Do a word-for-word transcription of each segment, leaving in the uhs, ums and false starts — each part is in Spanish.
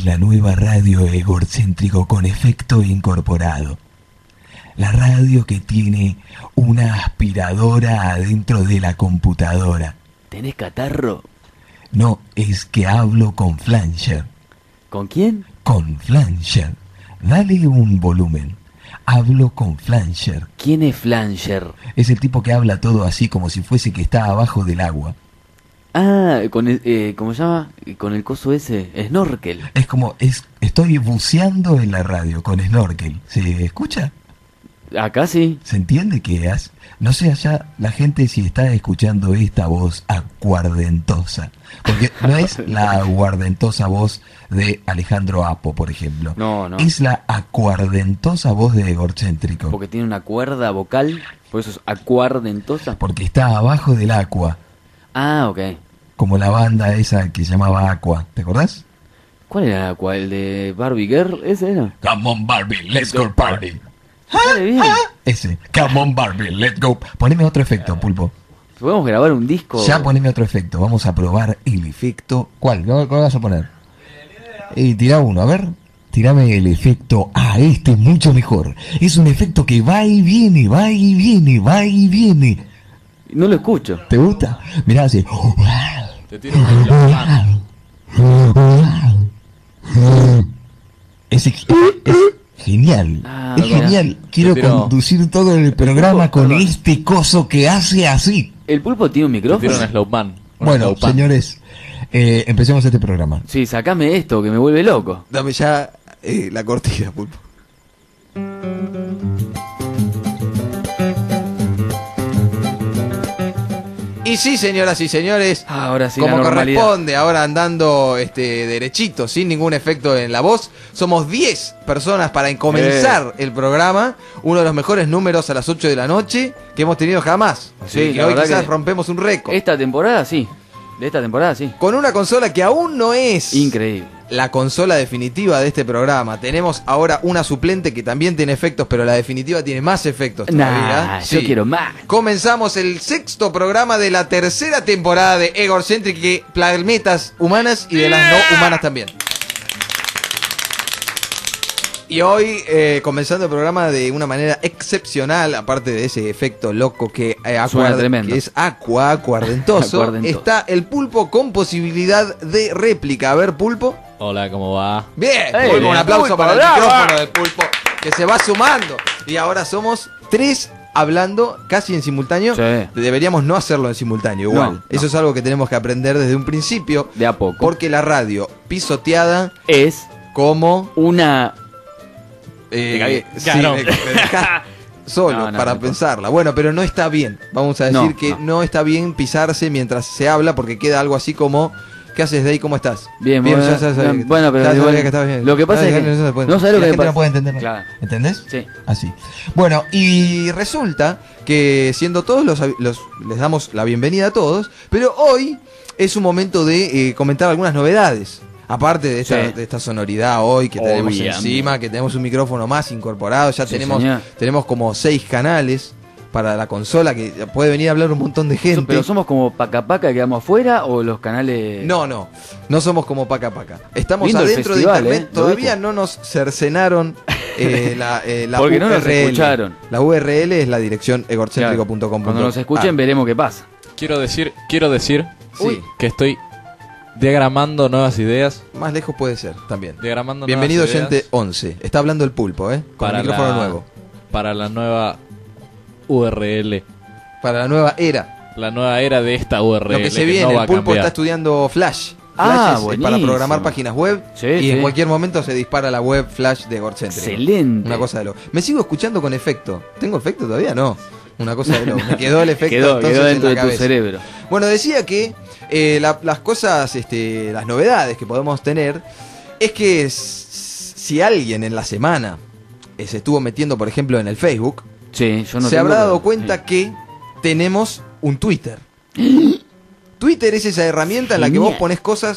es la nueva radio egocéntrico con efecto incorporado. La radio que tiene una aspiradora adentro de la computadora. ¿Tenés catarro? No, es que hablo con Flanger. ¿Con quién? Con Flanger. Dale un volumen. Hablo con Flanger. ¿Quién es Flanger? Es el tipo que habla todo así como si fuese que está abajo del agua. Ah, con el, eh, ¿cómo se llama? Con el coso ese, snorkel. Es como, es, estoy buceando en la radio con snorkel. ¿Se escucha? Acá sí. ¿Se entiende que es? No sé allá la gente si está escuchando esta voz aguardentosa. Porque no es la aguardentosa voz de Alejandro Apo, por ejemplo. No, no. Es la acuardentosa voz de Egorcéntrico. Porque tiene una cuerda vocal, por eso es acuardentosa. Porque está abajo del Aqua. Ah, ok. Como la banda esa que se llamaba Aqua. ¿Te acordás? ¿Cuál era el Aqua? ¿El de Barbie Girl? ¿Ese era? Come on Barbie, let's go party. Sale bien. Ese. Come on Barbie, let's go. Poneme otro efecto, Pulpo. Podemos grabar un disco. Ya poneme otro efecto. Vamos a probar el efecto. ¿Cuál? ¿Cuál vas a poner? Y tira uno, a ver. Tirame el efecto. Ah, este es mucho mejor. Es un efecto que va y viene, va y viene, va y viene. No lo escucho. ¿Te gusta? Mirá así. Te tiro un Es, es, es genial. Ah, es mira. genial. Quiero tiro- conducir todo el programa con perdón. este coso que hace así. ¿El pulpo tiene un Te tiro micrófono? un Slowman. Un Bueno, Slowpan. señores, eh, empecemos este programa. Sí, sacame esto que me vuelve loco. Dame ya eh, la cortina, Pulpo. Y sí, señoras y señores, Ah, ahora sí, la como normalidad. corresponde, ahora andando este derechito, sin ningún efecto en la voz, somos diez personas para comenzar Eh. el programa, uno de los mejores números a las ocho de la noche que hemos tenido jamás. Así Sí, que la hoy verdad quizás que- rompemos un récord. Esta temporada sí. De esta temporada sí. Con una consola que aún no es Increíble. la consola definitiva de este programa. Tenemos ahora una suplente que también tiene efectos, pero la definitiva tiene más efectos todavía. Nah, yo Sí. quiero más. Comenzamos el sexto programa de la tercera temporada de Egorcentric, que planetas humanas y de las no humanas también. Y hoy, eh, comenzando el programa de una manera excepcional, aparte de ese efecto loco que, eh, Suena acuard- tremendo. que es aqua, acuardentoso, Acuardentoso. está el Pulpo con posibilidad de réplica. A ver, Pulpo. Hola, ¿cómo va? Bien, Ey, Pulpo, bien. un aplauso Pulpo, para el bravo. micrófono del Pulpo, que se va sumando. Y ahora somos tres hablando casi en simultáneo. Sí. Deberíamos no hacerlo en simultáneo, igual. No, Eso no. es algo que tenemos que aprender desde un principio. De a poco. Porque la radio pisoteada Es como... una... Eh, Te cagué. sí, Claro. me- me dejás solo No, no, para no. pensarla. Bueno, pero no está bien. Vamos a decir No, que no. no. está bien pisarse mientras se habla, porque queda algo así como... ¿Qué haces, Dey? ¿Cómo estás? Bien, bueno, ya sabes- bien, bueno, pero ya sabes igual- que estás bien. lo que pasa Ya es sabes que- se puede. no sabes Y lo la que gente pasa. no puede entender. Claro. ¿Entendés? Sí. Así. Bueno, y resulta que siendo todos los, los... Les damos la bienvenida a todos, pero hoy es un momento de eh, comentar algunas novedades. Aparte de esta, Sí. de esta sonoridad hoy que tenemos Obviamente. encima, que tenemos un micrófono más incorporado, ya Sí, tenemos, señor. tenemos como seis canales para la consola, que puede venir a hablar un montón de gente. Pero somos como Paca Paca que quedamos afuera o los canales... No, no, no somos como Paca Paca. Estamos Lindo el adentro festival, de internet, ¿eh? ¿Lo todavía viste? no nos cercenaron eh, la, eh, la Porque U R L. no nos escucharon. La U R L es la dirección Claro. egorcéntrico punto com. Cuando nos escuchen Ah, veremos qué pasa. Quiero decir, quiero decir sí, que estoy diagramando nuevas ideas. más lejos puede ser también. Diagramando Bienvenido nuevas ideas oyente once. Está hablando el Pulpo, ¿eh? Con para el micrófono la- nuevo. Para la nueva U R L. Para la nueva era. La nueva era de esta U R L. Lo que se no viene, va el a Pulpo cambiar. está estudiando Flash. Ah, Flash es, eh, para buenísimo. programar páginas web Sí, y sí. en cualquier momento se dispara la web Flash de Egorcéntrico. Excelente. Una cosa de lo. Me sigo escuchando con efecto. ¿Tengo efecto todavía? No. Una cosa de lo. Me quedó el efecto Quedó, entonces quedó en dentro la de tu cabeza. cerebro. Bueno, decía que eh, la- las cosas, este, las novedades que podemos tener es que s- si alguien en la semana eh, se estuvo metiendo, por ejemplo, en el Facebook, Sí, yo no se tengo, habrá dado pero- cuenta sí. que tenemos un Twitter. Twitter es esa herramienta en la que Genial. vos pones cosas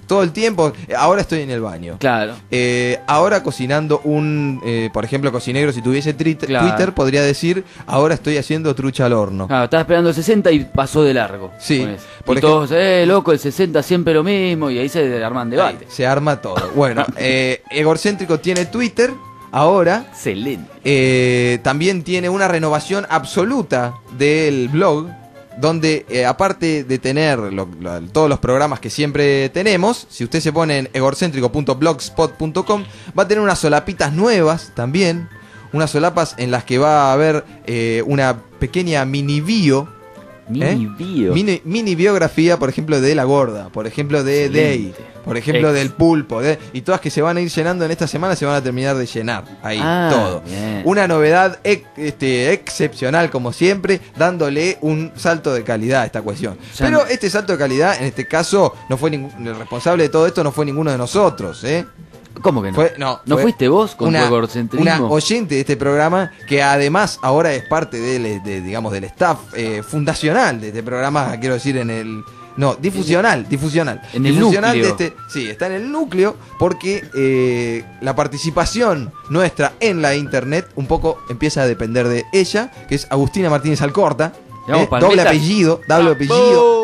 todo el tiempo. Ahora estoy en el baño. Claro. Eh, ahora cocinando un, eh, por ejemplo, cocinegro, si tuviese tri- Claro. Twitter, podría decir, ahora estoy haciendo trucha al horno. Claro, estaba esperando el sesenta y pasó de largo. Sí, Con eso. por y ejemplo- todos, eh, loco, el sesenta siempre lo mismo, y ahí se arman debate. Ahí, se arma todo. Bueno, eh, Egorcéntrico tiene Twitter, ahora. Excelente. Eh, también tiene una renovación absoluta del blog, donde eh, aparte de tener lo- lo- todos los programas que siempre tenemos, si usted se pone en egorcéntrico punto blogspot punto com, va a tener unas solapitas nuevas también, unas solapas en las que va a haber eh, una pequeña mini bio, Mini ¿eh? bio. Mini, mini biografía, por ejemplo, de La Gorda, por ejemplo, de Excelente. Day, por ejemplo, Ex. del Pulpo, de- y todas que se van a ir llenando en esta semana, se van a terminar de llenar. Ahí, Ah, todo. bien. Una novedad ex- este, excepcional, como siempre, dándole un salto de calidad a esta cuestión. Ya Pero no- este salto de calidad, en este caso, no fue ningún, el responsable de todo esto no fue ninguno de nosotros, ¿eh? ¿Cómo que no? Fue- no, ¿No fue fuiste vos con una, tu egocentrismo? una oyente de este programa que además ahora es parte del, de, digamos, del staff eh, fundacional de este programa, quiero decir, en el... No, difusional, difusional. En el difusional núcleo. de este, sí, está en el núcleo porque eh, la participación nuestra en la internet un poco empieza a depender de ella, que es Agustina Martínez Alcorta. Le damos eh, doble palmetas. apellido, doble apellido.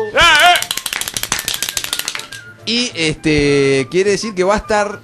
Y este quiere decir que va a estar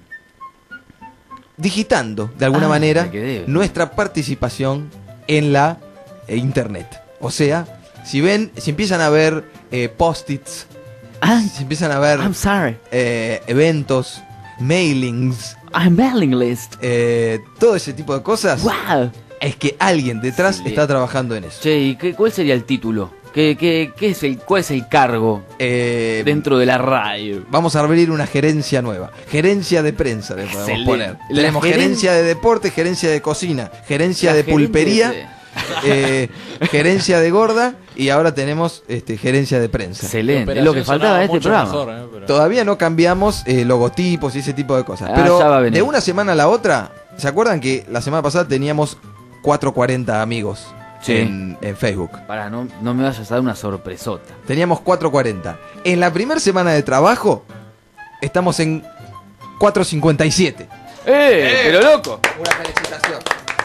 digitando de alguna Ah, manera me quedé. nuestra participación en la eh, internet. O sea, si ven, si empiezan a ver eh, post-its, Ah, si empiezan a ver I'm sorry. eh, eventos, mailings, I'm mailing list. eh, todo ese tipo de cosas, Wow. es que alguien detrás Sí. está trabajando en eso. Che, ¿y qué, cuál sería el título? ¿Qué, qué, qué es el, ¿Cuál es el cargo Eh, dentro de la radio? Vamos a abrir una gerencia nueva. Gerencia de prensa le podemos Excelente. poner. La Tenemos geren- gerencia de deporte, gerencia de cocina, gerencia La de gerente pulpería, de- eh, gerencia de gorda y ahora tenemos este, gerencia de prensa. Excelente, es lo que faltaba de este programa. Mejor, eh, pero- Todavía no cambiamos eh, logotipos y ese tipo de cosas. Ah, Pero ya va a venir. de una semana a la otra, ¿se acuerdan que la semana pasada teníamos cuatrocientos cuarenta amigos Sí. en, en Facebook? Para, no, no me vayas a dar una sorpresota. Teníamos cuatrocientos cuarenta. En la primera semana de trabajo estamos en cuatrocientos cincuenta y siete. ¡Eh! ¡Pero loco! Una felicitación.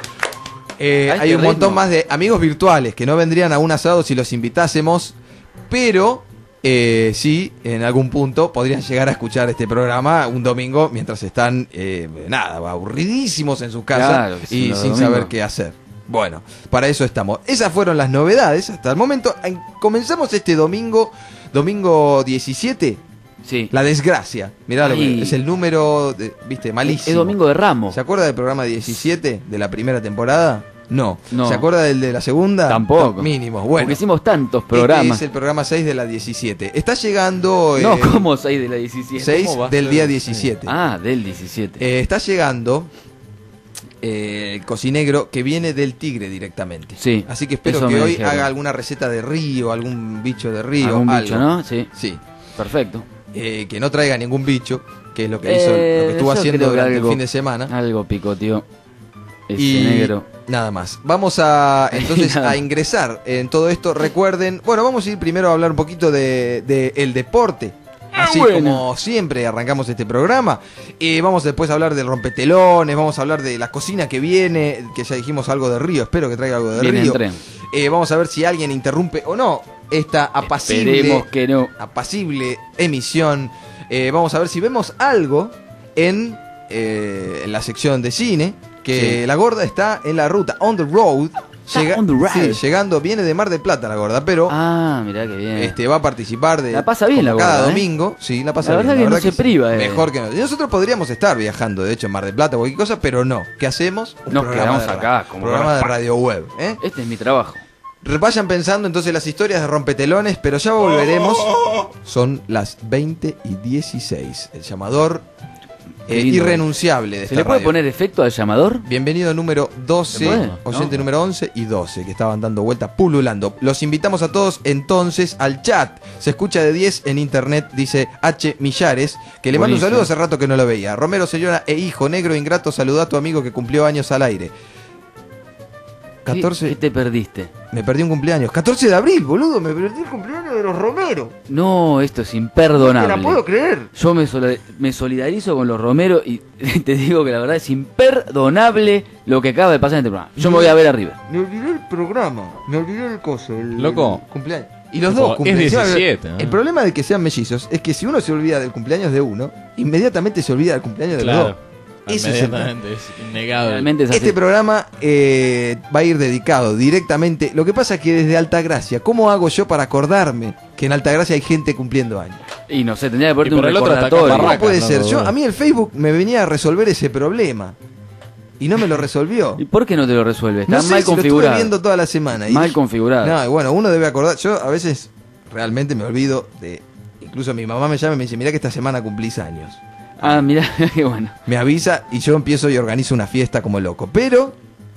Eh, A este hay un ritmo. montón más de amigos virtuales que no vendrían a un asado si los invitásemos, pero eh, sí, en algún punto podrían llegar a escuchar este programa un domingo mientras están, eh, nada, aburridísimos en su casa Claro, que sí, y los sin domingos. saber qué hacer. Bueno, para eso estamos. Esas fueron las novedades hasta el momento. En- Comenzamos este domingo, domingo diecisiete, Sí. La Desgracia. Mirá, lo que- Ay. es el número, de, viste, malísimo. Es Domingo de Ramos. ¿Se acuerda del programa diecisiete de la primera temporada? No. No. ¿Se acuerda del de la segunda? Tampoco. Mínimo. Bueno. Porque hicimos tantos Este programas. es el programa seis de la diecisiete. Está llegando... No, eh, ¿cómo seis de la diecisiete? seis ¿Cómo va a del ser? día diecisiete. Ah, del diecisiete. Eh, está llegando eh, el cocinegro que viene del Tigre directamente. Sí, Así que espero eso que me hoy dijeron. haga alguna receta de río, algún bicho de río. Algún algo. bicho, ¿no? Sí. Sí. Perfecto. Eh, que no traiga ningún bicho, que es lo que hizo, Eh, lo que estuvo yo haciendo creo que durante algo- el fin de semana. Algo picoteó ese y negro. nada más. Vamos a entonces Nada a más. ingresar en todo esto. Recuerden, bueno, vamos a ir primero a hablar un poquito de, de el deporte. Así Ah, bueno. como siempre arrancamos este programa. Eh, vamos después a hablar del rompetelones, vamos a hablar de la cocina que viene, que ya dijimos algo de Río, espero que traiga algo de Viene en Río. tren. Eh, vamos a ver si alguien interrumpe o no esta apacible, Esperemos que no. apacible emisión. Eh, vamos a ver si vemos algo en, eh, en la sección de cine, que Sí. la gorda está en la ruta, on the road. Está on the road. Sí, llegando, viene de Mar del Plata la gorda, pero Ah, mirá que bien. este, va a participar de La pasa bien como la cada gorda, ¿eh? domingo. Sí, la pasa La bien. verdad que no se sí. priva, eh. Mejor que no. Y nosotros podríamos estar viajando, de hecho, en Mar del Plata o cualquier cosa, pero no. ¿Qué hacemos? Un Nos programa quedamos de ra- acá, como programa de raspa. radio web. ¿eh? Este es mi trabajo. Vayan pensando entonces las historias de rompetelones, pero ya volveremos. Son las veinte y dieciséis. El llamador Qué eh, lindo. irrenunciable de ¿Se esta le puede radio. poner efecto al llamador? Bienvenido número doce, ¿Se puede? oyente No. número once y doce, que estaban dando vuelta, pululando. Los invitamos a todos entonces al chat. Se escucha de diez en internet, dice H. Millares, que le mando un Buenísimo. saludo hace rato que no lo veía. Romero, señora e hijo, negro ingrato, saluda a tu amigo que cumplió años al aire. catorce... ¿Qué, qué te perdiste? Me perdí un cumpleaños. catorce de abril, boludo. Me perdí el cumpleaños de los Romero. No, esto es No imperdonable. te la puedo creer. Yo me, soli- me solidarizo con los Romero y te digo que la verdad es imperdonable lo que acaba de pasar en este programa. Yo me voy a ver a River. Me olvidé el programa. Me olvidé el coso. El, Loco. el cumpleaños. Y los Tipo, dos cumplen. es Encima, diecisiete, ¿no? El problema de que sean mellizos es que si uno se olvida del cumpleaños de uno, inmediatamente se olvida del cumpleaños de los dos. Claro. Ese es el problema. Inmediatamente, es innegable. Realmente es así. Este programa eh, va a ir dedicado directamente. Lo que pasa es que desde Altagracia, ¿cómo hago yo para acordarme que en Altagracia hay gente cumpliendo años? Y no sé, tendría que ponerte Y un por el otro recordatorio. atacan ¿Cómo Barracas, puede no, ser? no, Yo, no. a mí el Facebook me venía a resolver ese problema y no me lo resolvió. ¿Y por qué no te lo resuelve? Está No sé mal si lo estuve configurado. viendo toda la semana. Y Mal dije, configurado. no, y bueno, uno debe acordar. Yo a veces realmente me olvido de. Incluso mi mamá me llama y me dice: mirá que esta semana cumplís años. Ah, mirá, qué bueno. Me avisa y yo empiezo y organizo una fiesta como loco. Pero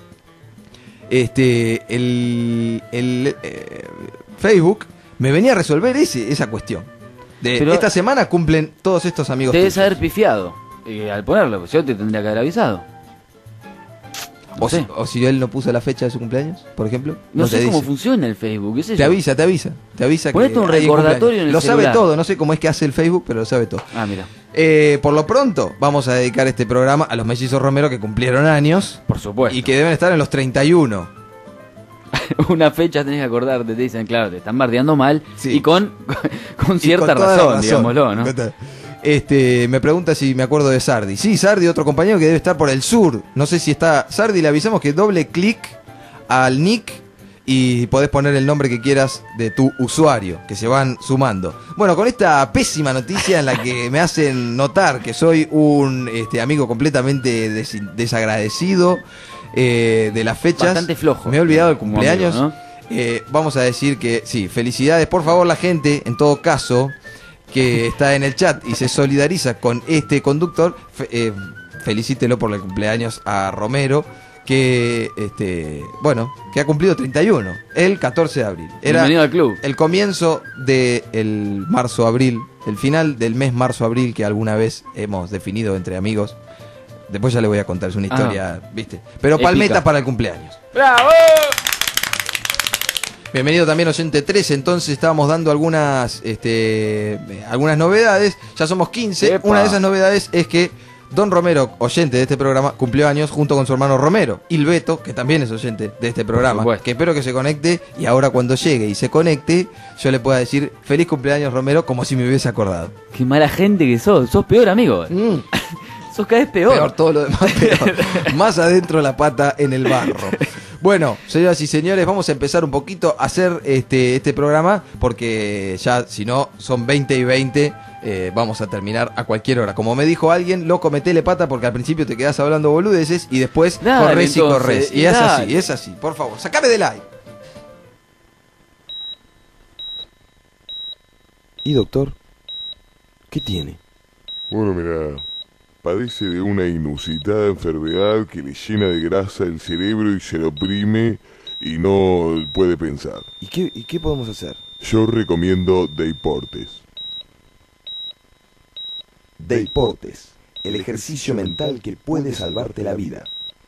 este el, el eh, Facebook me venía a resolver ese, esa cuestión. De Pero- esta semana cumplen todos estos amigos Te debes tuyos. haber pifiado eh, al ponerlo, pues yo te tendría que haber avisado. No O, sé. si, o si él no puso la fecha de su cumpleaños, por ejemplo. No, sé te cómo dice. funciona el Facebook, qué sé Te yo. avisa, te avisa. Te avisa que Ponete un hay recordatorio cumpleaños. en el Lo sabe celular. todo, no sé cómo es que hace el Facebook, pero lo sabe todo. Ah, mira, Eh, por lo pronto, vamos a dedicar este programa a los mellizos Romero que cumplieron años por supuesto. y que deben estar en los treinta y uno. Una fecha tenés que acordarte, te dicen, claro, te están bardeando mal Sí. y con, con Y cierta con toda la razón, digámoslo, ¿no? Con toda- Este, me pregunta si me acuerdo de Sardi. Sí, Sardi, otro compañero que debe estar por el sur. No sé si está Sardi, le avisamos que doble clic al nick y podés poner el nombre que quieras de tu usuario, que se van sumando. Bueno, con esta pésima noticia en la que me hacen notar que soy un este, amigo completamente des- desagradecido eh, de las fechas. Bastante flojo. Me he olvidado el como cumpleaños. amigo, ¿no? Eh, vamos a decir que sí, felicidades. Por favor, la gente, en todo caso, que está en el chat y se solidariza con este conductor, fe- eh, felicítelo por el cumpleaños a Romero, que este bueno, que ha cumplido treinta y uno, el catorce de abril. Era Bienvenido al club. el comienzo del marzo-abril, el final del mes marzo-abril que alguna vez hemos definido entre amigos. Después ya le voy a contar, es una historia, ¿viste? Pero Épica. palmeta para el cumpleaños. ¡Bravo! Bienvenido también oyente tres, entonces estábamos dando algunas este, eh, algunas novedades, ya somos quince, Epa. una de esas novedades es que Don Romero, oyente de este programa, cumplió años junto con su hermano Romero, y el Beto, que también es oyente de este programa, supuesto. que espero que se conecte, y ahora cuando llegue y se conecte, yo le pueda decir feliz cumpleaños Romero, como si me hubiese acordado. Qué mala gente que sos, sos peor, amigo. Mm, Sos cada vez peor. peor todo lo demás, peor. Más adentro la pata en el barro. Bueno, señoras y señores, vamos a empezar un poquito a hacer este, este programa, porque ya, si no, son veinte y veinte, eh, vamos a terminar a cualquier hora. Como me dijo alguien, loco, metele pata, porque al principio te quedás hablando boludeces y después Dale, corres y entonces, corres. Y y es dale. así, es así. Por favor, sacame del aire. ¿Y doctor? ¿Qué tiene? Bueno, mira, padece de una inusitada enfermedad que le llena de grasa el cerebro y se lo oprime y no puede pensar. ¿Y qué, y qué podemos hacer? Yo recomiendo Deportes. Deportes, el ejercicio mental que puede salvarte la vida.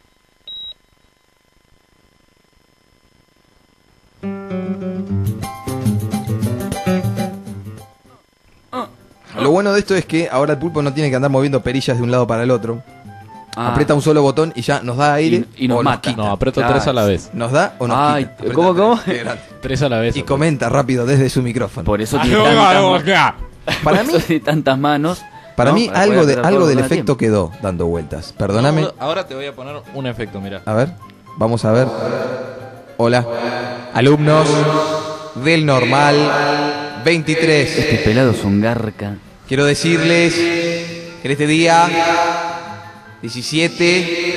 Lo bueno de esto es que ahora el pulpo no tiene que andar moviendo perillas de un lado para el otro. Ah. Aprieta un solo botón y ya nos da aire Y- y nos o mata. quita. No, aprieto Claro. tres a la vez. ¿Nos da o nos Ay, quita? Apretá, ¿cómo, cómo? qué grande. Tres a la vez. Y comenta rápido desde su micrófono. Por eso Ah, tiene no, tantas, no, ma- acá. Para por mí, eso tiene tantas manos. para ¿no? mí Para algo, poder de, hacer algo todo del al mismo efecto quedó dando vueltas. Perdóname. No, ahora te voy a poner un efecto, mira. A ver, vamos a ver. Hola. Alumnos del normal veintitrés. Este pelado es un garca. Quiero decirles que en este día diecisiete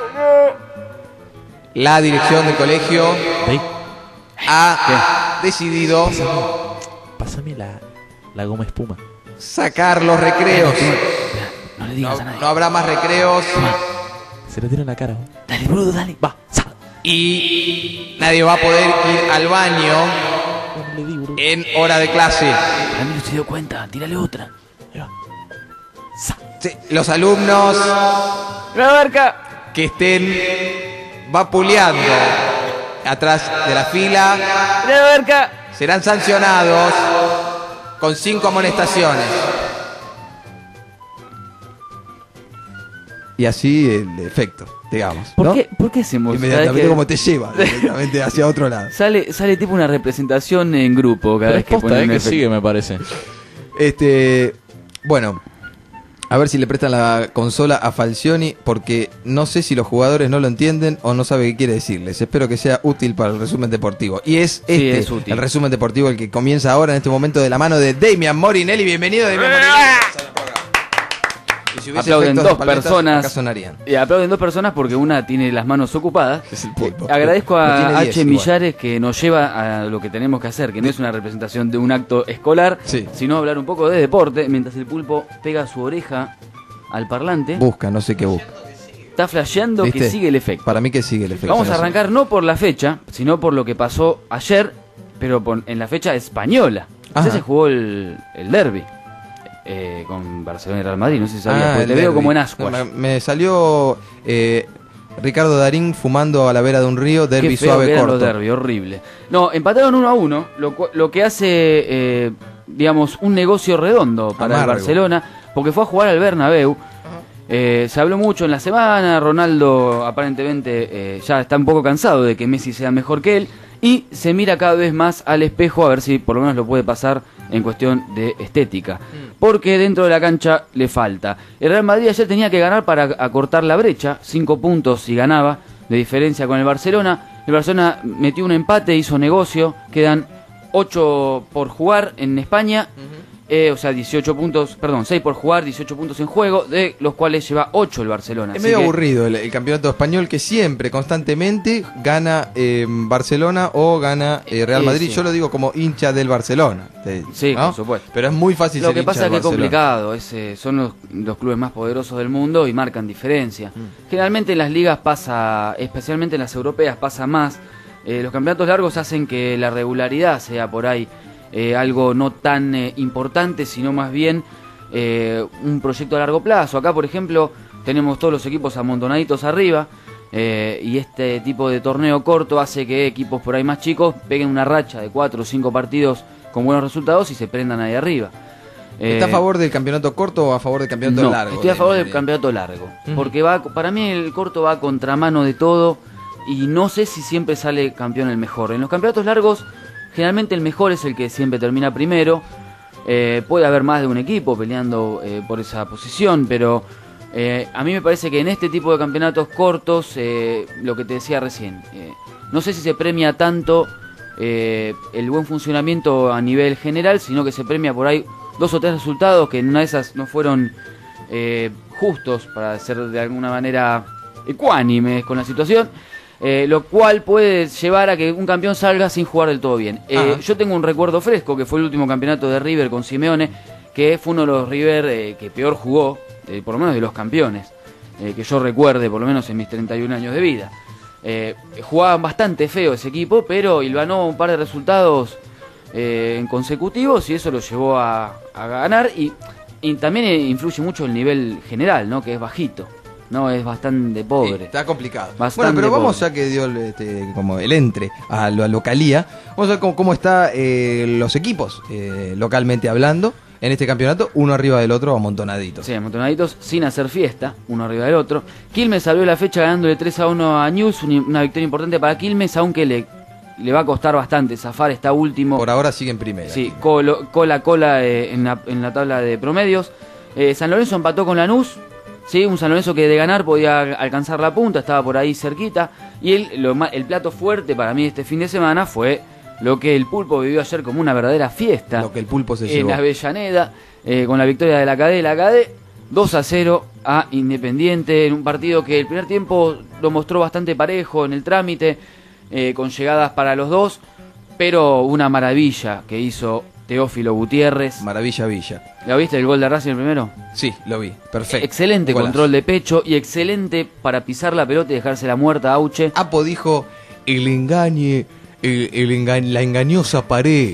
la dirección del colegio Ve, ha decidido pásame la, la goma espuma. sacar los recreos. No le No, digas a nadie. no habrá más recreos Se lo tira en la cara. ¿eh? Dale, boludo, dale. Va, sa- y nadie va a poder ir al baño No le di, bro. en hora de clase. Para mí no se dio cuenta. Tírale otra. Ahí va. Sí, los alumnos ¡La barca! que estén vapuleando atrás de la fila serán sancionados con cinco amonestaciones. Y así el efecto, digamos. ¿Por, ¿no? qué, ¿Por qué hacemos? Inmediatamente que como te lleva directamente hacia otro lado. Sale, sale tipo una representación en grupo cada Pero vez es que posta, ponen eh, un que efecto. sigue, me parece. Este, bueno, a ver si le prestan la consola a Falcioni, porque no sé si los jugadores no lo entienden o no sabe qué quiere decirles. Espero que sea útil para el resumen deportivo. Y es Sí, este, es útil. el resumen deportivo, el que comienza ahora en este momento de la mano de Damian Morinelli. Bienvenido, Damian Morinelli. Y si hubiese Aplauden efectos de dos paletas, personas. acá sonarían. Y aplauden dos personas porque una tiene las manos ocupadas. Es el pulpo. Eh, Agradezco No a tiene diez H. igual. Millares que nos lleva a lo que tenemos que hacer, que no es una representación de un acto escolar, Sí. sino hablar un poco de deporte, mientras el pulpo pega su oreja al parlante. Busca, no sé qué busca. Está flasheando que ¿Viste? sigue el efecto. Para mí que sigue el efecto. Vamos a no sé. arrancar no por la fecha, sino por lo que pasó ayer, pero por- en la fecha española. Ajá. Ayer se jugó el, el derbi eh, con Barcelona y Real Madrid, no sé si sabías, Ah, porque el te veo derbi. como en No, ascuas. me, me salió eh, Ricardo Darín fumando a la vera de un río, derbi Qué feo suave que eran los corto. derbi, horrible. No, empataron uno a uno, lo, cu- lo que hace, eh, digamos, un negocio redondo para el Amargo. Barcelona, porque fue a jugar al Bernabéu. Eh, se habló mucho en la semana, Ronaldo aparentemente eh, ya está un poco cansado de que Messi sea mejor que él y se mira cada vez más al espejo a ver si por lo menos lo puede pasar en cuestión de estética, porque dentro de la cancha le falta. El Real Madrid ayer tenía que ganar para acortar la brecha, cinco puntos si ganaba de diferencia con el Barcelona. El Barcelona metió un empate, hizo negocio, quedan ocho por jugar en España. Eh, o sea, dieciocho puntos, perdón, seis por jugar, dieciocho puntos en juego, de los cuales lleva ocho el Barcelona. Es Así medio que- aburrido el, el campeonato español, que siempre, constantemente, gana eh, Barcelona o gana eh, Real Eh, Madrid. sí. Yo lo digo como hincha del Barcelona. te- Sí, ¿no? por supuesto. Pero es muy fácil Lo ser que hincha pasa es del que es Barcelona. complicado, es, eh, son los, los clubes más poderosos del mundo y marcan diferencia. Mm. Generalmente en las ligas pasa, especialmente en las europeas, pasa más. Eh, los campeonatos largos hacen que la regularidad sea por ahí eh, algo no tan eh, importante, sino más bien eh, un proyecto a largo plazo. Acá, por ejemplo, tenemos todos los equipos amontonaditos arriba. Eh, y este tipo de torneo corto hace que equipos por ahí más chicos peguen una racha de cuatro o cinco partidos con buenos resultados y se prendan ahí arriba. ¿Está a Eh, favor del campeonato corto o a favor del campeonato no, largo? estoy a favor del De- campeonato largo, Ujú. porque va, para mí el corto va a contramano de todo y no sé si siempre sale campeón el mejor. En los campeonatos largos generalmente el mejor es el que siempre termina primero. Eh, puede haber más de un equipo peleando eh, por esa posición, pero eh, a mí me parece que en este tipo de campeonatos cortos, eh, lo que te decía recién, eh, no sé si se premia tanto eh, el buen funcionamiento a nivel general, sino que se premia por ahí dos o tres resultados que en una de esas no fueron eh, justos, para ser de alguna manera ecuánimes con la situación. Eh, lo cual puede llevar a que un campeón salga sin jugar del todo bien. Eh, Ajá. yo tengo un recuerdo fresco, que fue el último campeonato de River con Simeone, que fue uno de los River eh, que peor jugó, eh, por lo menos de los campeones, eh, que yo recuerde, por lo menos en mis treinta y un años de vida. Eh, jugaban bastante feo ese equipo, pero hilvanó un par de resultados eh, en consecutivos y eso lo llevó a, a ganar. Y, y también eh, influye mucho el nivel general, ¿no? Que es bajito. No, es bastante Sí, pobre. está complicado. Bastante bueno, pero vamos, pobre. ya que dio el, este, como el entre a la localía, vamos a ver cómo, cómo están los equipos, eh, localmente hablando, en este campeonato, uno arriba del otro, amontonaditos. Sí, amontonaditos sin hacer fiesta, uno arriba del otro. Quilmes salió la fecha ganándole tres a uno a News, un- una victoria importante para Quilmes, aunque le, le va a costar bastante. Zafar está último. Por ahora sigue en primera. Sí, colo- cola a cola eh, en, la, en la tabla de promedios. Eh, San Lorenzo empató con Lanús. Sí, un San Lorenzo que de ganar podía alcanzar la punta, estaba por ahí cerquita. Y el, lo ma- el plato fuerte para mí este fin de semana fue lo que el Pulpo vivió ayer como una verdadera fiesta. Lo que el pulpo se en llevó. Avellaneda, eh, con la victoria de la C A D. La C A D dos a cero a Independiente, en un partido que el primer tiempo lo mostró bastante parejo en el trámite, eh, con llegadas para los dos, pero una maravilla que hizo Teófilo Gutiérrez. Maravilla Villa. ¿La viste el gol de Racing el primero? Sí, lo vi. Perfecto. Excelente Golazo. control de pecho y excelente para pisar la pelota y dejarse la muerta a Auche. Apo dijo, el engañe, el, el enga- la engañosa pared,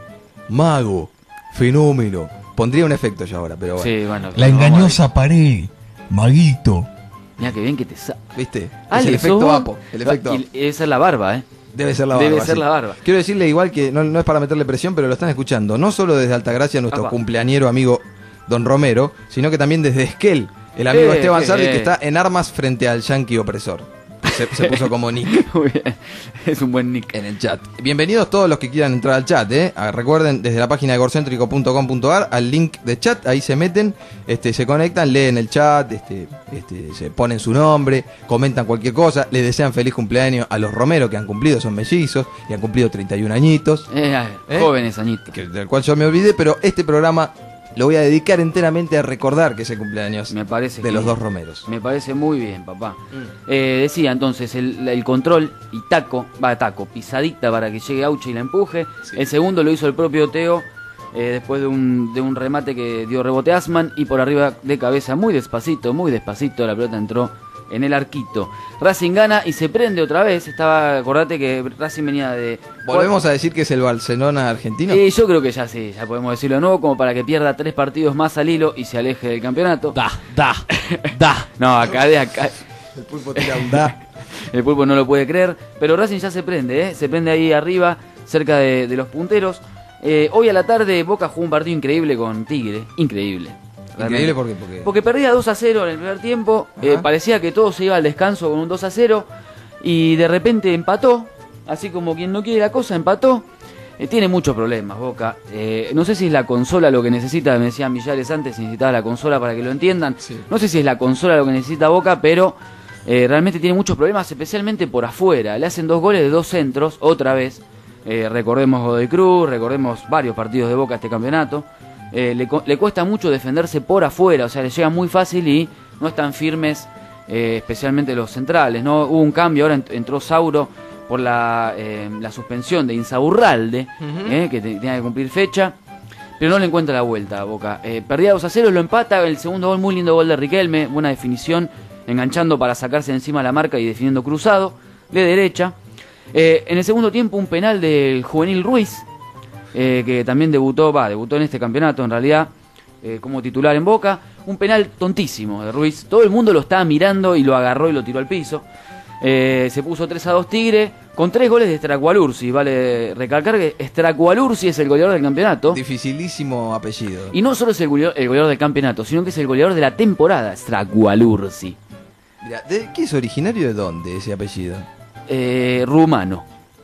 mago, fenómeno. Pondría un efecto yo ahora, pero bueno. Sí, bueno. La engañosa pared, maguito. Mira qué bien que te sa... ¿Viste? Es Ale, el ¿sos efecto vos? Apo. El efecto Y Apo. esa es la barba, ¿eh? Debe ser la barba. Debe ser sí. la barba. Quiero decirle igual que no, no es para meterle presión, pero lo están escuchando. No solo desde Altagracia, nuestro Apa. cumpleañero amigo Don Romero, sino que también desde Esquel, el amigo Eh, Esteban eh, Sardi, eh. que está en armas frente al yanqui opresor. Se, se puso como nick Muy bien. Es un buen nick. en el chat. Bienvenidos todos los que quieran entrar al chat, ¿eh? Ah, recuerden, desde la página de egorcéntrico punto com punto a r, al link de chat, ahí se meten, este, se conectan, leen el chat, este, este, se ponen su nombre, comentan cualquier cosa, le desean feliz cumpleaños a los Romero que han cumplido, son mellizos y han cumplido treinta y un añitos, Eh, ¿Eh? Jóvenes añitos. que, del cual yo me olvidé, pero este programa lo voy a dedicar enteramente a recordar que es el cumpleaños Me parece de que- los dos Romeros. Me parece muy bien, papá. Eh, decía entonces, el, el control y taco, va taco, pisadita para que llegue Auche y la empuje. El segundo lo hizo el propio Teo, eh, después de un, de un remate que dio rebote a Asman, y por arriba de cabeza, muy despacito, muy despacito, la pelota entró en el arquito. Racing gana y se prende otra vez. Estaba, acordate que Racing venía de... ¿Volvemos a decir que es el Barcelona argentino? Y yo creo que ya sí, ya podemos decirlo de nuevo, como para que pierda tres partidos más al hilo y se aleje del campeonato. Da, da, da. No, acá de acá... El pulpo tira un da. El pulpo no lo puede creer, pero Racing ya se prende, ¿eh? Se prende ahí arriba, cerca de, de los punteros. Eh, hoy a la tarde Boca jugó un partido increíble con Tigre, increíble. Increíble realmente. porque, porque... Porque perdía dos a cero en el primer tiempo, Ajá. eh, parecía que todo se iba al descanso con un dos a cero, y de repente empató, así como quien no quiere la cosa, empató. Eh, tiene muchos problemas Boca, eh, no sé si es la consola lo que necesita, me decían Millares antes, si necesitaba la consola para que lo entiendan, Sí. no sé si es la consola lo que necesita Boca, pero eh, realmente tiene muchos problemas, especialmente por afuera. Le hacen dos goles de dos centros, otra vez. Eh, recordemos Godoy Cruz, recordemos varios partidos de Boca este campeonato. Eh, le, co- le cuesta mucho defenderse por afuera, o sea, le llega muy fácil y no están firmes, eh, especialmente los centrales, ¿no? Hubo un cambio, ahora ent- entró Sauro por la, eh, la suspensión de Insaurralde, eh, que te- tenía que cumplir fecha. Pero no le encuentra la vuelta a Boca. Eh, perdía dos a cero, lo empata. El segundo gol, muy lindo gol de Riquelme. Buena definición, enganchando para sacarse encima la marca y definiendo cruzado de derecha. Eh, en el segundo tiempo, un penal del juvenil Ruiz, eh, que también debutó, va, debutó en este campeonato en realidad, eh, como titular en Boca. Un penal tontísimo de Ruiz. Todo el mundo lo estaba mirando y lo agarró y lo tiró al piso. Eh, se puso tres a dos Tigre, con tres goles de Stracualursi. Vale recalcar que Stracualursi es el goleador del campeonato. Dificilísimo apellido. Y no solo es el goleador, el goleador del campeonato, sino que es el goleador de la temporada, Stracualursi. Mirá, ¿de qué es originario de dónde ese apellido? Eh, rumano.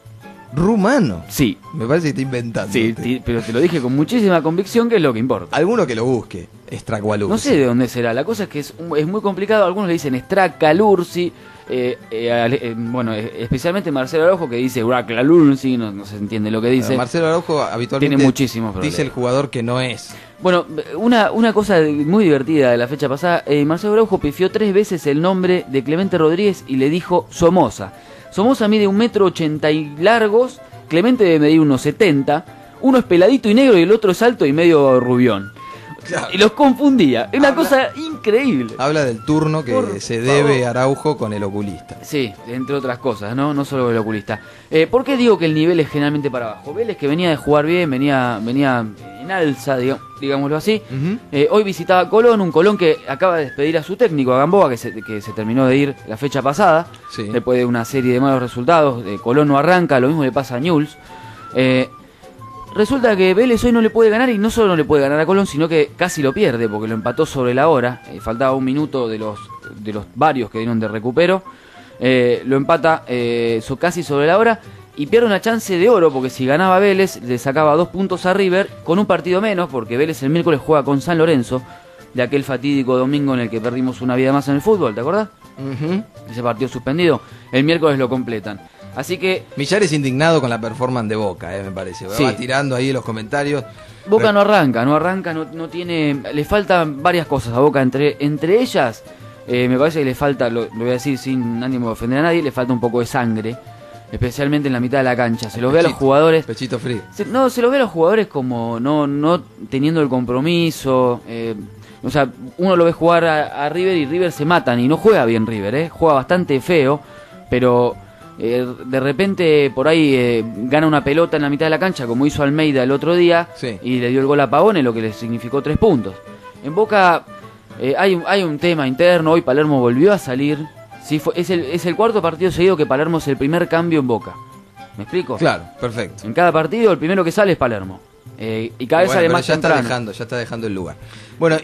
Rumano. Sí, Me parece que está inventando. sí, usted. ti- pero te lo dije con muchísima convicción, que es lo que importa. Alguno que lo busque. Stracualursi. No sé de dónde será, la cosa es que es, un- es muy complicado, algunos le dicen Stracalursi, eh, eh, ale- eh, bueno, eh, especialmente Marcelo Araujo que dice Stracalursi, no, no se entiende lo que dice. Marcelo Araujo habitualmente Tiene muchísimos problemas. dice el jugador que no es. Bueno, una, una cosa muy divertida de la fecha pasada, eh, Marcelo Araujo pifió tres veces el nombre de Clemente Rodríguez y le dijo Somoza. Somoza mide un metro ochenta y largos, Clemente debe medir unos setenta, uno es peladito y negro y el otro es alto y medio rubión. Claro. Y los confundía, es una Habla- cosa increíble. Habla del turno que Por se debe favor. Araujo con el oculista. Sí, entre otras cosas, ¿no? No solo el oculista. Eh, ¿Por qué digo que el nivel es generalmente para abajo? Vélez, que venía de jugar bien, venía, venía en alza, diga- digámoslo así. Ujú. Eh, hoy visitaba Colón, un Colón que acaba de despedir a su técnico, a Gamboa, que se, que se terminó de ir la fecha pasada, Sí. después de una serie de malos resultados. Eh, Colón no arranca, lo mismo le pasa a Newell's. Eh, resulta que Vélez hoy no le puede ganar, y no solo no le puede ganar a Colón, sino que casi lo pierde, porque lo empató sobre la hora. Eh, faltaba un minuto de los, de los varios que dieron de recupero. Eh, lo empata eh, so- casi sobre la hora y pierde una chance de oro, porque si ganaba Vélez le sacaba dos puntos a River con un partido menos, porque Vélez el miércoles juega con San Lorenzo, de aquel fatídico domingo en el que perdimos una vida más en el fútbol, ¿te acordás? Ujú. Ese partido suspendido, el miércoles lo completan. Así que Millares indignado con la performance de Boca, eh, me parece. Sí. Va tirando ahí en los comentarios. Boca no arranca, no arranca, no, no tiene, le faltan varias cosas a Boca, entre, entre ellas eh, me parece que le falta, lo, lo voy a decir sin ánimo de ofender a nadie, le falta un poco de sangre, especialmente en la mitad de la cancha. Se los ve a los Pechito, jugadores, Pechito frío. se- no, se los ve a los jugadores como no, no teniendo el compromiso, eh, o sea, uno lo ve jugar a, a River y River se matan, y no juega bien River, eh, juega bastante feo, pero eh, de repente por ahí eh, gana una pelota en la mitad de la cancha, como hizo Almeida el otro día, Sí. y le dio el gol a Pavone, lo que le significó tres puntos. En Boca eh, hay, un- hay un tema interno, hoy Palermo volvió a salir, sí, fue, es, el, es el cuarto partido seguido que Palermo es el primer cambio en Boca. ¿Me explico? Claro, perfecto. En cada partido el primero que sale es Palermo. Eh, y cada vez Bueno, sale pero más ya temprano. está dejando, ya está dejando el lugar. Bueno,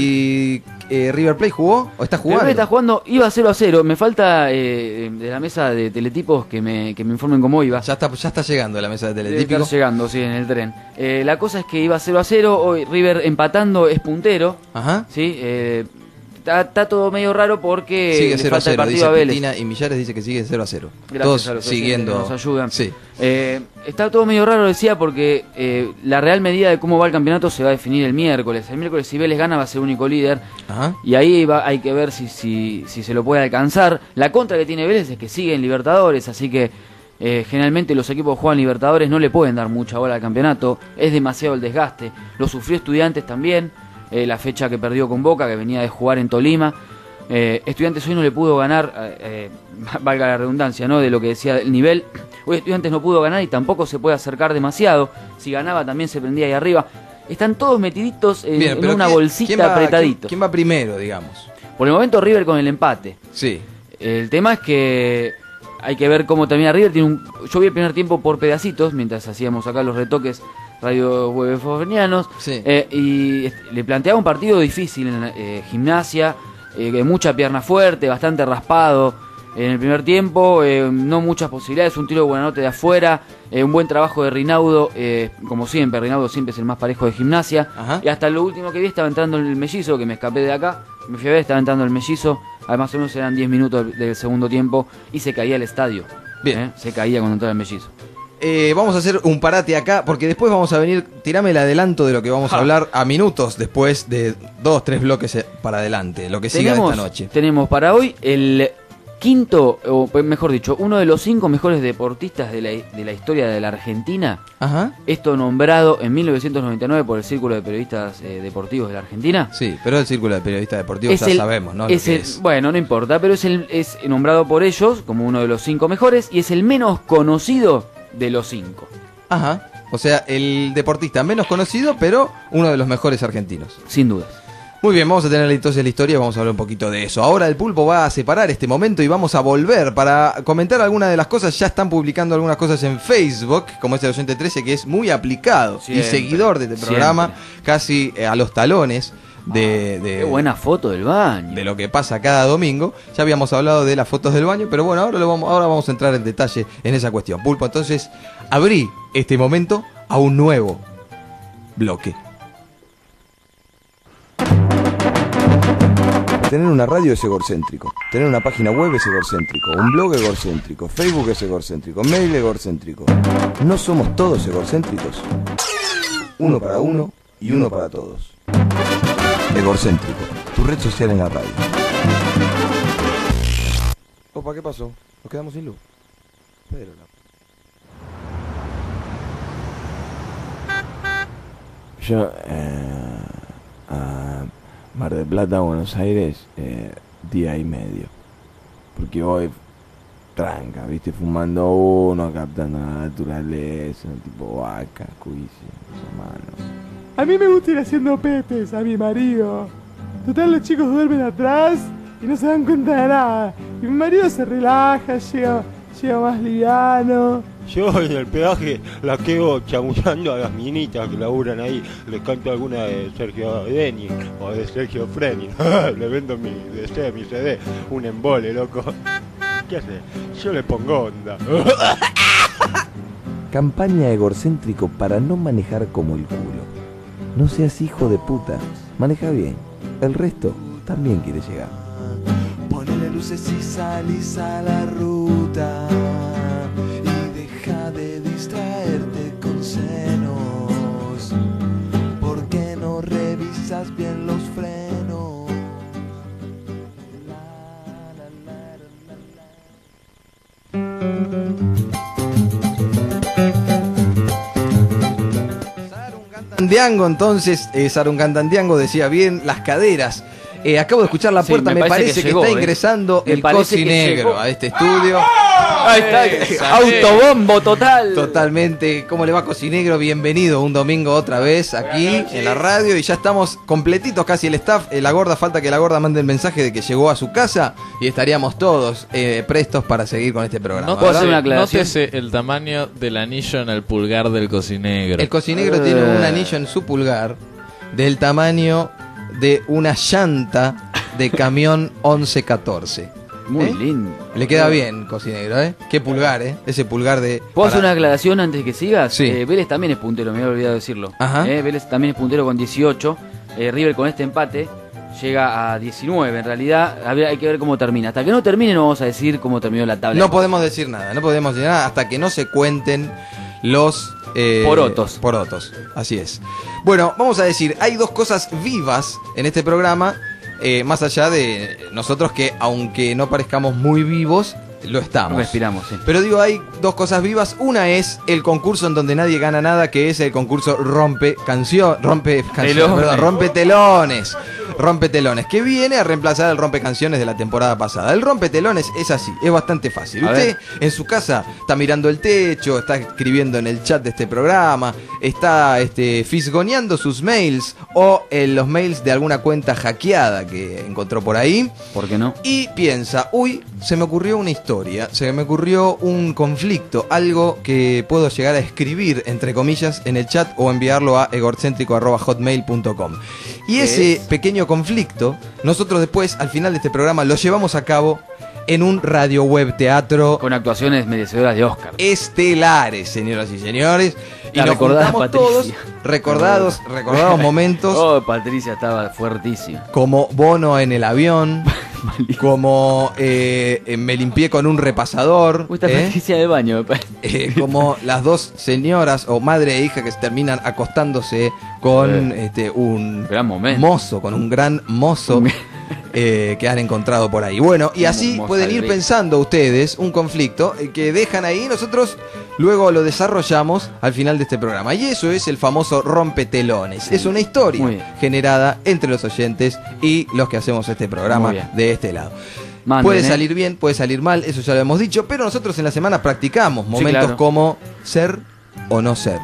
y eh, River Plate jugó o está jugando. River está jugando, iba cero a cero. Me falta eh, de la mesa de teletipos que me, que me informen cómo iba. Ya está, ya está llegando a la mesa de Debe teletípico. estar llegando, sí, en el tren. Eh, la cosa es que iba cero a cero. Hoy River empatando es puntero. Ajá. Sí, eh, está, está todo medio raro porque Sigue le cero a falta el cero, partido dice a Vélez. Cristina, y Millares dice que sigue cero a cero. Gracias Todos a los oyentes siguiendo. que nos ayudan. Sí. Eh, está todo medio raro, decía, porque eh, la real medida de cómo va el campeonato se va a definir el miércoles. El miércoles, si Vélez gana, va a ser único líder. Ajá. Y ahí va, hay que ver si, si, si se lo puede alcanzar. La contra que tiene Vélez es que sigue en Libertadores, así que eh, generalmente los equipos que juegan Libertadores no le pueden dar mucha bola al campeonato. Es demasiado el desgaste. Lo sufrió Estudiantes también, eh, la fecha que perdió con Boca, que venía de jugar en Tolima. Eh, Estudiantes hoy no le pudo ganar, eh, eh, valga la redundancia, ¿no?, de lo que decía el nivel. Hoy Estudiantes no pudo ganar y tampoco se puede acercar demasiado. Si ganaba también se prendía ahí arriba. Están todos metiditos en, Bien, en pero una ¿quién- bolsita quién va- apretaditos. ¿quién, quién va primero, digamos? Por el momento River con el empate. Sí. El tema es que hay que ver cómo termina River. Tiene un, yo vi el primer tiempo por pedacitos mientras hacíamos acá los retoques radio huevefonianos. Sí. Eh, y est- le planteaba un partido difícil en eh, Gimnasia, eh, que mucha pierna fuerte, bastante raspado en el primer tiempo, eh, no muchas posibilidades, un tiro de Buenanote de afuera, eh, un buen trabajo de Rinaudo, eh, como siempre, Rinaudo siempre es el más parejo de Gimnasia. Ajá. Y hasta lo último que vi estaba entrando el mellizo, que me escapé de acá, me fui a ver, estaba entrando el mellizo, además o menos eran diez minutos del, del segundo tiempo y se caía el estadio. Bien. ¿eh? Se caía cuando entraba el mellizo. Eh, vamos a hacer un parate acá, porque después vamos a venir, tirame el adelanto de lo que vamos a hablar a minutos después de dos, tres bloques eh, para adelante, lo que siga de Tenemos, esta noche. tenemos para hoy el quinto, o mejor dicho, uno de los cinco mejores deportistas de la, de la historia de la Argentina. Ajá. Esto nombrado en mil novecientos noventa y nueve por el Círculo de Periodistas eh, Deportivos de la Argentina. Sí, pero el Círculo de Periodistas Deportivos Es ya el- sabemos, ¿no? Lo es que el- es. Bueno, no importa, pero es, el, es nombrado por ellos como uno de los cinco mejores y es el menos conocido de los cinco. Ajá. O sea, el deportista menos conocido, pero uno de los mejores argentinos. Sin dudas. Muy bien, vamos a tener entonces la historia y vamos a hablar un poquito de eso. Ahora el Pulpo va a separar este momento y vamos a volver para comentar algunas de las cosas. Ya están publicando algunas cosas en Facebook, como este Oyente trece, que es muy aplicado Siempre, y seguidor de este programa, siempre. casi eh, a los talones de, de, Qué buena foto del baño. de lo que pasa cada domingo. Ya habíamos hablado de las fotos del baño, pero bueno, ahora, lo vamos, ahora vamos a entrar en detalle en esa cuestión. Pulpo, entonces abrí este momento a un nuevo bloque. Tener una radio es egocéntrico, tener una página web es egocéntrico, un blog egocéntrico, Facebook es egocéntrico, mail egocéntrico. ¿No somos todos egocéntricos? Uno para uno y uno para todos. Egocéntrico, tu red social en la radio. Opa, ¿qué pasó? Nos quedamos sin luz. Pero la... Yo, eh, a Mar del Plata, Buenos Aires, eh, día y medio. Porque voy tranca, viste, fumando uno, captando la naturaleza, tipo vaca, juicio, hermano. A mí me gusta ir haciendo pepes a mi marido. Total, los chicos duermen atrás y no se dan cuenta de nada. Y mi marido se relaja, llega, llega más liviano. Yo en el peaje la quedo chamullando a las minitas que laburan ahí. Les canto alguna de Sergio Denis o de Sergio Frenin. Le vendo mi D C, mi C D. Un embole, loco. ¿Qué hace? Yo le pongo onda. Campaña egocéntrico para no manejar como el culo. No seas hijo de puta, maneja bien. El resto también quiere llegar. Ponele luces y salís a la ruta y deja de distraerte con senos. ¿Por qué no revisas bien los frenos? Sarungandandiango, entonces, eh, Sarungandandiango decía bien, las caderas. Eh, acabo de escuchar la Sí, puerta, me me, parece parece que que, llegó, está eh. ingresando Me el parece que cocinegro llegó. a este estudio. Ahí está, autobombo total. Totalmente. ¿Cómo le va, Cocinegro? Bienvenido un domingo otra vez aquí en la radio. Y ya estamos completitos casi el staff. Eh, La gorda, falta que la gorda mande el mensaje de que llegó a su casa y estaríamos todos eh, prestos para seguir con este programa. No puedo hacer una aclaración. Nótese el tamaño del anillo en el pulgar del cocinegro. El Cocinegro Eh. tiene un anillo en su pulgar del tamaño de una llanta de camión once catorce. Muy ¿Eh? lindo. Le queda bien, Cocinegro, ¿eh? Qué pulgar, ¿eh? Ese pulgar de... ¿Puedo hacer para- una aclaración antes de que sigas? Sí. Eh, Vélez también es puntero, me había olvidado decirlo. Ajá. Eh, Vélez también es puntero con dieciocho. Eh, River con este empate llega a diecinueve. En realidad, habría- hay que ver cómo termina. Hasta que no termine, no vamos a decir cómo terminó la tabla. No podemos decir nada, no podemos decir nada hasta que no se cuenten los... eh, Porotos. Porotos, así es. Bueno, vamos a decir, hay dos cosas vivas en este programa, eh, más allá de nosotros que, aunque no parezcamos muy vivos, lo estamos. Respiramos, sí. Pero digo, hay dos cosas vivas. Una es el concurso en donde nadie gana nada, que es el concurso Rompe Canción, Rompe Canciones, Telones. perdón, Rompe Telones. Rompe Telones, que viene a reemplazar el Rompe Canciones de la temporada pasada. El Rompe Telones es así, es bastante fácil. A Usted ver. en su casa está mirando el techo, está escribiendo en el chat de este programa, está este, fisgoneando sus mails o en los mails de alguna cuenta hackeada que encontró por ahí. ¿Por qué no? Y piensa, uy, se me ocurrió una historia, se me ocurrió un conflicto, algo que puedo llegar a escribir, entre comillas, en el chat o enviarlo a egorcéntrico arroba hotmail punto com. Y ¿Qué ese es? pequeño conflicto, nosotros después, al final de este programa, lo llevamos a cabo en un radio web teatro Con actuaciones merecedoras de Oscar. estelares, señoras y señores. Y La nos recordada juntamos Patricia. todos, recordados, recordados momentos, Oh, Patricia estaba fuertísima. como Bono en el avión, como eh, eh, me limpié con un repasador, Uy, está ¿eh? Patricia de baño, me parece. Eh, como las dos señoras o madre e hija que se terminan acostándose con Eh, este un gran momento. mozo, con un gran mozo eh, que han encontrado por ahí. Bueno, y Un así mozo pueden ir rico. pensando ustedes un conflicto eh, que dejan ahí, nosotros luego lo desarrollamos al final de este programa. Y eso es el famoso rompetelones. Es una historia Muy bien. generada entre los oyentes y los que hacemos este programa Muy bien. de este lado. Manden, Puede ¿eh? salir bien, puede salir mal, eso ya lo hemos dicho, pero nosotros en la semana practicamos momentos claro. como ser o no ser.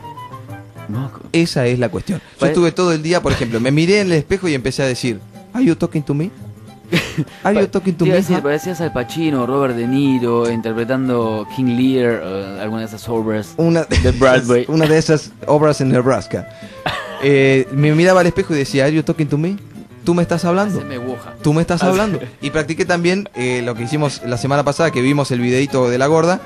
No, Esa es la cuestión. Yo Pare- estuve todo el día, por ejemplo, me miré en el espejo y empecé a decir, ¿Are you talking to me? ¿Are you talking to Te iba a me? decir, parecías Al Pacino, Robert De Niro, interpretando King Lear, o alguna de esas obras Una de Broadway. una de esas obras en Nebraska. Eh, me miraba al espejo y decía, ¿Are you talking to me? ¿Tú me estás hablando? Haceme buja. Tú me estás Hace- hablando. Y practiqué también eh, lo que hicimos la semana pasada, que vimos el videito de la gorda.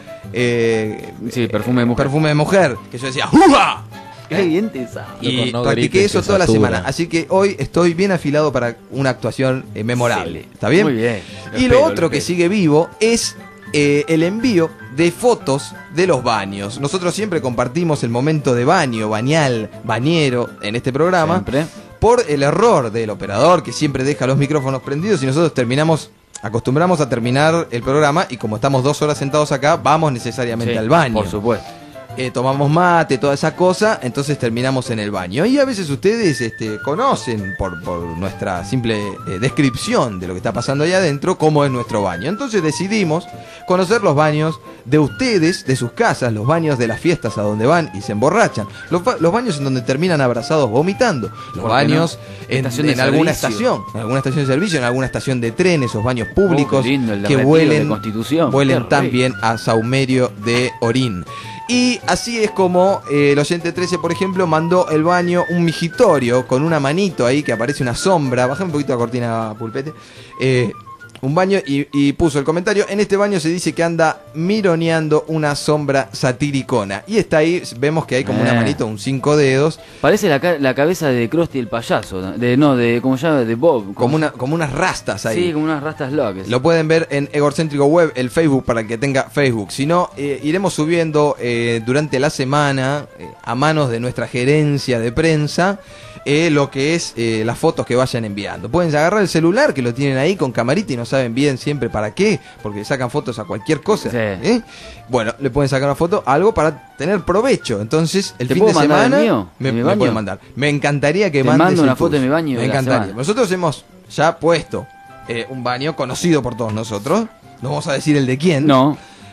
eh, Sí, perfume de mujer. Perfume de mujer. Que yo decía, ¡Juga! Qué bien te sabe. Y Loco, no practiqué grites, eso que toda la satura. semana. Así que hoy estoy bien afilado para una actuación eh, memorable. Excelente. ¿Está bien? Muy bien. Y Lo lo espero, otro lo que espero. sigue vivo es eh, el envío de fotos de los baños. Nosotros siempre compartimos el momento de baño, bañal, bañero en este programa. Siempre. Por el error del operador que siempre deja los micrófonos prendidos y nosotros terminamos, acostumbramos a terminar el programa y como estamos dos horas sentados acá, vamos necesariamente Sí, al baño. Por supuesto. Eh, tomamos mate, toda esa cosa, entonces terminamos en el baño. Y a veces ustedes este, conocen por, por nuestra simple eh, descripción de lo que está pasando ahí adentro, cómo es nuestro baño. Entonces decidimos conocer los baños de ustedes, de sus casas, los baños de las fiestas a donde van y se emborrachan, los, ba- los baños en donde terminan abrazados vomitando, los ¿Por qué baños no? en, Estación de en alguna servicio. estación, en alguna estación de servicio, en alguna estación de tren, esos baños públicos Oh, qué lindo, el de que Retiro, huelen, de Constitución. huelen Qué tan rico. bien a saumerio de orín. Y así es como eh, el oyente trece, por ejemplo, mandó el baño un migitorio con una manito ahí que aparece una sombra. Bajame un poquito la cortina, Pulpete. Eh, un baño y, y puso el comentario. En este baño se dice que anda mironeando una sombra satiricona. Y está ahí, vemos que hay como una Eh. manito, un cinco dedos, Parece la, ca- la cabeza de Krusty el payaso. De, no, de, ¿cómo se llama? De Bob. como, una, como unas rastas ahí. Sí, como unas rastas locas. Lo pueden ver en Egorcéntrico Web, el Facebook, para el que tenga Facebook. Si no, eh, iremos subiendo eh, durante la semana, eh, a manos de nuestra gerencia de prensa, eh, lo que es eh, las fotos que vayan enviando. Pueden agarrar el celular, que lo tienen ahí con camarita y no saben bien siempre para qué, porque sacan fotos a cualquier cosa. Sí. ¿eh? Bueno, le pueden sacar una foto a algo para tener provecho. Entonces, el ¿Te fin puedo de mandar el semana mío? me, ¿De mi me baño? pueden mandar. Me encantaría que Te mandes mando el una foto de tuyo. mi baño Me de la encantaría. semana. Nosotros hemos ya puesto eh, un baño conocido por todos nosotros. No vamos a decir el de quién. No.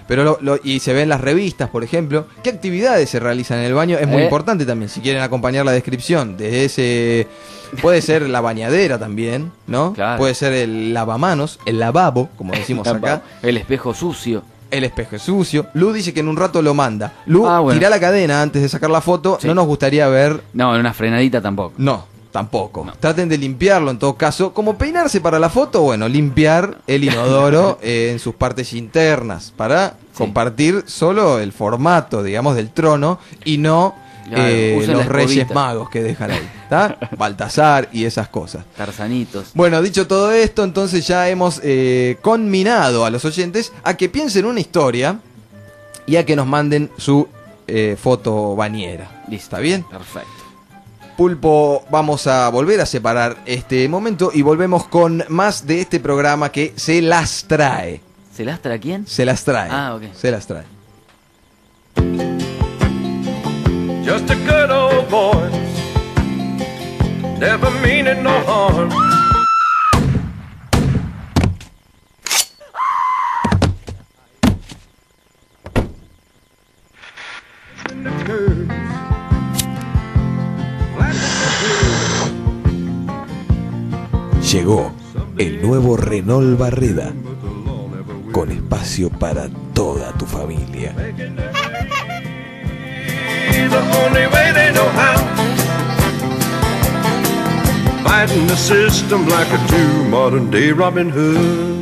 Pero lo, lo- y se ven las revistas, por ejemplo. ¿Qué actividades se realizan en el baño? Es muy Eh. importante también, si quieren acompañar la descripción. Desde ese... Puede ser la bañadera también, ¿no? Claro. Puede ser el lavamanos, el lavabo, como decimos acá. El espejo sucio. El espejo es sucio. Lu dice que en un rato lo manda. Lu, Ah, bueno. tirá la cadena antes de sacar la foto. Sí. No nos gustaría ver... No, en una frenadita tampoco. No, tampoco. Traten de limpiarlo en todo caso. Como peinarse para la foto, bueno, limpiar el inodoro eh, en sus partes internas para compartir solo el formato, digamos, del trono y no Claro, eh, usen los la Reyes escobita. Magos que dejan ahí. ¿Está? Baltasar y esas cosas. Tarzanitos. Bueno, dicho todo esto, entonces ya hemos eh, conminado a los oyentes a que piensen una historia y a que nos manden su eh, foto bañera. ¿Está bien? Perfecto. Pulpo, vamos a volver a separar este momento y volvemos con más de este programa que se las trae. ¿Se lastra quién? Se las trae. Ah, ok. Se las trae. Just a good old boy, never meaning no harm. Llegó el nuevo Renault Barreda, con espacio para toda tu familia. The only way they know how, fighting the system like a true modern day Robin Hood.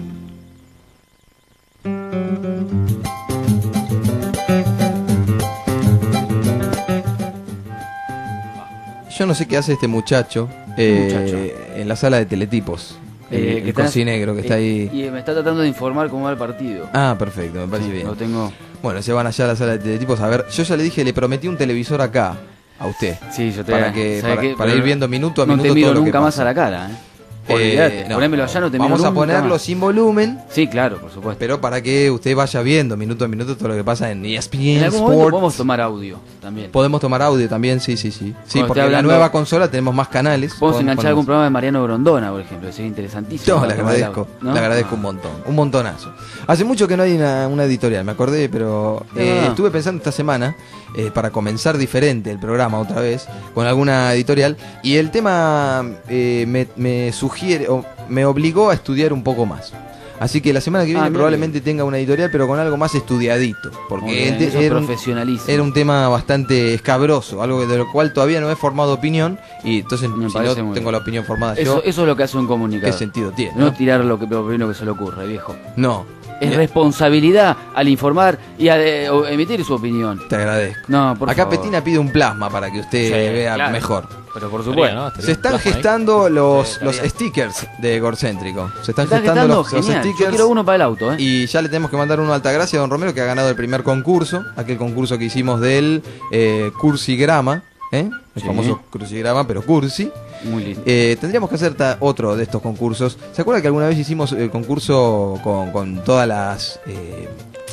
Yo no sé qué hace este muchacho, eh, Muchacho. en la sala de teletipos. El, Eh, el que está- cocinegro que está eh, ahí. Y me está tratando de informar cómo va el partido. Ah, perfecto, me parece Sí, bien. Lo tengo. Bueno, se van allá a la sala de teletipos a ver. Yo ya le dije, le prometí un televisor acá a usted. Sí, yo te Para, que, ¿sabe para, qué? para Pero ir viendo minuto a no minuto te miro todo lo que nunca más pasa. a la cara, ¿eh? Eh, Olvídate, no. ponémelo allá, no te miro Vamos a nunca ponerlo más. sin volumen, Sí, claro, por supuesto. pero para que usted vaya viendo minuto a minuto todo lo que pasa en E S P N En algún momento Sports. podemos tomar audio también. Podemos tomar audio también, sí, sí, sí. Sí, Cuando porque esté en la hablando- nueva consola tenemos más canales. Podemos enganchar poner- algún programa de Mariano Grondona, por ejemplo, que sería interesantísimo. No, para le tomar el agradezco, audio, ¿no? le agradezco un montón, un montonazo. Hace mucho que no hay una, una editorial, me acordé, pero Es eh, verdad. estuve pensando esta semana, eh, para comenzar diferente el programa otra vez, con alguna editorial, y el tema eh, me, me sugiere, o me obligó a estudiar un poco más. Así que la semana que viene Ah, mira probablemente tenga una editorial, pero con algo más estudiadito, Muy porque bien, el te- eso es era, un, profesionalismo. era un tema bastante escabroso, algo de lo cual todavía no he formado opinión, y entonces Me si parece no muy tengo bien. la opinión formada Eso, yo, eso es lo que hace un comunicador. ¿qué sentido tiene? No no? tirar lo, que, lo primero que se le ocurre, viejo. No. Es Bien. responsabilidad al informar y a eh, o emitir su opinión. Te agradezco. No, por Acá favor. Petina pide un plasma para que usted Sí, vea claro. mejor. Pero por supuesto. ¿no? Estaría Se un están plasma ahí. gestando los, Sí, los está bien. stickers de Egorcéntrico. Se están Está gestando gestando, los, los genial. Yo stickers. quiero uno para el auto, ¿eh? Y ya le tenemos que mandar uno a Altagracia, don Romero, que ha ganado el primer concurso. Aquel concurso que hicimos del eh, Cursigrama. ¿eh? El Sí. famoso Crucigrama, pero Cursi. Muy lindo. Eh, tendríamos que hacer ta- otro de estos concursos. ¿Se acuerda que alguna vez hicimos el concurso con, con todas las eh,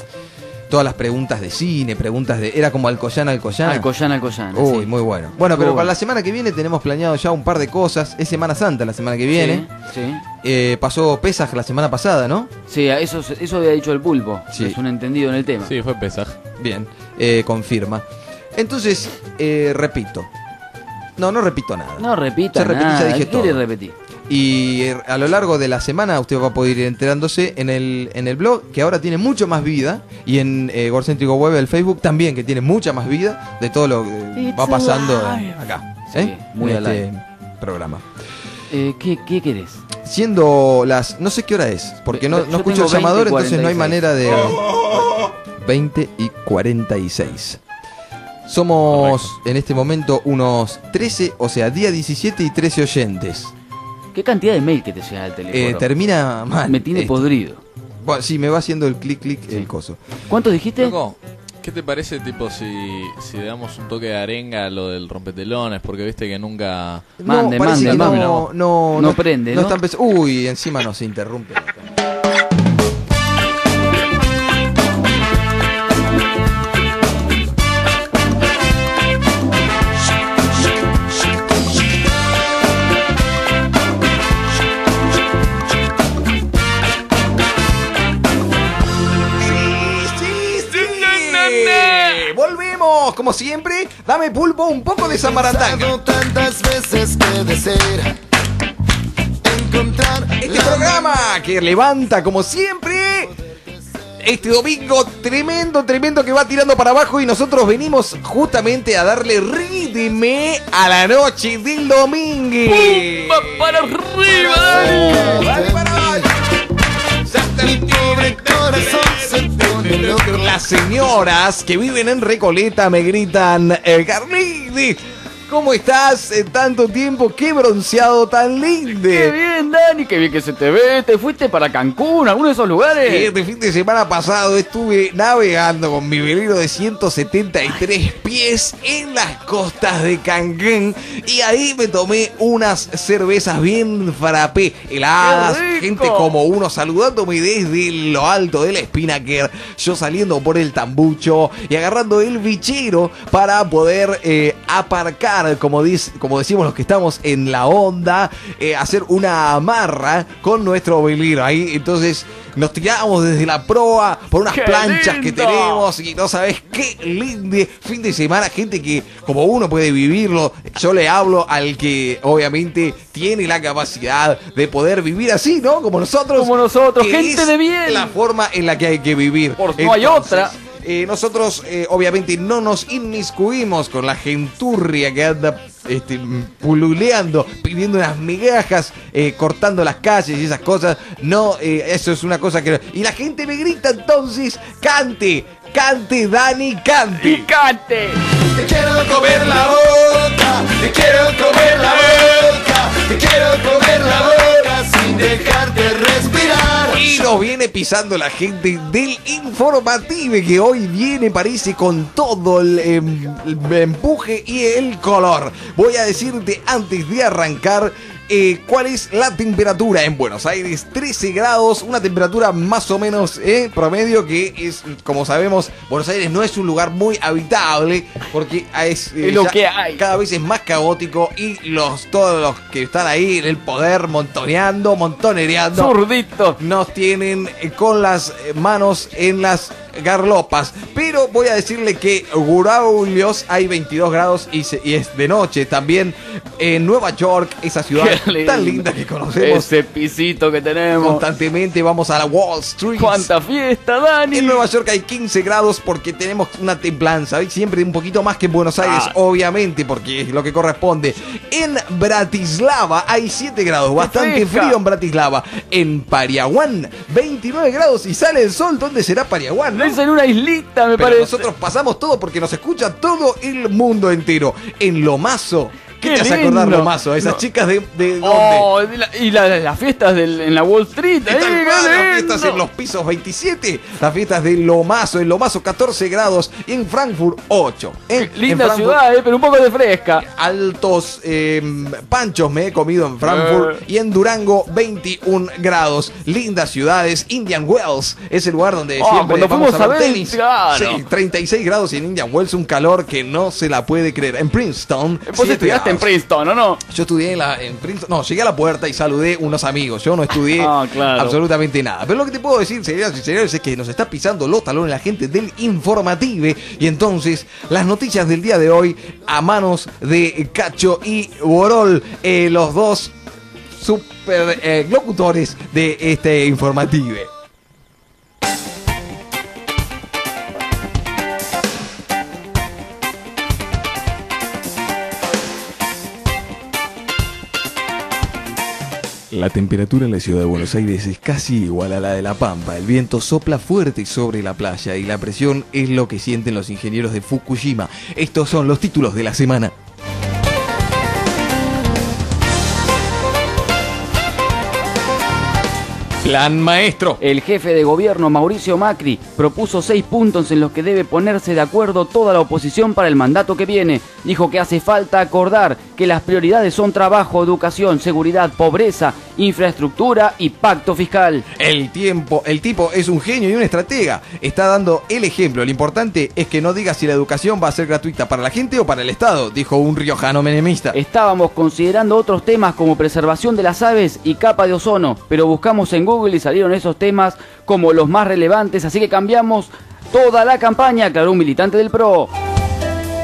todas las preguntas de cine, preguntas de... Era como Alcoyana, Alcoyana. Alcoyana, Alcoyana. Uy, sí. muy bueno. Bueno, pero Uy. para la semana que viene tenemos planeado ya un par de cosas. Es Semana Santa la semana que viene. Sí, sí. Eh, pasó Pesaj la semana pasada, ¿no? Sí, eso, eso había dicho el pulpo. Sí. Es un entendido en el tema. Sí, fue Pesaj. Bien, eh, confirma. Entonces, eh, repito. No, no repito nada. No repita Ya repetí, nada. ya dije ¿Qué quiere todo. repetir? Y eh, a lo largo de la semana usted va a poder ir enterándose en el, en el blog, que ahora tiene mucho más vida, y en eh, Egorcéntrico Web, el Facebook también, que tiene mucha más vida de todo lo que It's va pasando alive. acá, Sí, ¿eh? muy en este alive. programa. Eh, ¿qué, ¿Qué querés? Siendo las... No sé qué hora es, porque no, Yo no escucho tengo el llamador, veinte y entonces no hay cuarenta y seis. manera de... veinte y cuarenta y seis. Somos en este momento unos trece, o sea, día diecisiete y trece oyentes. ¿Qué cantidad de mail que te llega al teléfono? Eh, termina mal. Me tiene esto. podrido. Bueno, sí, me va haciendo el clic, clic, el coso. ¿Cuántos dijiste? Loco, ¿qué te parece tipo si, si le damos un toque de arenga a lo del rompetelones? Porque viste que nunca... Mande, no, parece mande, que mande. no, no, No prende, ¿no? están pens- Uy, encima nos interrumpe. Trees como siempre. Dame, Pulpo, un poco de Zamarandanga. Tantas veces que desear encontrar este programa que levanta, como siempre, este domingo tremendo, tremendo, que va tirando para abajo, y nosotros venimos justamente a darle ritme a la noche del domingo. ¡Pumba para arriba, Dani! ¡Dale para abajo! mi pobre corazón se pone loco. Las señoras que viven en Recoleta me gritan, eh, Carlini, ¿cómo estás? En tanto tiempo, qué bronceado tan lindo. ¡Qué bien, Dani! ¡Qué bien que se te ve! ¿Te fuiste para Cancún, alguno de esos lugares? Este fin de semana pasado estuve navegando con mi velero de ciento setenta y tres pies en las costas de Cancún, y ahí me tomé unas cervezas bien frappé, heladas, gente como uno saludándome desde lo alto de la Spinnaker, yo saliendo por el tambucho y agarrando el bichero para poder eh, aparcar, como, dice, como decimos los que estamos en la onda, eh, hacer una amarra con nuestro velero ahí. Entonces nos tiramos desde la proa por unas ¡Qué planchas lindo! que tenemos, y no sabes qué lindo fin de semana, gente que como uno puede vivirlo. Yo le hablo al que obviamente tiene la capacidad de poder vivir así, ¿no? Como nosotros. Como nosotros, que gente es de bien. La forma en la que hay que vivir. Por no hay otra. Eh, nosotros eh, obviamente no nos inmiscuimos con la genturria que anda este, pululeando, pidiendo unas migajas, eh, cortando las calles y esas cosas. No, eh, eso es una cosa que... Y la gente me grita entonces, cante, cante, Dani, cante. ¡Y cante! Te quiero comer la boca, te quiero comer la boca, te quiero comer la boca sin dejarte respirar. Y nos viene pisando la gente del Informative, que hoy viene, parece, con todo el, em, el empuje y el color. Voy a decirte antes de arrancar eh, cuál es la temperatura en Buenos Aires. Trece grados, una temperatura más o menos eh, promedio, que es, como sabemos, Buenos Aires no es un lugar muy habitable, porque es, eh, Es lo ya que hay. cada vez es más caótico, y los todos los que están ahí en el poder montoneando, montonereando, ¡Zurdito! nos tienen eh, con las eh, manos en las garlopas. Pero voy a decirle que Guarulhos hay veintidós grados y, se, y es de noche. También en Nueva York, esa ciudad Qué tan lindo. linda que conocemos Ese pisito que tenemos. constantemente. Vamos a la Wall Street. ¡Cuánta fiesta, Dani! En Nueva York hay quince grados porque tenemos una templanza, ¿ves? Siempre un poquito más que en Buenos Aires, Ah. obviamente, porque es lo que corresponde. En Bratislava hay siete grados, bastante fresca. frío en Bratislava. En Pariaguán, veintinueve grados y sale el sol. ¿Dónde será Pariaguán? Lo hizo en una islita, me Pero parece. nosotros pasamos todo porque nos escucha todo el mundo entero. En Lomazo. ¿Qué, ¡Qué te hace acordar lindo! Lomazo? Esas No. chicas de, de dónde. Oh, y la- y la- las fiestas del- en la Wall Street. ¿Qué ¡Eh, tal qué cual? Las lindo! fiestas en los pisos veintisiete, las fiestas de Lomazo, en Lomazo catorce grados y en Frankfurt ocho. En, en Linda Frankfurt, ciudad, eh, pero un poco de fresca. altos eh, panchos me he comido en Frankfurt, Eh. y en Durango veintiún grados. Lindas ciudades. Indian Wells es el lugar donde Oh, siempre cuando vamos fuimos a a ver ver, tenis. claro. Sí, treinta y seis grados en Indian Wells, un calor que no se la puede creer. En Princeton, Vos siete estudiaste en grados. Princeton, ¿o no? Yo estudié en, la, en Princeton, no, llegué a la puerta y saludé unos amigos. Yo no estudié Ah, claro. absolutamente nada. Pero lo que te puedo decir, señoras y señores, es que nos está pisando los talones la gente del Informative. Y entonces, las noticias del día de hoy a manos de Cacho y Borol, eh, los dos super eh, locutores de este Informative. La temperatura en la ciudad de Buenos Aires es casi igual a la de La Pampa. El viento sopla fuerte sobre la playa y la presión es lo que sienten los ingenieros de Fukushima. Estos son los títulos de la semana. Plan maestro. El jefe de gobierno Mauricio Macri propuso seis puntos en los que debe ponerse de acuerdo toda la oposición para el mandato que viene. Dijo que hace falta acordar que las prioridades son trabajo, educación, seguridad, pobreza, infraestructura y pacto fiscal. El tiempo, el tipo es un genio y un estratega. Está dando el ejemplo. Lo importante es que no diga si la educación va a ser gratuita para la gente o para el Estado, dijo un riojano menemista. Estábamos considerando otros temas como preservación de las aves y capa de ozono, pero buscamos en Google y salieron esos temas como los más relevantes, así que cambiamos toda la campaña, aclaró un militante del P R O.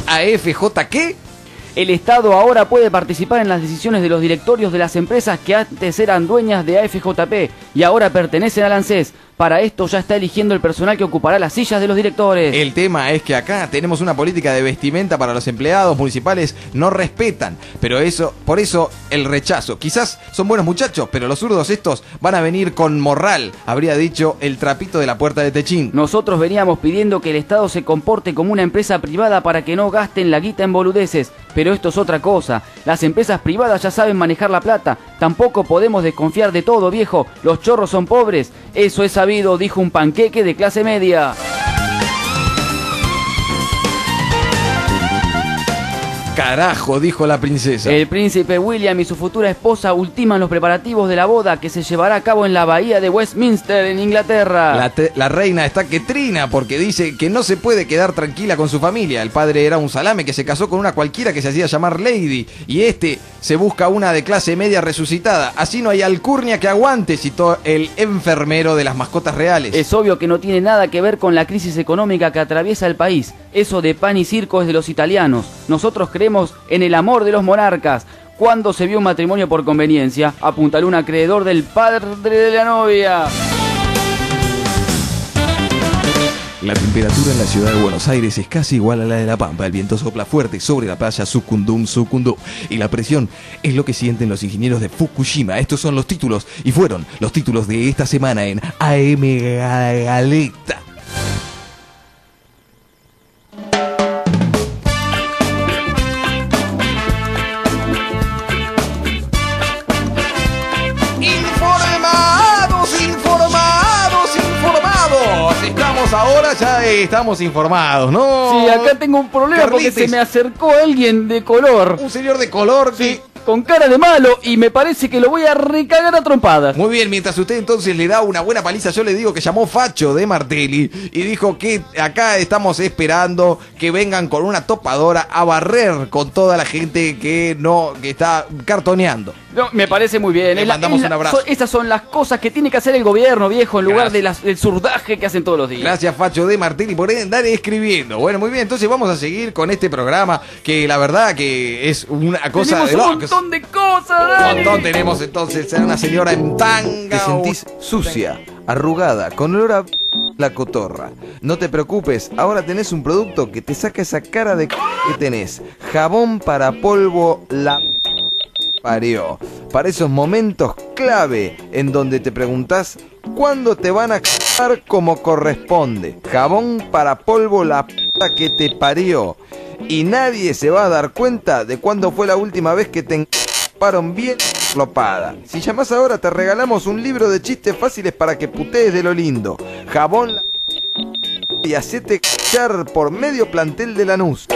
¿A F J qué? El Estado ahora puede participar en las decisiones de los directorios de las empresas que antes eran dueñas de A F J P y ahora pertenecen al ANSES. Para esto ya está eligiendo el personal que ocupará las sillas de los directores. El tema es que acá tenemos una política de vestimenta para los empleados municipales, no respetan, pero eso, por eso el rechazo. Quizás son buenos muchachos, pero los zurdos estos van a venir con morral, habría dicho el trapito de la puerta de Techín. Nosotros veníamos pidiendo que el Estado se comporte como una empresa privada para que no gasten la guita en boludeces, pero esto es otra cosa. Las empresas privadas ya saben manejar la plata, tampoco podemos desconfiar de todo, viejo. Los chorros son pobres, eso es sabido, dijo un panqueque de clase media. Carajo, dijo la princesa. El príncipe William y su futura esposa ultiman los preparativos de la boda que se llevará a cabo en la bahía de Westminster, en Inglaterra. La, te- la reina está que trina porque dice que no se puede quedar tranquila con su familia. El padre era un salame que se casó con una cualquiera que se hacía llamar Lady. Y este se busca una de clase media resucitada. Así no hay alcurnia que aguante, citó el enfermero de las mascotas reales. Es obvio que no tiene nada que ver con la crisis económica que atraviesa el país. Eso de pan y circo es de los italianos. Nosotros creemos en el amor de los monarcas. ¿Cuándo se vio un matrimonio por conveniencia? Apuntaló un acreedor del padre de la novia. La temperatura en la ciudad de Buenos Aires es casi igual a la de La Pampa. El viento sopla fuerte sobre la playa Sucundum Sucundú. Y la presión es lo que sienten los ingenieros de Fukushima. Estos son los títulos, y fueron los títulos de esta semana en A M Galeta. Informados, informados, informados. Estamos ahora, ya estamos informados, ¿no? Sí, acá tengo un problema Carlitos. porque se me acercó alguien de color. Un señor de color que... Con cara de malo y me parece que lo voy a recagar a trompadas. Muy bien, mientras usted entonces le da una buena paliza, yo le digo que llamó Facho de Martelli y dijo que acá estamos esperando que vengan con una topadora a barrer con toda la gente que no que está cartoneando. No, me parece muy bien. Le Es la- mandamos es la- un abrazo. son- esas son las cosas que tiene que hacer el gobierno, viejo, en lugar Gracias. de las- del surdaje que hacen todos los días. Gracias, Facho de Martelli, por andar escribiendo. Bueno, muy bien, entonces vamos a seguir con este programa que la verdad que es una cosa Tenemos de un locos. montón de cosas, Un Dani. montón tenemos entonces a una señora en tanga. Te sentís sucia, arrugada, con olor a la cotorra. No te preocupes, ahora tenés un producto que te saca esa cara de c que tenés. Jabón para polvo la parió. Para esos momentos clave en donde te preguntás cuándo te van a c***ar como corresponde. Jabón para polvo la p que te parió. Y nadie se va a dar cuenta de cuándo fue la última vez que te paron bien flopada. Si llamás ahora te regalamos un libro de chistes fáciles para que putees de lo lindo. Jabón la y hacete c***ar por medio plantel de Lanús.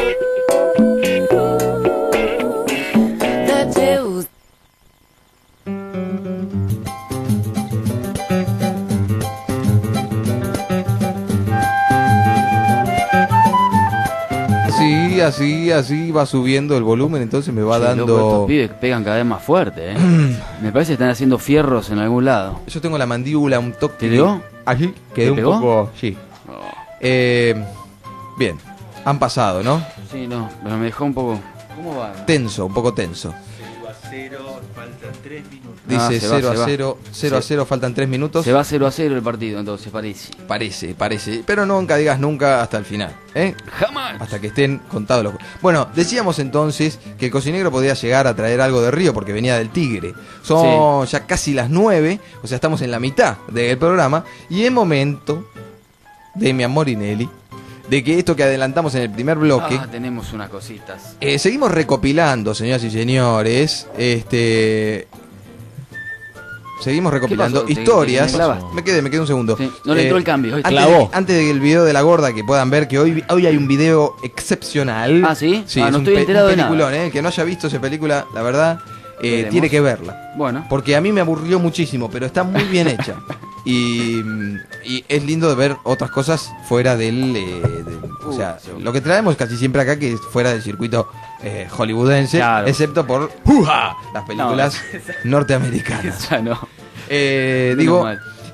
Así, así, así va subiendo el volumen, entonces me va Che, dando... loco, estos pibes pegan cada vez más fuerte, ¿eh? Me parece que están haciendo fierros en algún lado. Yo tengo la mandíbula un toque... ¿Te dio? Allí, quedé ¿Te un pegó? poco... Sí. Eh, bien, han pasado, ¿no? Sí, no, pero me dejó un poco... ¿Cómo va? Tenso, un poco tenso. cero a cero, faltan tres minutos. Dice Ah, se va, cero se a va. cero, cero a Se- cero, faltan tres minutos. Se va cero a cero el partido, entonces, parece. Parece, parece. Pero nunca digas nunca hasta el final, ¿eh? Jamás. Hasta que estén contados los... Bueno, decíamos entonces que el cocinegro podía llegar a traer algo de Río porque venía del Tigre. Son ya casi las nueve, o sea, estamos en la mitad del programa. Y es momento de mi amor Inelli, de que esto que adelantamos en el primer bloque... Ah, tenemos unas cositas. Eh, seguimos recopilando, señoras y señores. Este. Seguimos recopilando pasó? ¿Te- historias. te- te clavas? me quedé, me quedé un segundo. Sí, no le entró el cambio, ¿viste? Antes, Clavó. de, antes del video de la gorda, que puedan ver que hoy, hoy hay un video excepcional. ¿Ah, sí? Sí, Ah, es no un estoy pe- enterado un de nada. peliculón, eh. El que no haya visto esa película, la verdad, eh, Veremos. tiene que verla. Bueno. Porque a mí me aburrió muchísimo, pero está muy bien hecha. Y, y es lindo de ver otras cosas fuera del... eh, del- o sea, lo que traemos casi siempre acá que es fuera del circuito eh, hollywoodense, Claro. excepto por ¡Uja! Las películas No, norteamericanas. Ya no. Eh, Menos digo, mal.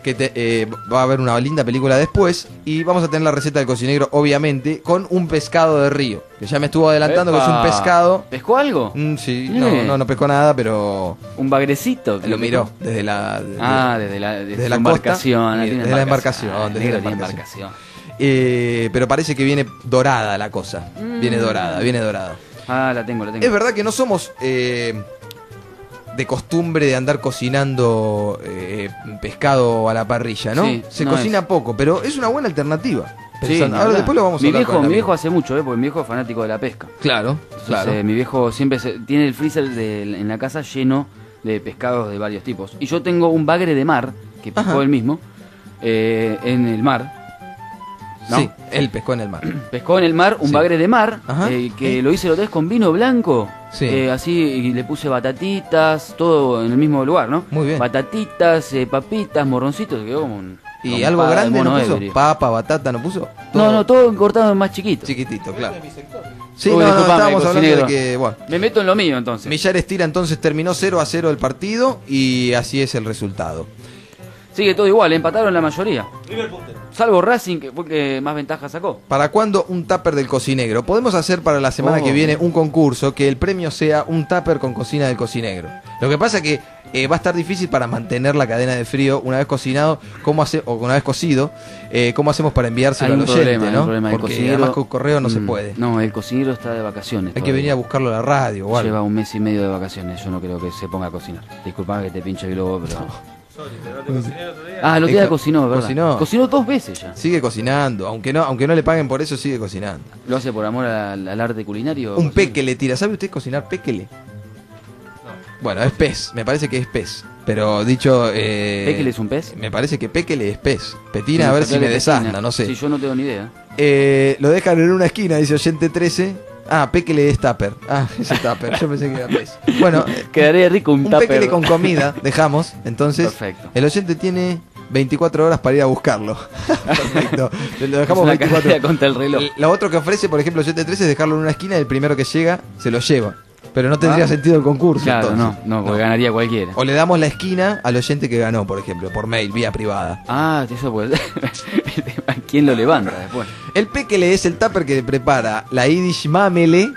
que te- eh, va a haber una linda película después. Y vamos a tener la receta del cocinegro, obviamente, con un pescado de río. Que ya me estuvo adelantando que es un Epa. pescado. ¿Pescó algo? Mm, sí, Eh. no, no, no pescó nada, pero Un bagrecito. lo miró desde la, de- Ah, desde la, desde desde su la embarcación. costa, ah, tiene desde la embarcación, Ah, desde negro la tiene embarcación. Eh, pero parece que viene dorada la cosa. Mm. Viene dorada, viene dorada. Ah, la tengo, la tengo. Es verdad que no somos eh, de costumbre de andar cocinando eh, pescado a la parrilla, ¿no? Sí, Se no cocina es. poco, pero es una buena alternativa. Sí, Pensando- ni ahora hablar. después lo vamos a mi hablar viejo, con el mi amigo. viejo hace mucho, ¿eh? Porque mi viejo es fanático de la pesca. Claro, Entonces, claro. eh, mi viejo siempre se- tiene el freezer de- en la casa lleno de pescados de varios tipos. Y yo tengo un bagre de mar, que pescó Ajá. él mismo, eh, en el mar. ¿no? Sí, él pescó en el mar. Pescó en el mar un Sí. bagre de mar, Ajá. eh, que lo hice la otra vez con vino blanco. Sí. Eh, así, y le puse batatitas, todo en el mismo lugar, ¿no? Muy bien. Batatitas, eh, papitas, morroncitos, quedó como un... ¿Y como algo espada de grande no mono puso? ebrio. Papa, batata, ¿no puso? No, no, todo cortado en más chiquito. Chiquitito, claro. Sí, Uy, no, no, disculpame, estábamos hablando de cocinero. que, bueno, Me meto en lo mío entonces. Millares Tira entonces terminó cero a cero el partido y así es el resultado. Sigue todo igual, empataron la mayoría. Salvo Racing, que fue el que más ventaja sacó. ¿Para cuándo un tupper del cocinegro? Podemos hacer para la semana Oh. que viene un concurso que el premio sea un tupper con cocina del cocinegro. Lo que pasa que eh, va a estar difícil para mantener la cadena de frío una vez cocinado, ¿cómo hace, o una vez cocido, eh, ¿cómo hacemos para enviárselo Hay al un oyente? problema, hay ¿no? un problema. El Porque cocinero- además con correo no se Mm, puede. No, el cocinero está de vacaciones. Hay que todavía. venir a buscarlo a la radio o algo. Lleva un mes y medio de vacaciones. Yo no creo que se ponga a cocinar. Disculpame que te pinche el globo, pero. Ah, lo Es día co- cocinó, ¿verdad? cocinó. Cocinó dos veces ya. Sigue cocinando, aunque no, aunque no le paguen por eso, sigue cocinando. ¿Lo hace por amor al, al arte culinario? Un pequele tira. ¿Sabe usted cocinar pequele? Bueno, es pez, me parece que es pez. Pero dicho... Eh, ¿Pequele es un pez? Me parece que pequele es pez. Petina, a ver si me desasna, no sé. Sí, yo no tengo ni idea. Eh, lo dejan en una esquina, dice oyente trece. Ah, pequele es tupper. Ah, ese tupper, yo pensé que era pez. Bueno, eh, Quedaría rico un, un tupper. pequele con comida, dejamos. Entonces, Perfecto. el oyente tiene veinticuatro horas para ir a buscarlo. Perfecto. Lo dejamos Es una veinticuatro. carrera contra el reloj. Lo otro que ofrece, por ejemplo, oyente trece es dejarlo en una esquina y el primero que llega se lo lleva. Pero no tendría Ah. sentido el concurso. Claro, entonces. no, no, porque ganaría cualquiera. O le damos la esquina al oyente que ganó, por ejemplo, por mail, vía privada. Ah, eso puede ¿A quién lo levanta después? El pequele es el tupper que prepara la Yiddish Mamele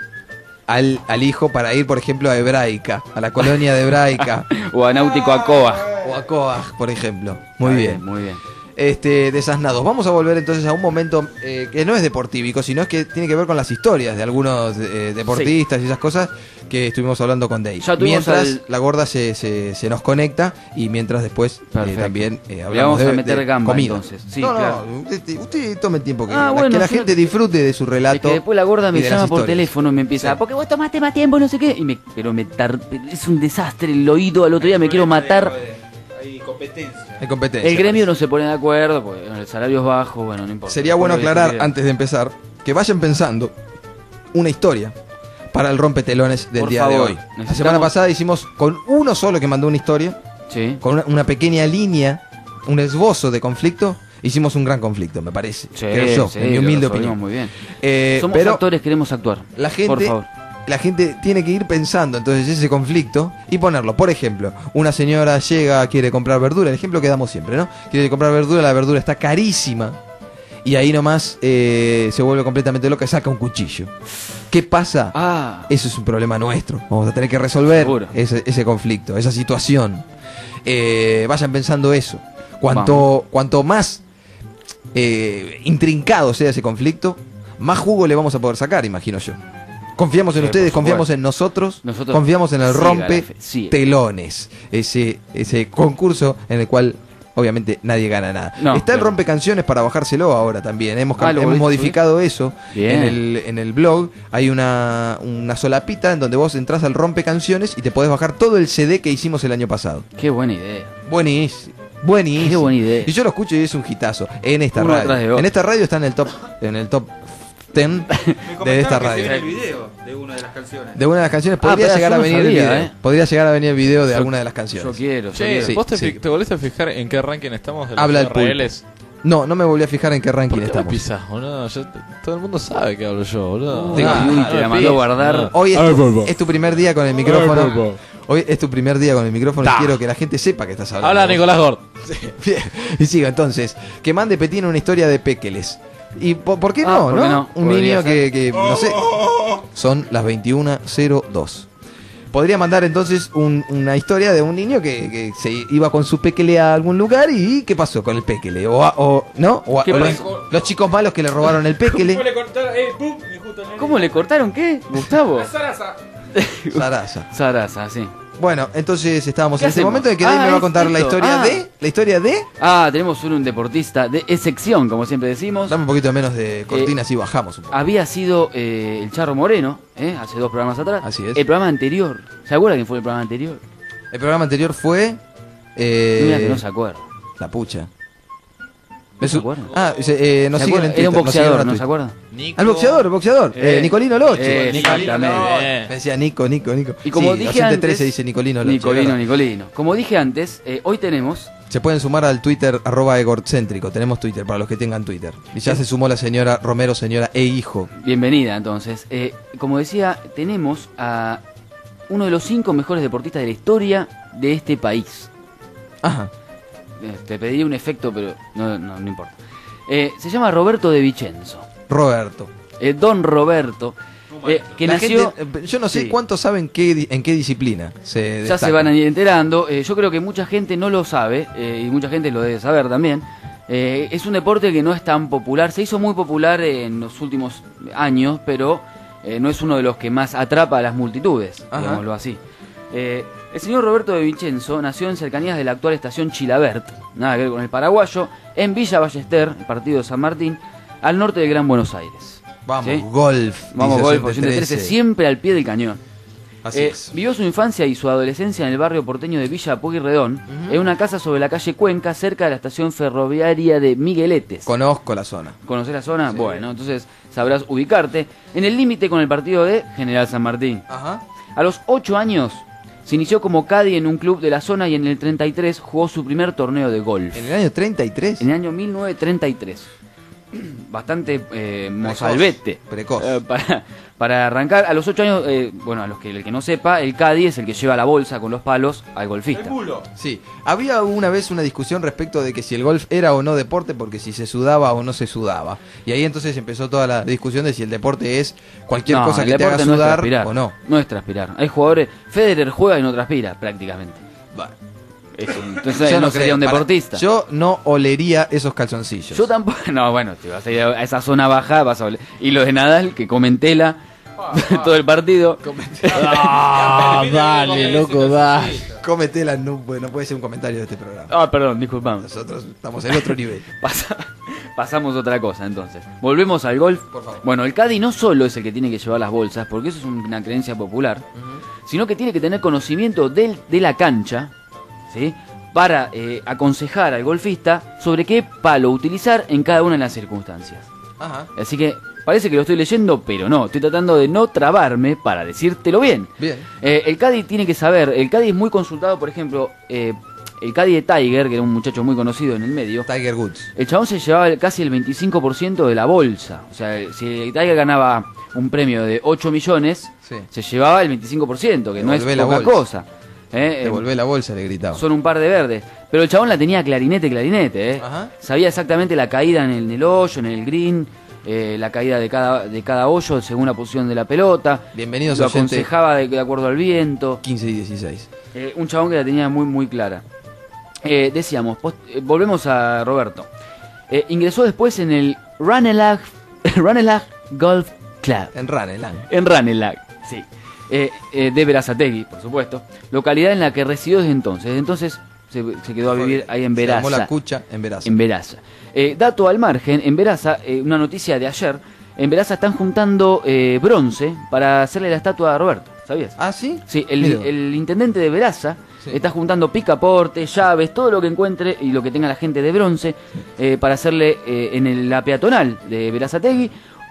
al, al hijo para ir, por ejemplo, a Hebraica, a la colonia de Hebraica. O a Náutico a Coa. O a Coag, por ejemplo. Muy Está bien. Muy bien. Este, desasnados. Vamos a volver entonces a un momento eh, que no es deportívico, sino es que tiene que ver con las historias de algunos eh, deportistas y esas cosas que estuvimos hablando con Dave. Ya tuvimos Mientras al- la gorda se, se, se nos conecta y mientras después eh, Perfecto. también eh, Le hablamos vamos a de, meter de gamba, comida. entonces. Sí, no, no, claro. usted, usted tome el tiempo que, Ah, la, bueno, que la yo- gente disfrute de su relato. Es que después la gorda me y de las llama por historias. teléfono y me empieza, Sí. porque vos tomaste más tiempo, no sé qué. Y me, pero me tar- es un desastre el oído, al otro día me quiero matar. Hay competencia. Hay competencia. El gremio no se pone de acuerdo, porque bueno, el salario es bajo, bueno, no importa. Sería bueno Después lo aclarar, discutiremos. antes de empezar, que vayan pensando una historia para el rompetelones del Por día de favor, hoy. La necesitamos- semana pasada hicimos con uno solo que mandó una historia, Sí. con una, una pequeña línea, un esbozo de conflicto. Hicimos un gran conflicto, me parece. Sí, creo yo, sí, en mi lo humilde resolvimos opinión. muy bien. Eh, Somos pero actores, queremos actuar. la Por gente, favor. la gente tiene que ir pensando entonces ese conflicto y ponerlo. Por ejemplo, una señora llega, quiere comprar verdura, el ejemplo que damos siempre, ¿no? Quiere comprar verdura, la verdura está carísima. Y ahí nomás eh, se vuelve completamente loca y saca un cuchillo. ¿Qué pasa? Ah, Eso es un problema nuestro. Vamos a tener que resolver Seguro. ese, ese conflicto, esa situación. Eh, vayan pensando eso. Cuanto, cuanto más eh, intrincado sea ese conflicto, más jugo le vamos a poder sacar, imagino yo. Confiamos en Sí, ustedes, por confiamos supuesto. en nosotros, Nosotros- confiamos en el siga rompe la fe, siga. telones. Ese, ese concurso en el cual obviamente nadie gana nada. No, Está el claro. rompe canciones para bajárselo ahora también. Hemos, Ah, ¿lo hemos volviste a modificado eso Bien. en el, en el blog. Hay una, una solapita en donde vos entras al rompe canciones y te podés bajar todo el C D que hicimos el año pasado. qué buena idea. Buenísimo. Buenísimo. Qué buena idea. Y yo lo escucho y es un hitazo. En esta Uno radio. atrás de otro. En esta radio está en el top, en el top diez de esta radio. el video de una de las canciones. De una de las canciones podría Ah, pero llegar yo a no venir el sabía, video. eh. Podría llegar a venir el video de Yo- alguna de las Yo canciones. quiero, yo Che, quiero. Sí, ¿vos te, sí. fi- te volviste a fijar en qué ranking estamos de los Habla el R Ls? No, no me volví a fijar en qué ranking ¿Por qué me estamos. pisás, boludo? Yo- todo el mundo sabe que hablo yo, boludo. Tengo- Uy, uy, te la mandó a guardar. Hoy es Ay, tu, por favor. es tu primer día con el Ay, micrófono. por favor. Hoy es tu primer día con el micrófono Da. y quiero que la gente sepa que estás hablando. Habla Nicolás Gord. Bien. Y sigo entonces. Que mande Petina una historia de Péqueles. ¿Y po- por qué Ah, no? ¿por ¿no? qué no? Un Podría niño que, ser. que, no sé. Son las veintiuna cero dos. Podría mandar entonces un- una historia de un niño que, que se iba con su Péquele a algún lugar y ¿qué pasó con el Péquele? O, a- o ¿no? O, a- ¿Qué o los, pasó? los chicos malos que le robaron el Péquele. le cortaron? Eh, pum, y justo en el- ¿Cómo le cortaron qué? Gustavo. Sarasa. Sarasa. Sarasa, sí. Bueno, entonces estábamos ¿Qué en este hacemos? momento en que Dave Ah, me va a es contar la esto. historia Ah. de. La historia de. Ah, tenemos un, un deportista de excepción, como siempre decimos. Dame un poquito menos de cortinas y bajamos un poco. Había sido eh, el Charro Moreno, ¿eh? Hace dos programas atrás. Así es. El programa anterior. ¿Se acuerdan quién fue el programa anterior? El programa anterior fue. Eh, No digas que no se acuerda. La pucha. ¿No Me se su- acuerdan? Ah, se- eh, nos ¿Se siguen acuerdan? en Era un Twitter, nos siguen boxeador, en ¿no se Twitter. acuerdan? Al boxeador, el boxeador. Eh, eh, Nicolino Loche. eh, exactamente. Me decía Nico, Nico, Nico. Y como Sí, dije oyente antes, trece dice Nicolino Loche. Nicolino, ¿verdad? Nicolino. Como dije antes, eh, hoy tenemos. Se pueden sumar al Twitter arroba egorcéntrico. Tenemos Twitter para los que tengan Twitter. Y ya se sumó la señora Romero, señora e hijo. Bienvenida, entonces. Eh, como decía, tenemos a uno de los cinco mejores deportistas de la historia de este país. Ajá. Eh, te pedí un efecto, pero no, no, no importa. Eh, se llama Roberto De Vicenzo. Roberto. Eh, Don Roberto. eh, que La nació. gente, eh, yo no sé Sí. cuántos saben qué, di- en qué disciplina se Ya se destaca. van a ir enterando. Eh, yo creo que mucha gente no lo sabe, eh, y mucha gente lo debe saber también. Eh, es un deporte que no es tan popular. Se hizo muy popular en los últimos años, pero eh, no es uno de los que más atrapa a las multitudes, Ajá. digámoslo así. Eh, el señor Roberto De Vicenzo nació en cercanías de la actual estación Chilabert, nada que ver con el paraguayo, en Villa Ballester, el partido de San Martín, al norte del Gran Buenos Aires. Vamos, ¿Sí? golf. Vamos, dice golf, oyente oyente trece, siempre al pie del cañón. Así Eh, es. Vivió su infancia y su adolescencia en el barrio porteño de Villa Pueyrredón, en una casa sobre la calle Cuenca, cerca de la estación ferroviaria de Migueletes. Conozco la zona. ¿Conocés la zona? Bueno, entonces sabrás ubicarte en el límite con el partido de General San Martín. Ajá. A los ocho años se inició como caddy en un club de la zona y en el treinta y tres jugó su primer torneo de golf. ¿En el año treinta y tres? En el año mil novecientos treinta y tres. Bastante eh, mozalbete. Precoz. Eh, para, para arrancar, a los ocho años, eh, bueno, a los que el que no sepa, el caddy es el que lleva la bolsa con los palos al golfista. Sí, había una vez una discusión respecto de que si el golf era o no deporte, porque si se sudaba o no se sudaba. Y ahí entonces empezó toda la discusión de si el deporte es cualquier No, cosa el que te haga deporte no es sudar transpirar, o no. No es transpirar. Hay jugadores, Federer juega y no transpira prácticamente. Eso, entonces Yo no, no sería creo, un para- deportista. yo no olería esos calzoncillos. Yo tampoco. No, bueno, te vas a ir a esa zona baja, vas a oler. Y los de Nadal, que comen tela todo el partido. Ah, dale, loco, dale. Cómetela, no, puede- no puede ser un comentario de este programa. Ah, perdón, disculpame. Nosotros estamos en otro nivel. Pasa- pasamos a otra cosa entonces. Volvemos al golf. Por favor. Bueno, el caddy no solo es el que tiene que llevar las bolsas, porque eso es una creencia popular, sino que tiene que tener conocimiento del, de la cancha, ¿sí? Para eh, aconsejar al golfista sobre qué palo utilizar en cada una de las circunstancias. Ajá. Así que parece que lo estoy leyendo, pero no, estoy tratando de no trabarme para decírtelo bien. Bien. Eh, el caddy tiene que saber, el caddy es muy consultado, por ejemplo, eh, el caddy de Tiger, que era un muchacho muy conocido en el medio. Tiger Woods. El chabón se llevaba el- casi el veinticinco por ciento de la bolsa. O sea, si Tiger ganaba un premio de ocho millones, Sí. se llevaba el veinticinco por ciento, que no es Devolvé la poca bolsa. cosa. ¿eh? Devolvé la bolsa, le gritaba. Son un par de verdes. Pero el chabón la tenía clarinete, clarinete. ¿eh? Ajá. Sabía exactamente la caída en el, en el hoyo, en el green, eh, la caída de cada, de cada hoyo según la posición de la pelota. Bienvenidos Lo oyente aconsejaba de, de acuerdo al viento. quince y dieciséis. Eh, un chabón que la tenía muy, muy clara. Eh, decíamos, post- eh, volvemos a Roberto. Eh, ingresó después en el Ranelagh, Ranelagh Golf Club. En Ranelagh. En Ranelagh, sí. Eh, eh, de Berazategui, por supuesto. Localidad en la que residió desde entonces. Desde entonces se, se quedó a vivir ahí en Se armó Veraza. la cucha en Veraza. En Veraza. Eh, dato al margen, en Veraza, eh, una noticia de ayer, en Veraza están juntando eh, bronce para hacerle la estatua a Roberto, ¿sabías? ¿Ah, sí? Sí, el, Mira. el intendente de Veraza Sí. está juntando picaporte, llaves, todo lo que encuentre y lo que tenga la gente de bronce eh, para hacerle eh, en el- la peatonal de Verazategui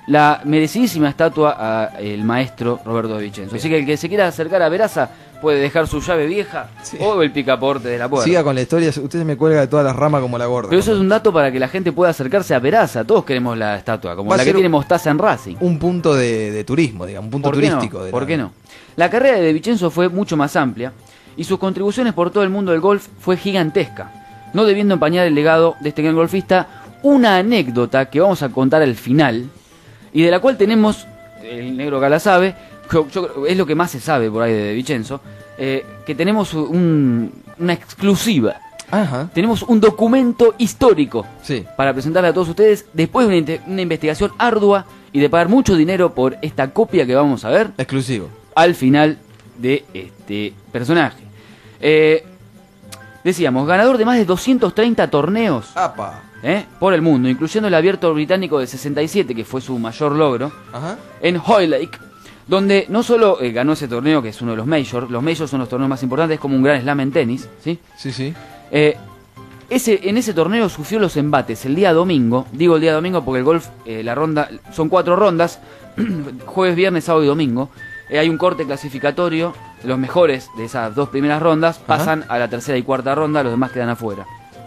la merecidísima estatua al maestro Roberto De Vicenzo. Así que el que se quiera acercar a Veraza puede dejar su llave vieja sí. o el picaporte de la puerta. Siga con la historia, usted se me cuelga de todas las ramas como la gorda. Pero eso es un dato para que la gente pueda acercarse a Veraza. Todos queremos la estatua, como la que tiene Mostaza en Racing. Un punto de, de turismo, digamos, un punto ¿Por qué turístico. No? De ¿Por la... qué no? La carrera de De Vicenzo fue mucho más amplia y sus contribuciones por todo el mundo del golf fue gigantesca, no debiendo empañar el legado de este gran golfista. Una anécdota que vamos a contar al final y de la cual tenemos, el negro acá la sabe, yo, yo, es lo que más se sabe por ahí de De Vicenzo, eh, que tenemos un, una exclusiva. Ajá. Tenemos un documento histórico sí. para presentarle a todos ustedes después de una, una investigación ardua y de pagar mucho dinero por esta copia que vamos a ver. Exclusivo. Al final de este personaje. Eh, decíamos, ganador de más de doscientos treinta torneos ¡Apa! ¿eh? por el mundo, incluyendo el abierto británico de sesenta y siete, que fue su mayor logro, Ajá. en Hoylake, donde no solo eh, ganó ese torneo, que es uno de los majors, los majors son los torneos más importantes, como un gran slam en tenis, ¿sí? Sí, sí. Eh, ese, en ese torneo sufrió los embates el día domingo, digo el día domingo porque el golf, eh, la ronda, son cuatro rondas, jueves, viernes, sábado y domingo. Eh, hay un corte clasificatorio, los mejores de esas dos primeras rondas pasan Ajá. a la tercera y cuarta ronda, los demás quedan afuera.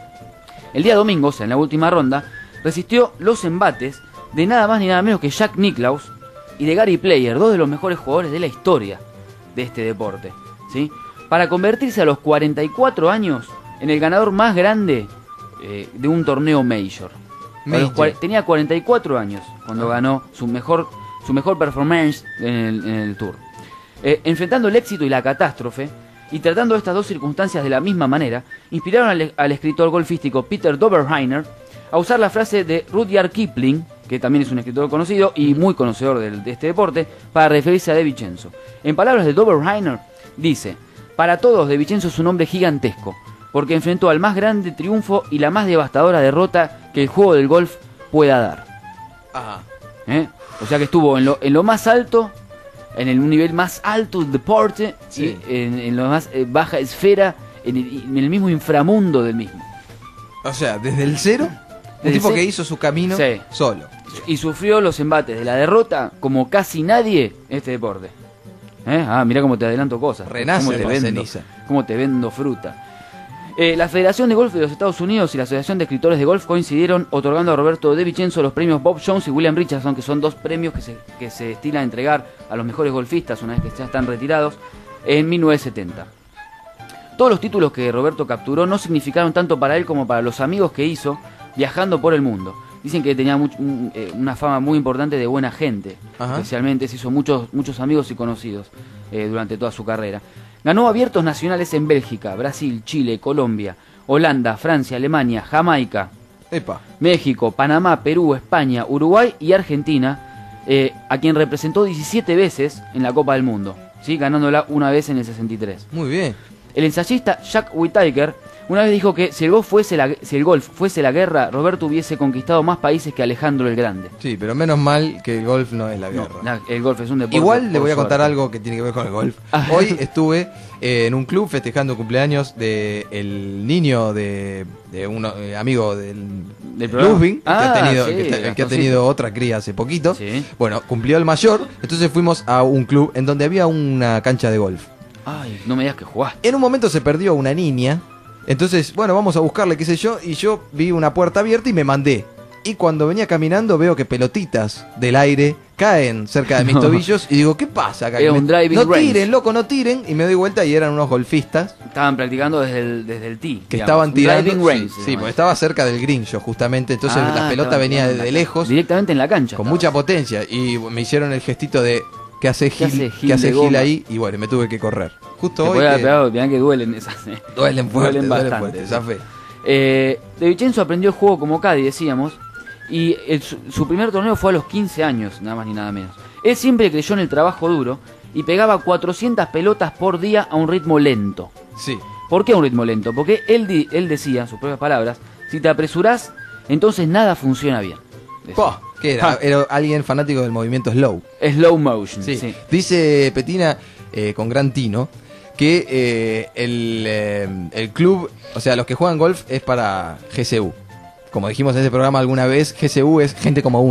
El día domingo, o sea, en la última ronda, resistió los embates de nada más ni nada menos que Jack Nicklaus y de Gary Player, dos de los mejores jugadores de la historia de este deporte, ¿sí? Para convertirse a los cuarenta y cuatro años en el ganador más grande eh, de un torneo major. major. Los, tenía cuarenta y cuatro años cuando ah. ganó su mejor, su mejor performance en el, en el Tour. Eh, enfrentando el éxito y la catástrofe, y tratando estas dos circunstancias de la misma manera, inspiraron al, al escritor golfístico Peter Doberheiner a usar la frase de Rudyard Kipling, que también es un escritor conocido y muy conocedor de, de este deporte, para referirse a De Vicenzo. En palabras de Doberheiner, dice: para todos De Vicenzo es un hombre gigantesco, porque enfrentó al más grande triunfo y la más devastadora derrota que el juego del golf pueda dar. Ajá. ¿Eh? O sea que estuvo en lo, en lo más alto, en el nivel más alto del deporte, sí. y en, en la más eh, baja esfera, en el, en el mismo inframundo del mismo. O sea, desde el cero, desde un tipo cero, que hizo su camino sí. solo. Y sufrió los embates de la derrota como casi nadie en este deporte. ¿Eh? Ah, mirá cómo te adelanto cosas. Renace cómo te de vendo, ceniza. Cómo te vendo fruta. Eh, la Federación de Golf de los Estados Unidos y la Asociación de Escritores de Golf coincidieron otorgando a Roberto De Vicenzo los premios Bob Jones y William Richardson, que son dos premios que se, que se destina a entregar a los mejores golfistas una vez que ya están retirados, en mil novecientos setenta. Todos los títulos que Roberto capturó no significaron tanto para él como para los amigos que hizo viajando por el mundo. Dicen que tenía mucho, un, eh, una fama muy importante de buena gente. Ajá. Especialmente se hizo muchos, muchos amigos y conocidos eh, durante toda su carrera. Ganó abiertos nacionales en Bélgica, Brasil, Chile, Colombia, Holanda, Francia, Alemania, Jamaica, Epa. México, Panamá, Perú, España, Uruguay y Argentina, eh, a quien representó diecisiete veces en la Copa del Mundo, ¿sí? Ganándola una vez en el sesenta y tres. Muy bien. El ensayista Jack Whittaker una vez dijo que si el golf fuese la, si el golf fuese la guerra, Roberto hubiese conquistado más países que Alejandro el Grande. Sí, pero menos mal que el golf no es la guerra. No, la, el golf es un deporte. Igual le voy a contar suerte. algo que tiene que ver con el golf. Hoy estuve eh, en un club festejando el cumpleaños de el niño de, de un eh, amigo del, del Lubin, ah, que ha tenido, sí, que, está, que ha tenido otra cría hace poquito. Sí. Bueno, cumplió el mayor, entonces fuimos a un club en donde había una cancha de golf. Ay, no me digas que jugaste. En un momento se perdió una niña. Entonces, bueno, vamos a buscarle, qué sé yo, y yo vi una puerta abierta y me mandé. Y cuando venía caminando veo que pelotitas del aire caen cerca de mis no. tobillos y digo, ¿qué pasa acá? Era un driving no range. tiren, loco, no tiren. Y me doy vuelta y eran unos golfistas. Estaban practicando desde el, desde el tee. Que digamos. estaban tirando. Driving range, sí, sí, porque estaba cerca del green yo justamente. Entonces ah, la pelota venía de lejos. Directamente en la cancha. Con estabas. mucha potencia. Y me hicieron el gestito de... ¿Qué hace Gil? ¿Qué hace Gil, ¿Qué hace Gil ahí? Y bueno, me tuve que correr. Justo Te hoy. Que... Pegado, que duelen esas. Duelen fuerte, duelen bastante. Duelen fuerte, esa fe. Eh, De Vicenzo aprendió el juego como Caddy, decíamos. Y el, su, su primer torneo fue a los quince años, nada más ni nada menos. Él siempre creyó en el trabajo duro y pegaba cuatrocientas pelotas por día a un ritmo lento. Sí. ¿Por qué a un ritmo lento? Porque él, di, él decía, en sus propias palabras, si te apresurás, entonces nada funciona bien. Poh, ¿qué era? Era alguien fanático del movimiento slow. Slow motion, sí. sí. Dice Petina, eh, con gran tino, que eh, el, eh, el club, o sea, los que juegan golf es para G C U. Como dijimos en este programa alguna vez, G C U es gente como uno.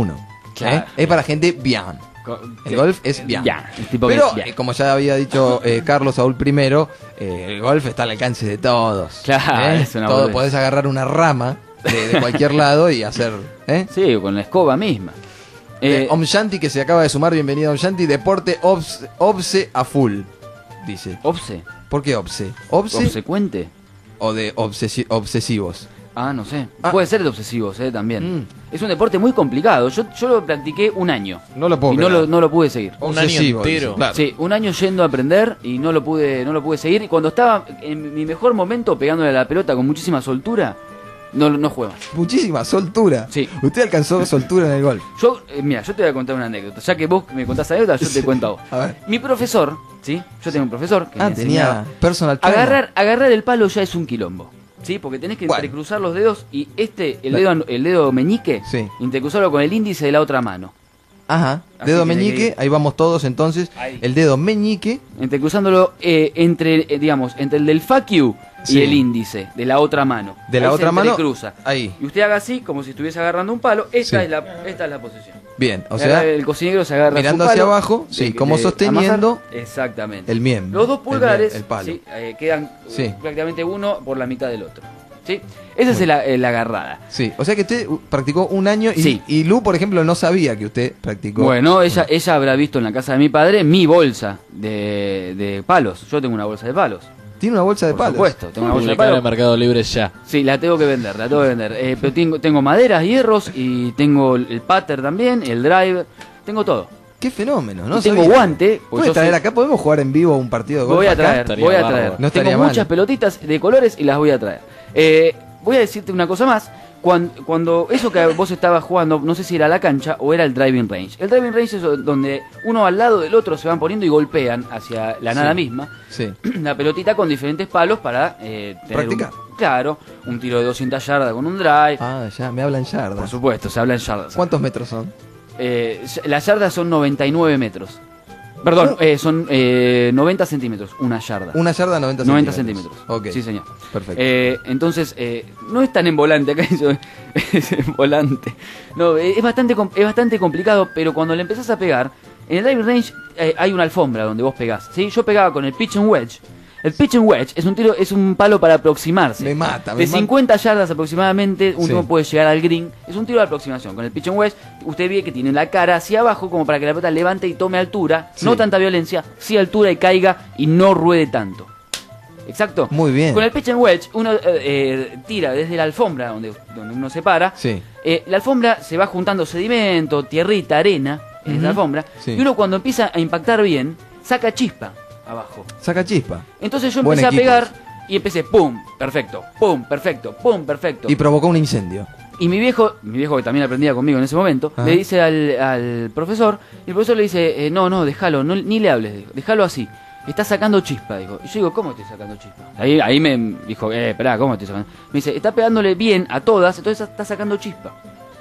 Claro. ¿Eh? Es para gente bien. El golf es bien. Bien, el tipo que Pero, es bien. eh, como ya había dicho eh, Carlos Saúl primero, eh, el golf está al alcance de todos. Claro, ¿eh? es una Todo, boludez. podés agarrar una rama de, de cualquier lado y hacer... ¿eh? Sí, con la escoba misma. Eh, Eh, Om Shanti, que se acaba de sumar, bienvenido Om Shanti. Deporte obs, obse a full, dice. ¿Obse? ¿Por qué obse? ¿Obse ¿Obsecuente? o de obsesi- obsesivos? Ah, no sé. Ah. Puede ser de obsesivos, eh, también. Mm. Es un deporte muy complicado. Yo, yo lo practiqué un año. No lo puedo Y no creer. lo, no lo pude seguir. Un año Obsesivo, entero. dice, claro. Sí, un año yendo a aprender y no lo pude, no lo pude seguir. Y cuando estaba en mi mejor momento pegándole a la pelota con muchísima soltura, no, no juego. Muchísima soltura. Sí. Usted alcanzó soltura en el golf. Yo, eh, mira, yo te voy a contar una anécdota. Ya que vos me contás anécdotas, yo te cuento a vos. A ver. Mi profesor, ¿sí? Yo tengo un profesor que Ah, me tenía enseñaba. personal trainer. Agarrar, agarrar el palo ya es un quilombo. ¿Sí? Porque tenés que Bueno. entrecruzar los dedos y este, el La- dedo, el dedo meñique, Sí. entrecruzarlo con el índice de la otra mano. Ajá. Así Dedo tiene que meñique, ir. ahí vamos todos entonces. Ahí. El dedo meñique. Entrecruzándolo eh, entre, eh, digamos, entre el del fuck you y Sí. el índice de la otra mano. De la Ahí otra se mano, entrecruza. ahí. Y usted haga así, como si estuviese agarrando un palo. Esta, Sí. es, la, esta es la posición. Bien, o Y sea, ahora el cocinero se agarra mirando su palo, hacia abajo, sí, de- como de sosteniendo amasar. Exactamente. el miembro. Los dos El pulgares miem- el palo. sí, eh, quedan uh, Sí. prácticamente uno por la mitad del otro. ¿Sí? Esa es la, eh, la agarrada. Sí, o sea que usted uh, practicó un año y, Sí. y Lu, por ejemplo, no sabía que usted practicó. Bueno, ella, ella habrá visto en la casa de mi padre mi bolsa de, de palos. Yo tengo una bolsa de palos. Tiene una bolsa de Por palos. supuesto, tengo una bolsa de Publicar en palos. Mercado Libre ya. Sí, la tengo que vender, la tengo que vender. Eh, pero tengo, tengo maderas, hierros y tengo el pater también, el driver, tengo todo. Qué fenómeno, ¿no? Y tengo sabía. guante. porque ¿Puede yo traer soy- acá? ¿Podemos jugar en vivo un partido de golf Voy a acá? traer, Estaría voy a bárbaro. traer. No estaría Tengo mal. muchas pelotitas de colores y las voy a traer. Eh, voy a decirte una cosa más. Cuando, cuando eso que vos estabas jugando, no sé si era la cancha o era el driving range. El driving range es donde uno al lado del otro se van poniendo y golpean hacia la nada Sí. misma Sí. la pelotita con diferentes palos para eh, tener un- Practicar. claro, un tiro de doscientas yardas con un drive. Ah, ya, me hablan Por yardas. supuesto, se habla en yardas. ¿Cuántos metros son? Eh, las yardas son noventa y nueve metros. Perdón, eh, son eh, noventa centímetros, una yarda. Una yarda, noventa noventa centímetros. centímetros. Ok. Sí, señor. Perfecto. Eh, entonces, eh, no es tan en volante, acá eso es en volante. No, eh, es bastante, com- es bastante complicado, pero cuando le empezás a pegar, en el driving range eh, hay una alfombra donde vos pegás. ¿Sí? Yo pegaba con el pitch and wedge. El pitch and wedge es un tiro, es un palo para aproximarse. Me mata, me De mata. cincuenta yardas aproximadamente, uno Sí. puede llegar al green. Es un tiro de aproximación. Con el pitch and wedge, usted ve que tiene la cara hacia abajo como para que la pelota levante y tome altura. Sí. No tanta violencia, sí altura y caiga y no ruede tanto. Exacto. Muy bien. Con el pitch and wedge, uno eh, eh, tira desde la alfombra donde, donde uno se para. Sí. Eh, la alfombra se va juntando sedimento, tierrita, arena en Ujú. la alfombra. Sí. Y uno cuando empieza a impactar bien, saca chispa abajo. Saca chispa. Entonces yo Buen empecé equipo. a pegar y empecé, pum, perfecto, pum, perfecto, pum, perfecto. Y provocó un incendio. Y mi viejo, mi viejo que también aprendía conmigo en ese momento, Ajá. le dice al, al profesor, y el profesor le dice, eh, no, no, déjalo, no, ni le hables, dijo, déjalo así. Está sacando chispa, dijo. Y yo digo, ¿cómo estoy sacando chispa? Ahí, ahí me dijo, eh, esperá, ¿cómo estoy sacando? Me dice, está pegándole bien a todas, entonces está sacando chispa.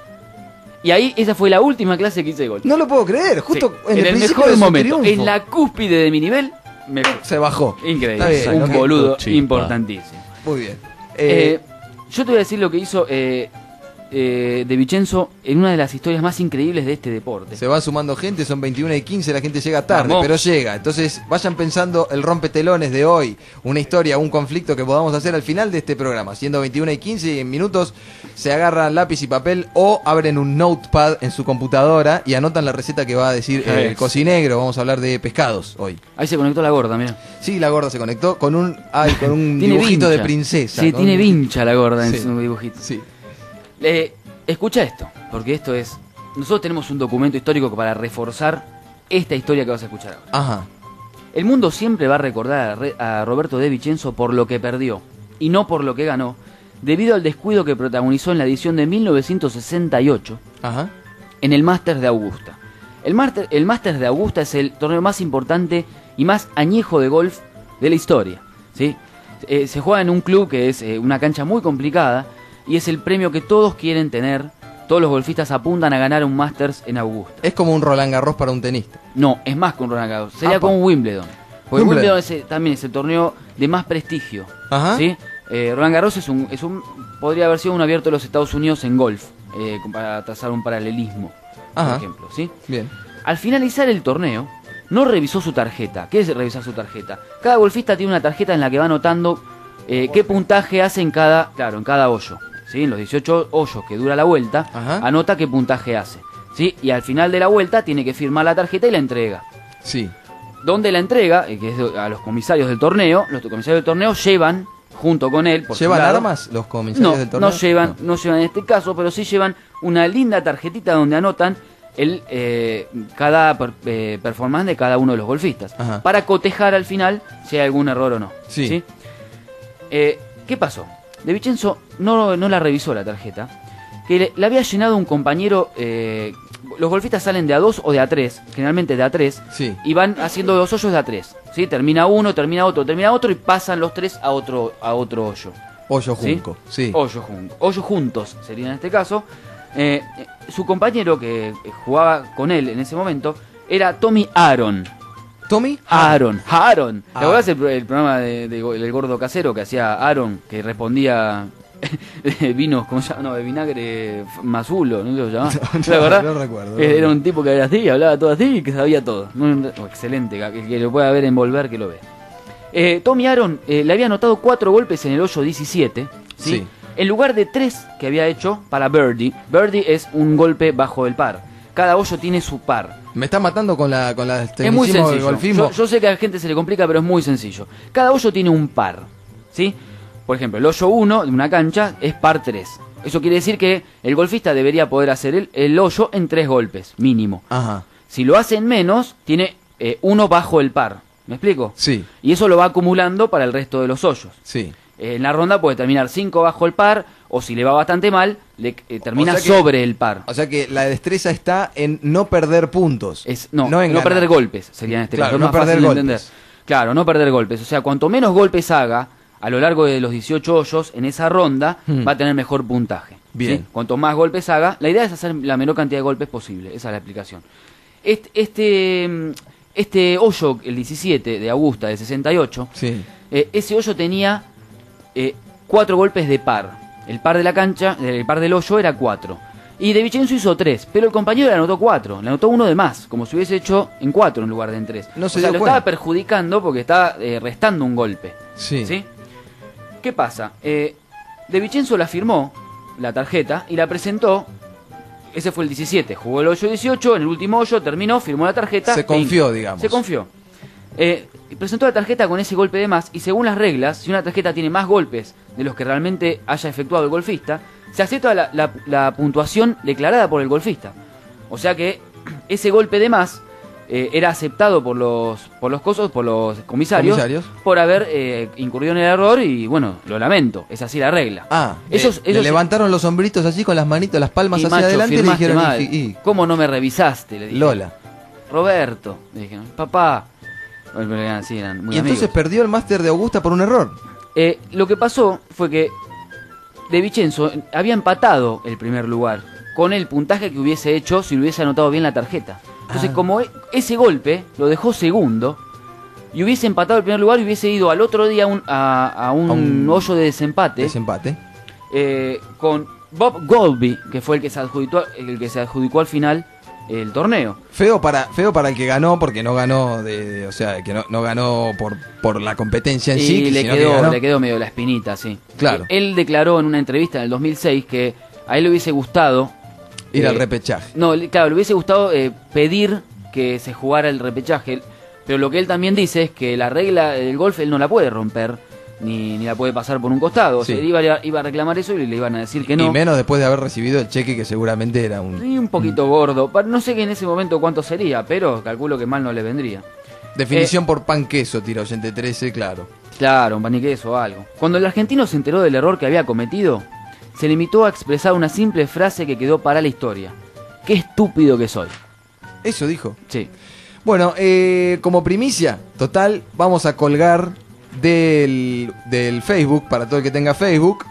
Y ahí, esa fue la última clase que hice de golf. No lo puedo creer, justo Sí, en, en el principio mejor de su momento, triunfo. en la cúspide de mi nivel, me Se bajó. increíble, Está bien, un ok. boludo Chispa. importantísimo. Muy bien. Eh, Eh, yo te voy a decir lo que hizo eh, eh, De Vincenzo en una de las historias más increíbles de este deporte. se va sumando gente, son veintiuna y quince, la gente llega tarde, Vamos. pero llega. Entonces vayan pensando el rompetelones de hoy, una historia, un conflicto que podamos hacer al final de este programa. Siendo veintiuna y quince y en minutos se agarran lápiz y papel o abren un notepad en su computadora y anotan la receta que va a decir eh, el Eso. cocinegro. Vamos a hablar de pescados hoy. Ahí se conectó la gorda, mira. Sí, la gorda se conectó con un, ay, con un Tiene dibujito vincha. de princesa. Sí, con tiene un- vincha la gorda en Sí. su dibujito. Sí. Eh, escucha esto, porque esto es... Nosotros tenemos un documento histórico para reforzar esta historia que vas a escuchar ahora. Ajá. El mundo siempre va a recordar a, Re- a Roberto De Vincenzo por lo que perdió, y no por lo que ganó, debido al descuido que protagonizó en la edición de mil novecientos sesenta y ocho Ajá. en el Masters de Augusta. El Master- el Masters de Augusta es el torneo más importante y más añejo de golf de la historia. ¿Sí? Eh, se juega en un club que es eh, una cancha muy complicada y es el premio que todos quieren tener. Todos los golfistas apuntan a ganar un Masters en Augusta. Es como un Roland Garros para un tenista. No, es más que un Roland Garros. Sería Apa. como un Wimbledon. Porque Wimbledon. Wimbledon es, eh, también es el torneo de más prestigio. Ajá. ¿Sí? Eh, Roland Garros es un, es un, podría haber sido un abierto de los Estados Unidos en golf, eh, para trazar un paralelismo. Ajá. por ejemplo, ¿sí? Bien. Al finalizar el torneo, no revisó su tarjeta. ¿Qué es revisar su tarjeta? Cada golfista tiene una tarjeta en la que va anotando eh, qué puntaje hace en cada, claro, en cada hoyo, ¿sí? En los dieciocho hoyos que dura la vuelta, Ajá. anota qué puntaje hace, ¿sí? Y al final de la vuelta tiene que firmar la tarjeta y la entrega. Sí. Donde la entrega, eh, que es de- a los comisarios del torneo, los comisarios del torneo llevan junto con él, por su ¿Llevan lado- armas los comisarios no, del torneo? No llevan, no. llevan en este caso, pero sí llevan una linda tarjetita donde anotan el eh, cada per- eh, performance de cada uno de los golfistas. Ajá. Para cotejar al final si hay algún error o no. Sí. Eh, ¿Qué pasó? De Vicenzo no, no la revisó la tarjeta, que le, la había llenado un compañero. eh, los golfistas salen de a dos o de a tres, generalmente de a tres, Sí. y van haciendo los hoyos de a tres. ¿Sí? Termina uno, termina otro, termina otro y pasan los tres a otro, a otro hoyo. Hoyo ¿Sí? junco. Sí. Hoyo, jun- hoyo juntos sería en este caso. Eh, eh, su compañero que eh, jugaba con él en ese momento era Tommy Aaron. ¿Tommy? Aaron. Aaron. ¿Te Ah. acuerdas el, pro- el programa de, de- del gordo casero que hacía Aaron? Que respondía de vinos, ¿cómo se llama? No, de vinagre f- mazulo, ¿no se llama? ¿Te acordás? no recuerdo, no Eh, Era recuerdo. un tipo que era así, hablaba todo así y que sabía todo. Muy- oh, excelente, que, que lo pueda ver en Volver, que lo vea. Eh, Tommy Aaron eh, le había anotado cuatro golpes en el hoyo diecisiete, ¿sí? Sí. En lugar de tres que había hecho para birdie. Birdie es un golpe bajo el par. Cada hoyo tiene su par. Me está matando con la con la Es muy tecnicismo del sencillo. golfismo. Yo, yo sé que a la gente se le complica, pero es muy sencillo. Cada hoyo tiene un par, ¿sí? Por ejemplo, el hoyo uno de una cancha es par tres. Eso quiere decir que el golfista debería poder hacer el, el hoyo en tres golpes, mínimo. Ajá. Si lo hace en menos, tiene eh, uno bajo el par. ¿Me explico? Sí. Y eso lo va acumulando para el resto de los hoyos. Sí. Eh, en la ronda puede terminar cinco bajo el par, o si le va bastante mal, le eh, termina O sea que- sobre el par. O sea que la destreza está en no perder puntos. Es, no, no no, en ganar. perder golpes sería en este Claro, caso. Es no más perder fácil de golpes. entender. Claro, no perder golpes. O sea, cuanto menos golpes haga a lo largo de los dieciocho hoyos en esa ronda, Hmm. va a tener mejor puntaje. Bien. ¿sí? Cuanto más golpes haga, la idea es hacer la menor cantidad de golpes posible. Esa es la explicación. Este, este, mm, este hoyo, el diecisiete de Augusta, de sesenta y ocho, Sí. eh, ese hoyo tenía eh, cuatro golpes de par. El par de la cancha, el par del hoyo era cuatro. Y De Vicenzo hizo tres, pero el compañero le anotó cuatro. Le anotó uno de más, como si hubiese hecho en cuatro en lugar de en tres. No o se sea, dio lo cuenta. estaba perjudicando porque estaba eh, restando un golpe. Sí. ¿Sí? ¿Qué pasa? Eh, De Vicenzo la firmó, la tarjeta, y la presentó. Ese fue el diecisiete. Jugó el hoyo dieciocho, en el último hoyo terminó, firmó la tarjeta. Se e confió, in- digamos. Se confió. Eh, presentó la tarjeta con ese golpe de más, y según las reglas, si una tarjeta tiene más golpes de los que realmente haya efectuado el golfista, se acepta la, la- la puntuación declarada por el golfista. O sea que ese golpe de más eh, era aceptado por los por los cosos, por los comisarios, Comisarios. por haber eh, incurrido en el error, y bueno, lo lamento, es así la regla. Ah, Ellos- eh, le ellos- levantaron los hombritos así con las manitos, las palmas Y, hacia macho, adelante y le firmaste dijeron, mal. y- y- ¿Cómo no me revisaste? Le dije. Lola. Roberto, le dije, papá. Bueno, eran así, eran muy Y entonces amigos. perdió el máster de Augusta por un error. Eh, lo que pasó fue que De Vicenzo había empatado el primer lugar con el puntaje que hubiese hecho si le hubiese anotado bien la tarjeta. Entonces, Ah. como e- ese golpe lo dejó segundo y hubiese empatado el primer lugar y hubiese ido al otro día a un, a, a un A un hoyo de desempate, Desempate. eh, con Bob Golby, que fue el que se adjudicó, el que se adjudicó al final el torneo. Feo para, feo para el que ganó, porque no ganó de, de- o sea, que no, no ganó por, por la competencia en Y sí, que le sino que quedó, ganó. le quedó medio la espinita, sí. Claro. Él, él declaró en una entrevista en el dos mil seis que a él le hubiese gustado ir eh, al repechaje. No, le- claro, le hubiese gustado eh, pedir que se jugara el repechaje, pero lo que él también dice es que la regla del golf él no la puede romper, ni, ni la puede pasar por un costado. O sea, Sí. él iba, a- iba a reclamar eso y le iban a decir que no. Y menos después de haber recibido el cheque que seguramente era un... Y un poquito gordo. Pa- No sé que en ese momento cuánto sería, pero calculo que mal no le vendría. Definición por pan queso, tira oyente trece, claro. Claro, un paniqueso o algo. Cuando el argentino se enteró del error que había cometido, se limitó a expresar una simple frase que quedó para la historia. ¡Qué estúpido que soy! Eso dijo. Sí. Bueno, eh, como primicia, total, vamos a colgar del, del Facebook, para todo el que tenga Facebook,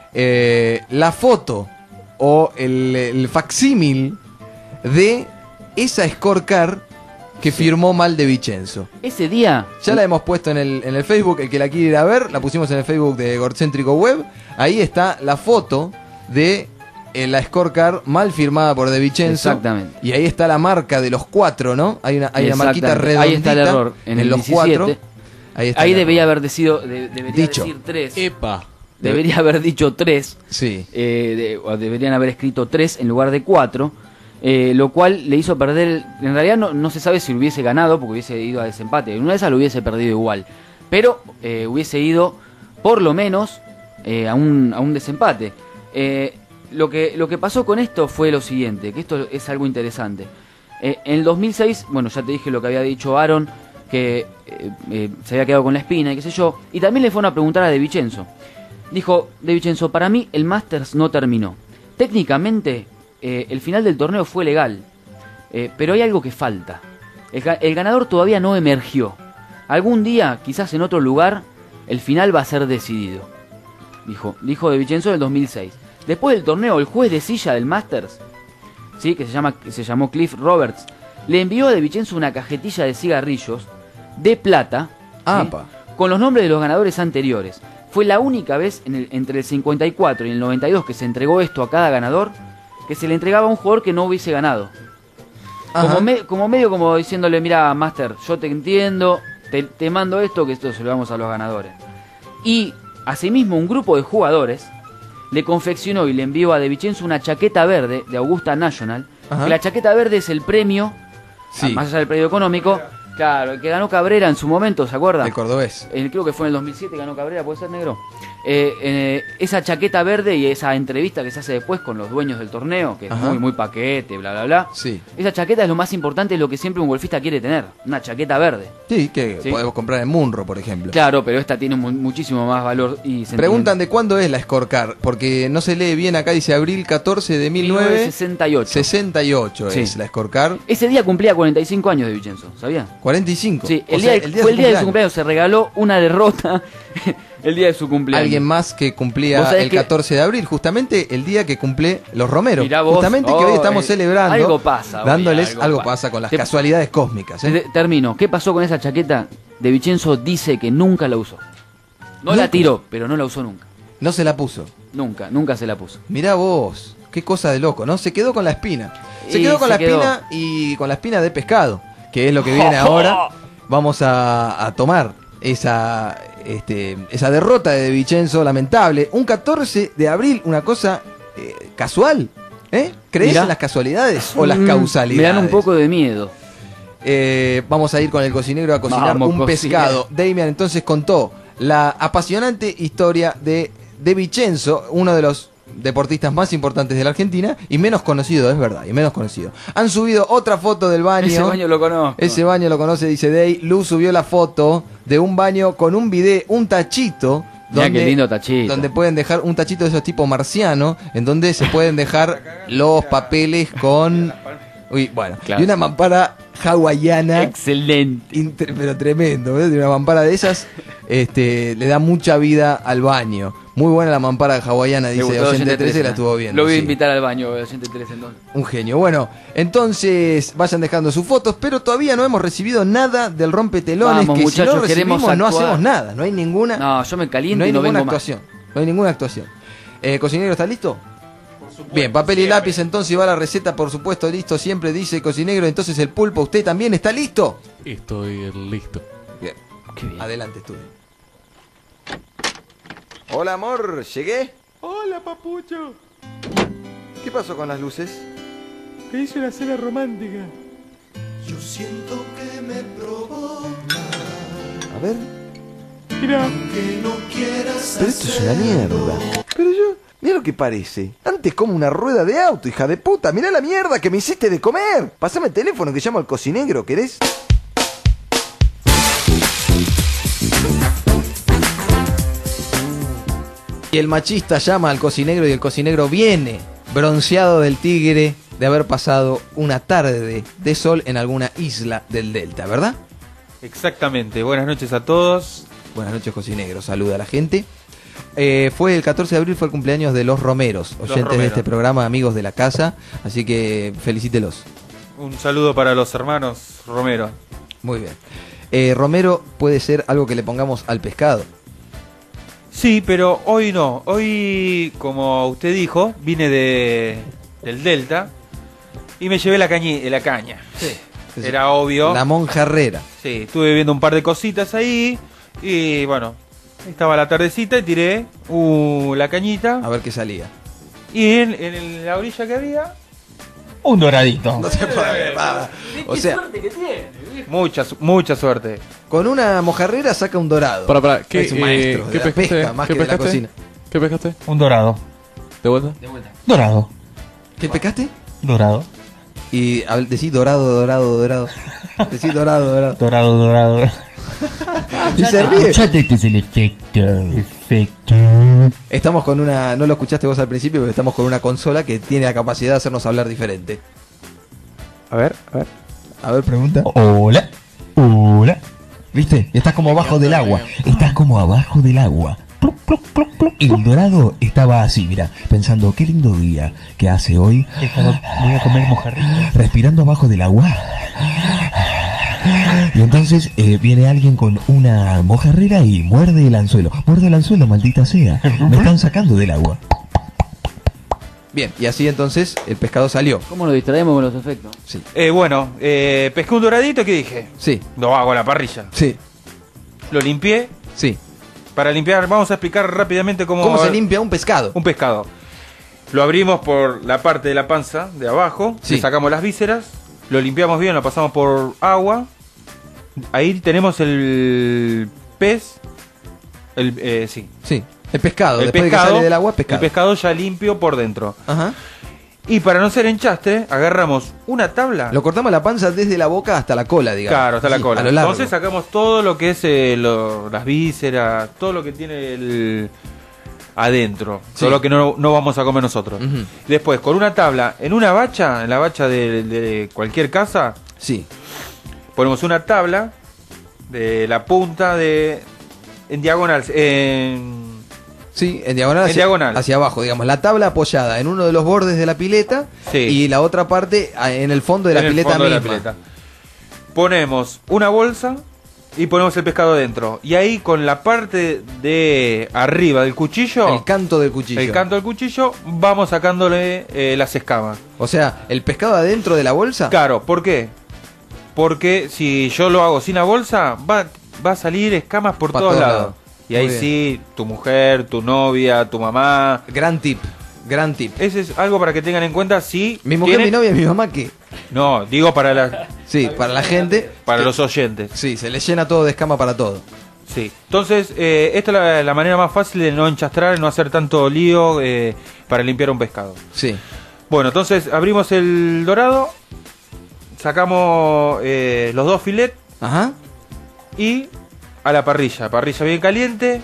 eh, la foto o el, el facsímil de esa scorecard que firmó mal De Vicenzo. Ese día... Ya la hemos puesto en el, en el Facebook, el que la quiere ir a ver, la pusimos en el Facebook de Gorcéntrico Web. Ahí está la foto de eh, la scorecard mal firmada por De Vicenzo. Exactamente. Y ahí está la marca de los cuatro, ¿no? Hay una, hay una marquita redondita. Ahí está el error. En, en el los diecisiete, cuatro. Ahí, está ahí debería haber decido, de, debería dicho. decir tres. Epa. Debería haber dicho tres. Sí. Eh, de, o deberían haber escrito tres en lugar de cuatro. Eh, lo cual le hizo perder. El, en realidad no, no se sabe si hubiese ganado porque hubiese ido a desempate. En una de esas lo hubiese perdido igual. Pero eh, hubiese ido por lo menos eh, a, un, a un desempate. Eh, lo, que, lo que pasó con esto fue lo siguiente, que esto es algo interesante. Eh, en el dos mil seis, bueno, ya te dije lo que había dicho Aaron, que eh, eh, se había quedado con la espina y qué sé yo. Y también le fueron a preguntar a De Vicenzo. Dijo De Vicenzo, para mí el Masters no terminó. Técnicamente eh, el final del torneo fue legal, eh, pero hay algo que falta. El, el ganador todavía no emergió. Algún día, quizás en otro lugar, el final va a ser decidido. Dijo, dijo De Vicenzo en el dos mil seis. Después del torneo, el juez de silla del Masters, ¿sí? que se, llama, que se llamó Cliff Roberts, le envió a De Vicenzo una cajetilla de cigarrillos de plata, ¿sí? con los nombres de los ganadores anteriores. Fue la única vez en el, entre el cincuenta y cuatro y el noventa y dos que se entregó esto a cada ganador, que se le entregaba a un jugador que no hubiese ganado. Como, me, como medio como diciéndole, mira, Master, yo te entiendo, te, te mando esto, que esto se lo damos a los ganadores. Y asimismo un grupo de jugadores le confeccionó y le envió a De Vicenzo una chaqueta verde de Augusta National. Que la chaqueta verde es el premio, sí. más allá del premio económico, claro, el que ganó Cabrera en su momento, ¿se acuerda? El cordobés. El, creo que fue en el dos mil siete ganó Cabrera, ¿puede ser, negro? Eh, eh, esa chaqueta verde y esa entrevista que se hace después con los dueños del torneo, que es Ajá. muy muy paquete, bla bla bla. Sí. Esa chaqueta es lo más importante, es lo que siempre un golfista quiere tener, una chaqueta verde. Sí, que ¿Sí? podemos comprar en Munro, por ejemplo. Claro, pero esta tiene mu muchísimo más valor y sentimiento. Preguntan de cuándo es la scorecard, porque no se lee bien acá, dice abril catorce de mil novecientos sesenta y ocho. sesenta y ocho Sí. es la scorecard. Ese día cumplía cuarenta y cinco años De Vicenzo, ¿sabía? ¿cuarenta y cinco? Sí, O el, sea, día, el día fue de el día de su cumpleaños. cumpleaños, se regaló una derrota el día de su cumpleaños. Alguien más que ¿Vos cumplía sabés el que- catorce de abril, justamente el día que cumple los Romeros. Mirá vos, Justamente que hoy oh, estamos eh, celebrando, algo pasa hoy, dándoles algo algo, pasa. pasa con las Te- casualidades cósmicas. ¿eh? Te- Termino. ¿Qué pasó con esa chaqueta? De Vicenzo dice que nunca la usó. No Nunca. la tiró, pero no la usó nunca. No se la puso. Nunca, nunca se la puso. Mirá vos, qué cosa de loco, ¿no? Se quedó con la espina. Se Y quedó con se la quedó. espina y con la espina de pescado, que es lo que viene ahora. Vamos a, a tomar esa, este, esa derrota de De Vicenzo, lamentable. Un catorce de abril, una cosa eh, casual. ¿Eh? ¿Crees Mirá. en las casualidades o las Mm, causalidades? Me dan un poco de miedo. Eh, vamos a ir con el cocinero a cocinar Vamos, un cocinero. pescado. Damian entonces contó la apasionante historia de De Vicenzo, uno de los deportistas más importantes de la Argentina y menos conocido, es verdad, y menos conocido. Han subido otra foto del baño. Ese baño lo conozco. Ese baño lo conoce, dice Day. Lu subió la foto de un baño con un bidet, un tachito. Mirá Donde, qué lindo tachito. donde pueden dejar un tachito de esos tipo marciano, en donde se pueden dejar los papeles con... Uy, bueno, Claro. y una mampara hawaiana. Excelente. Inter- pero tremendo, ¿ves? De una mampara de esas, este, le da mucha vida al baño. Muy buena la mampara hawaiana, Me dice gustó Oyente trece, la ¿no? estuvo viendo. Lo voy a sí. invitar al baño, Oyente trece entonces. Un genio. Bueno, entonces vayan dejando sus fotos, pero todavía no hemos recibido nada del rompetelones. Vamos, que muchachos, si no queremos recibimos no actuar. hacemos nada, no hay ninguna, No, yo me caliento no hay y no ninguna vengo más. actuación. No hay ninguna actuación. Eh, cocinero, ¿está listo? Bien, papel y lápiz, entonces va la receta, por supuesto, listo, siempre dice cocinero. Entonces el pulpo, ¿usted también está listo? Estoy listo. Bien, adelante, estudio. Hola, amor, ¿llegué? Hola, papucho. ¿Qué pasó con las luces? Que hice una cena romántica. Yo siento que me provoca A ver. Mira, que no quieras Pero esto es una mierda. Pero yo, mira lo que parece. Antes como una rueda de auto, hija de puta. Mirá la mierda que me hiciste de comer. Pásame el teléfono que llamo al cocinegro, ¿querés? Y el machista llama al cocinegro y el cocinegro viene bronceado del tigre de haber pasado una tarde de sol en alguna isla del delta, ¿verdad? Exactamente. Buenas noches a todos. Buenas noches, cocinegro. Saluda a la gente. Eh, fue el catorce de abril, fue el cumpleaños de los Romeros, oyentes de Romeros. este programa, amigos de la casa. Así que felicítelos. Un saludo para los hermanos Romero. Muy bien. Eh, Romero puede ser algo que le pongamos al pescado. Sí, pero hoy no. Hoy, como usted dijo, vine de del Delta y me llevé la, cañi, la caña. Sí. Era obvio. La monja herrera. Sí, estuve viendo un par de cositas ahí y bueno, estaba la tardecita y tiré uh, la cañita. A ver qué salía. Y en, en la orilla que había... Un doradito. No se puede, pa. O sea, suerte que tiene. Mucha, mucha suerte. con una mojarrera saca un dorado. Para, para, ¿qué, Es un eh, maestro de ¿qué la pescaste? pesca más ¿Qué que de la pescaste? cocina. ¿Qué pescaste? Un dorado. ¿De vuelta? De vuelta. Dorado. ¿Qué pescaste? Dorado. Y hab- decís dorado, dorado, dorado. Decís dorado, dorado. Dorado, dorado. Y se ríe. Escuchate, este es el efecto. Efecto. Estamos con una, no lo escuchaste vos al principio, pero estamos con una consola que tiene la capacidad de hacernos hablar diferente. A ver, a ver. A ver, Pregunta. Hola. Hola. ¿Viste? Estás como abajo del agua. Estás como abajo del agua. Plup, plup, plup, plup. Y el dorado estaba así, mira, pensando, qué lindo día que hace hoy. Voy a comer mojarrita. Respirando abajo del agua. Y entonces eh, viene alguien con una mojarrera y muerde el anzuelo. Muerde el anzuelo, maldita sea. Me están sacando del agua. bien, y así entonces el pescado salió. ¿Cómo lo distraemos con los efectos? Sí. Eh, bueno, eh, pesqué un doradito, ¿qué dije? Sí. Lo hago a la parrilla. Sí. Lo limpié. Sí. Para limpiar, vamos a explicar rápidamente cómo... ¿Cómo se limpia un pescado? Un pescado. Lo abrimos por la parte de la panza de abajo, Sí. le sacamos las vísceras, lo limpiamos bien, lo pasamos por agua. Ahí tenemos el pez. El, eh, sí. Sí. El pescado, El después pescado, de que sale del agua, pescado. El pescado ya limpio por dentro. Ajá. Y para no ser enchastre, agarramos una tabla. Lo cortamos la panza desde la boca hasta la cola, digamos. Claro, hasta la Sí, cola. A lo largo. Entonces sacamos todo lo que es eh, lo- las vísceras, todo lo que tiene el adentro, Sí. todo lo que no, no vamos a comer nosotros. Ujú. Después, con una tabla, en una bacha, en la bacha de, de cualquier casa, Sí. ponemos una tabla de la punta de en diagonal, en Sí, en diagonal, En hacia, diagonal. hacia abajo, digamos. La tabla apoyada en uno de los bordes de la pileta Sí. y la otra parte ah, en el fondo de la en el pileta fondo de misma. la pileta. Ponemos una bolsa y ponemos el pescado dentro. Y ahí con la parte de arriba del cuchillo, El canto del cuchillo. el canto del cuchillo, vamos sacándole eh, las escamas. O sea, el pescado adentro de la bolsa. Claro, ¿por qué? Porque si yo lo hago sin la bolsa, va, va a salir escamas por Pa' todos todos lados. lados. Y ahí Muy bien. sí, tu mujer, tu novia, tu mamá. Gran tip. Gran tip. Ese es algo para que tengan en cuenta si... Mi mujer, tienen- mi novia, mi mamá, ¿qué? No, digo para la, Sí, para la gente. para que- los oyentes. Sí, se le llena todo de escama para todo. Sí. Entonces, eh, esta es la, la manera más fácil de no enchastrar, no hacer tanto lío eh, para limpiar un pescado. Sí. Bueno, entonces abrimos el dorado, sacamos eh, los dos filets Ajá. y a la parrilla. Parrilla bien caliente.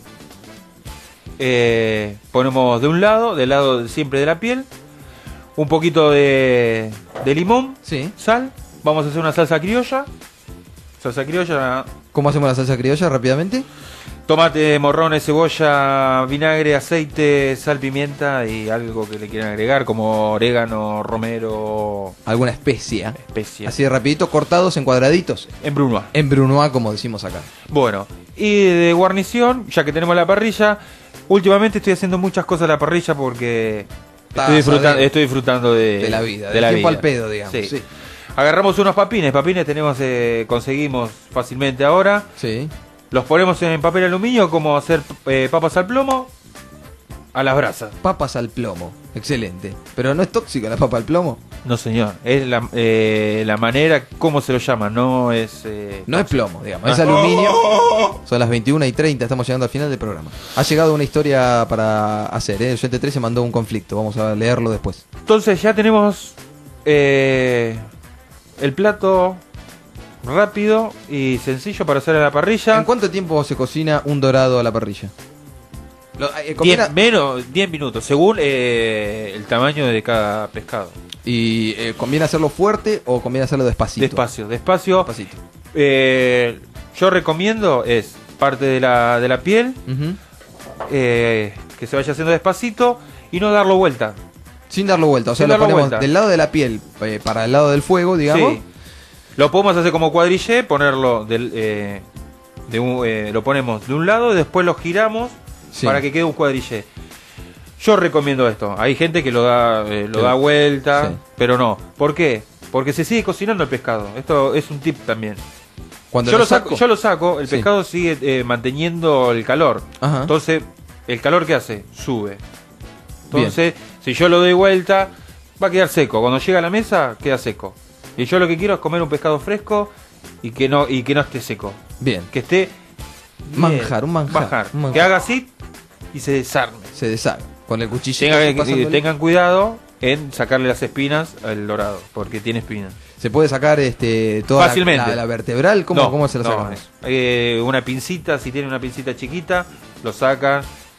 Eh, ponemos de un lado, del lado siempre de la piel, un poquito de, de limón, Sí. sal. Vamos a hacer una salsa criolla. Salsa criolla, ¿Cómo hacemos la salsa criolla rápidamente? tomate, morrones, cebolla, vinagre, aceite, sal, pimienta y algo que le quieran agregar como orégano, romero, Alguna especia. especia. Así de rapidito, cortados en cuadraditos. En brunoise. En brunoise, como decimos acá. Bueno, y de guarnición, ya que tenemos la parrilla, últimamente estoy haciendo muchas cosas a la parrilla porque Estás estoy disfrutando, adentro estoy disfrutando de, de la vida, de del la tiempo vida. al pedo, digamos. Sí. Sí. Agarramos unos papines, papines tenemos, eh, conseguimos fácilmente ahora. Sí. Los ponemos en papel aluminio como hacer eh, papas al plomo a las brasas. Papas al plomo. Excelente. Pero no es tóxica la papa al plomo. No señor, es la, eh, la manera, ¿cómo se lo llama? No es... eh, No es plomo, digamos. Es Ah. aluminio. Son las veintiuna y treinta. Estamos llegando al final del programa. Ha llegado una historia para hacer. ¿eh? El oyente tres se mandó un conflicto. Vamos a leerlo después. Entonces ya tenemos eh, el plato rápido y sencillo para hacer a la parrilla. ¿En cuánto tiempo se cocina un dorado a la parrilla? Lo- eh, combina- diez, menos, diez minutos, según eh, el tamaño de cada pescado. ¿Y eh, conviene hacerlo fuerte o conviene hacerlo despacito? Despacio, despacio. Despacito. Eh, yo recomiendo es parte de la, de la piel, Ujú. eh, que se vaya haciendo despacito y no darlo vuelta. Sin darlo vuelta. O sea, Sin lo darlo ponemos vuelta. del lado de la piel eh, para el lado del fuego, digamos. Sí. Lo podemos hacer como cuadrillé, ponerlo del, eh, de un, eh, lo ponemos de un lado y después lo giramos Sí. para que quede un cuadrillé. Yo recomiendo esto. Hay gente que lo da eh, lo Sí. da vuelta, Sí. pero no. ¿Por qué? Porque se sigue cocinando el pescado. Esto es un tip también. Cuando yo lo lo saco, saco- yo lo saco, el Sí. pescado sigue eh, manteniendo el calor. Ajá. Entonces, ¿el calor qué hace? Sube. Entonces, si yo lo doy vuelta, va a quedar seco. Cuando llega a la mesa, queda seco. Y yo lo que quiero es comer un pescado fresco y que no y que no esté seco. Bien. Que esté bien. Manjar, un manjar, Manjar. un manjar. Que haga así y se desarme. Se deshaga. Con el cuchillo. Tenga- pasándole. tengan cuidado en sacarle las espinas al dorado, porque tiene espinas. Se puede sacar este toda la- Fácilmente. La, la vertebral. ¿Cómo, No, cómo se lo no, sacamos? eh, una pincita, si tiene una pincita chiquita, lo sacan.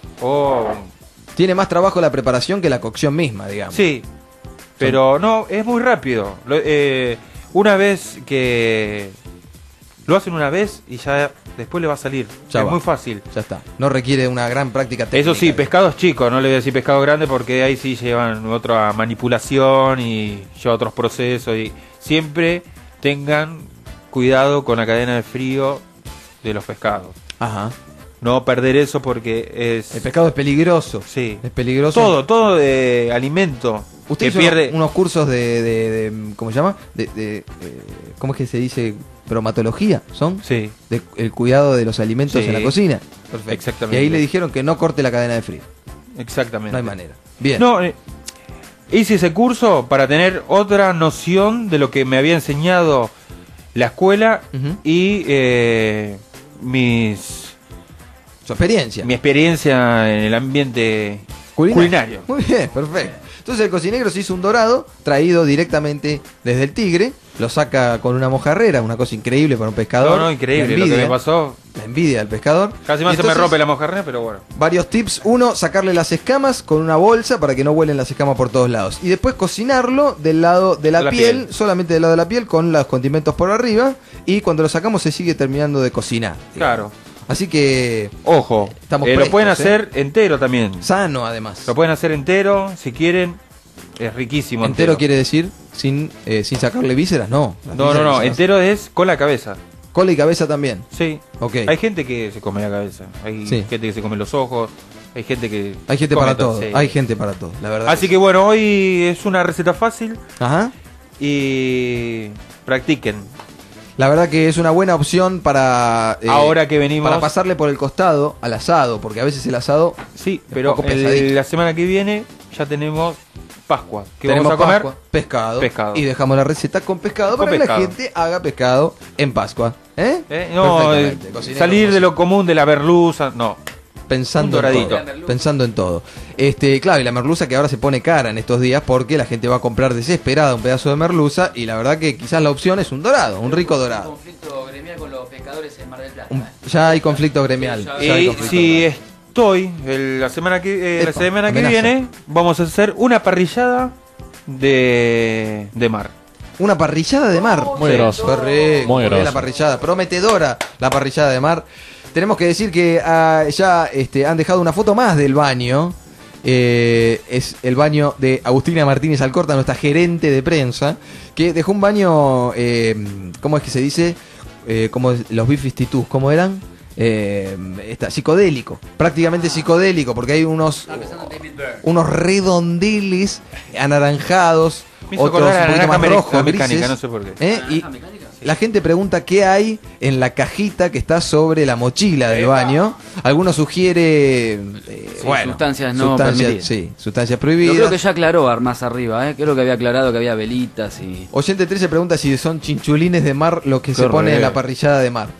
O Tiene más trabajo la preparación que la cocción misma, digamos. sí, pero no, es muy rápido. Lo- eh, una vez que lo hacen una vez y ya después le va a salir. Ya es va. muy fácil. Ya está. No requiere una gran práctica técnica. Eso sí, pescados chicos, no le voy a decir pescado grande porque ahí sí llevan otra manipulación y lleva otros procesos. Y siempre tengan cuidado con la cadena de frío de los pescados. Ajá. No perder eso porque es... El pescado es peligroso. Sí. Es peligroso. Todo, todo de alimento Usted que hizo pierde... unos cursos de, de, de- ¿cómo se llama? De, de, eh, ¿cómo es que se dice? Bromatología, ¿son? Sí. De, el cuidado de los alimentos Sí. en la cocina. Perfecto. Exactamente. Y ahí le dijeron que no corte la cadena de frío. Exactamente. No hay manera. Bien. No, eh, hice ese curso para tener otra noción de lo que me había enseñado la escuela Ujú. y eh, mis... Su experiencia. Mi experiencia en el ambiente culinario. Muy bien, perfecto. Entonces el cocinegro se hizo un dorado traído directamente desde el Tigre, lo saca con una mojarrera, una cosa increíble para un pescador. No, no, increíble La lo que envidia, me pasó. La envidia del pescador. Casi Y más se me entonces, rompe la mojarra, pero bueno. Varios tips. Uno, sacarle las escamas con una bolsa para que no vuelen las escamas por todos lados. Y después cocinarlo del lado de la, La piel, piel. solamente del lado de la piel, con los condimentos por arriba. Y cuando lo sacamos se sigue terminando de cocinar. Claro. Así que... Ojo, Estamos eh, lo prestos, pueden ¿eh? hacer entero también. Sano, además. Lo pueden hacer entero, si quieren. Es riquísimo. Entero quiere decir sin, eh, sin sacarle vísceras, no. Las No, no, vísceras no. se Entero es con la cabeza. Cola y cabeza también. Sí. Ok. Hay gente que se come la cabeza. Hay Sí. gente que se come los ojos. Hay gente que. Hay gente come para todo, todo. sí. Hay gente para todo, la verdad. Así que bueno, hoy es una receta fácil. Ajá. Y practiquen. La verdad que es una buena opción para... eh, Ahora que venimos- Para pasarle por el costado al asado, porque a veces el asado... Sí, es pero poco el- pesadito. la semana que viene ya tenemos Pascua. ¿Qué Tenemos vamos a comer? Pascua, pescado, Pescado. Y dejamos la receta con pescado Con para pescado. que la gente haga pescado en Pascua. ¿Eh? ¿Eh? No, eh, Perfectamente. Cocinero, salir de lo común, de la merluza, no. Pensando Un en doradito. todo. Pensando en todo. Este, claro, y la merluza que ahora se pone cara en estos días porque la gente va a comprar desesperada un pedazo de merluza y la verdad que quizás la opción es un dorado, un rico dorado. Conflicto gremial con los pescadores en Mar del Plata. Un- ya hay conflicto gremial. ya hay Y conflicto si gremial. estoy el- la semana que eh, la Epa, semana que amenaza. viene vamos a hacer una parrillada de de mar. Una parrillada de mar. Muy grosso. Correcto. Muy bien grosso. La parrillada, prometedora la parrillada de mar. Tenemos que decir que ah, ya este, han dejado una foto más del baño. Eh, es el baño de Agustina Martínez Alcorta, nuestra gerente de prensa, que dejó un baño, eh, ¿cómo es que se dice? Eh, como los bifistitus, ¿cómo eran? Eh, está, psicodélico, prácticamente psicodélico, porque hay unos, unos redondeles anaranjados, Me hizo otros acordar a un poquito naranja más mecánica, rojos, mecánica, grises. no sé por qué. ¿Eh? Y la gente pregunta qué hay en la cajita que está sobre la mochila del baño. Algunos sugiere eh, Sí, bueno, sustancias no sustancias, permitidas. sí, sustancias Yo prohibidas. creo que ya aclaró más arriba, ¿eh? Creo que había aclarado que había velitas y... Oyente trece pregunta si son chinchulines de mar lo que Qué se pone en horror. la parrillada de mar.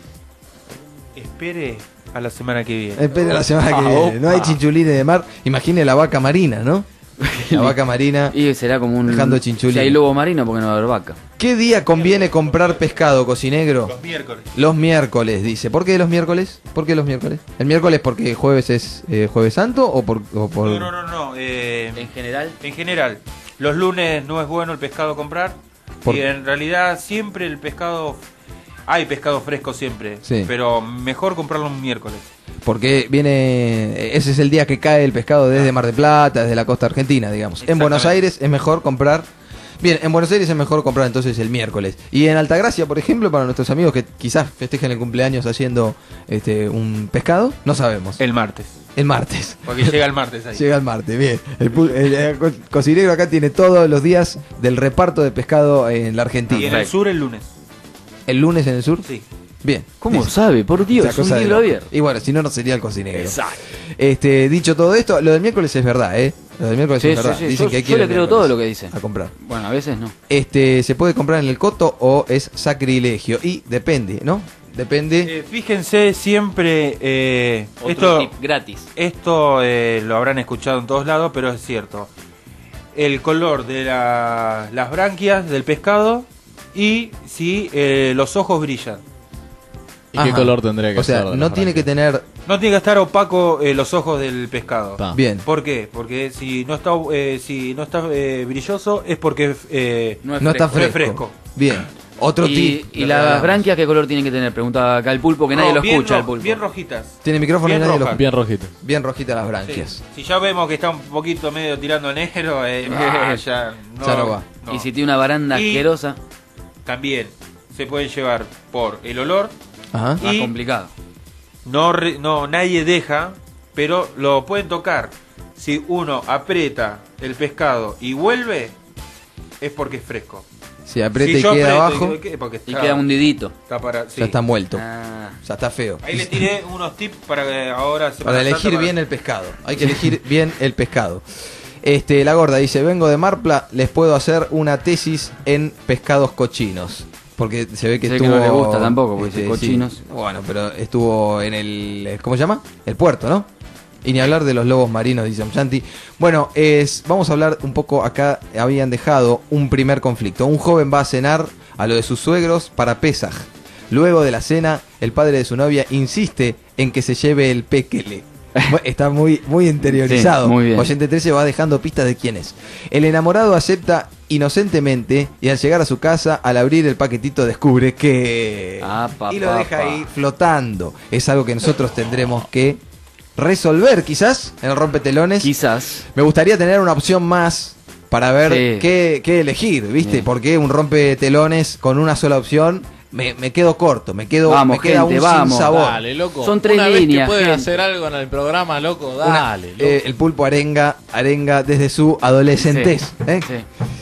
Espere a la semana que viene. Espere la semana que Ah, viene. No hay opa. chinchulines de mar. Imagine la vaca marina, ¿no? La vaca marina. Y será como un... Dejando chinchulín. Si hay lobo marino, porque no va a haber vaca. ¿Qué día conviene comprar pescado, cocinegro? Los miércoles. Los miércoles, dice. ¿Por qué los miércoles? ¿Por qué los miércoles? ¿El miércoles porque jueves es eh, jueves santo o por...? o por- No, no, no, no. eh, En general... en general, los lunes no es bueno el pescado comprar. Por- Y en realidad siempre el pescado... Hay pescado fresco siempre. Sí. Pero mejor comprarlo un miércoles. Porque viene... Ese es el día que cae el pescado desde Mar del Plata, desde la costa argentina, digamos. En Buenos Exactamente. Aires es mejor comprar... Bien, en Buenos Aires es mejor comprar entonces el miércoles. Y en Altagracia, por ejemplo, para nuestros amigos que quizás festejen el cumpleaños haciendo este un pescado, no sabemos. El martes. El martes. Porque llega el martes ahí. Llega el martes, bien. El, pul- el, el co- cocinero acá tiene todos los días del reparto de pescado en la Argentina. Y en el sur el lunes. ¿El lunes en el sur? Sí. Bien. ¿Cómo Bien. sabe? Por Dios, Esa es un cosa de libro loco. abierto. Y bueno, si no, no sería el cocinero. Exacto. Este, dicho todo esto, lo del miércoles es verdad, ¿eh? Lo del miércoles Sí, es sí, verdad. sí. Dicen Yo- que hay que yo ir le el creo miércoles todo lo que dicen. a comprar. Bueno, a veces no. Este, ¿se puede comprar en el coto o es sacrilegio? Y depende, ¿no? Depende. Eh, fíjense siempre, eh, Otro esto, tip gratis. esto eh, lo habrán escuchado en todos lados, pero es cierto. El color de la- las branquias del pescado y si eh, los ojos brillan. ¿Y qué Ajá. color tendría que O sea, ser? de no las tiene que branquias? tener. No tiene que estar opaco eh, los ojos del pescado. Ta. Bien. ¿Por qué? Porque si no está eh, si no está eh, brilloso es porque eh, No es No está no es fresco. fresco. Bien. Otro y, tip. ¿Y le las regalamos. branquias qué color tienen que tener? Preguntaba acá el pulpo, que nadie No, lo bien escucha, ro- el pulpo. Bien rojitas. Tiene micrófono Bien y nadie roja. lo Bien rojito. Bien rojitas las Sí. branquias. Si ya vemos que está un poquito medio tirando negro, eh, ah, ya, no, Ya no va. no. Y si tiene una baranda Y- asquerosa, También se pueden llevar por el olor. Ajá. más Y- complicado. No, re- no, nadie deja, pero lo pueden tocar. Si uno aprieta el pescado y vuelve, es porque es fresco. Si aprieta Si y yo queda aprieto abajo, y- ¿qué? Porque Y está- queda hundidito. está para- sí. ya está muerto. Ah, Ya está feo. Ahí le tiré unos tips para que ahora se Para elegir bien el pescado. Hay que elegir bien el pescado. Este, la gorda dice, vengo de Marpla, les puedo hacer una tesis en pescados cochinos. Porque se ve que Sé que estuvo... no le gusta tampoco, porque dice sí. cochinos. Bueno, pero estuvo en el... ¿Cómo se llama? El puerto, ¿no? Y ni hablar de los lobos marinos, dice Amshanti. Bueno, es, vamos a hablar un poco, acá habían dejado un primer conflicto. Un joven va a cenar a lo de sus suegros para Pesaj. Luego de la cena, el padre de su novia insiste en que se lleve el pequele. Bueno, está muy, muy interiorizado. Sí, muy bien. Oyente trece va dejando pistas de quién es. El enamorado acepta inocentemente y al llegar a su casa, al abrir el paquetito, descubre que... Ah, pa, y lo pa, deja pa. ahí flotando. Es algo que nosotros tendremos que resolver quizás en el rompetelones. Quizás. Me gustaría tener una opción más para ver Sí. qué, qué elegir, ¿viste? Bien. Porque un rompetelones con una sola opción me, me quedo corto, me quedo Vamos, me queda gente, un vamos. sin sabor. Dale, loco. Son tres Una vez líneas, que pueden gente. hacer algo en el programa, loco, Una- dale. loco. eh, el pulpo arenga, arenga desde su adolescentez. Sí, ¿eh? sí.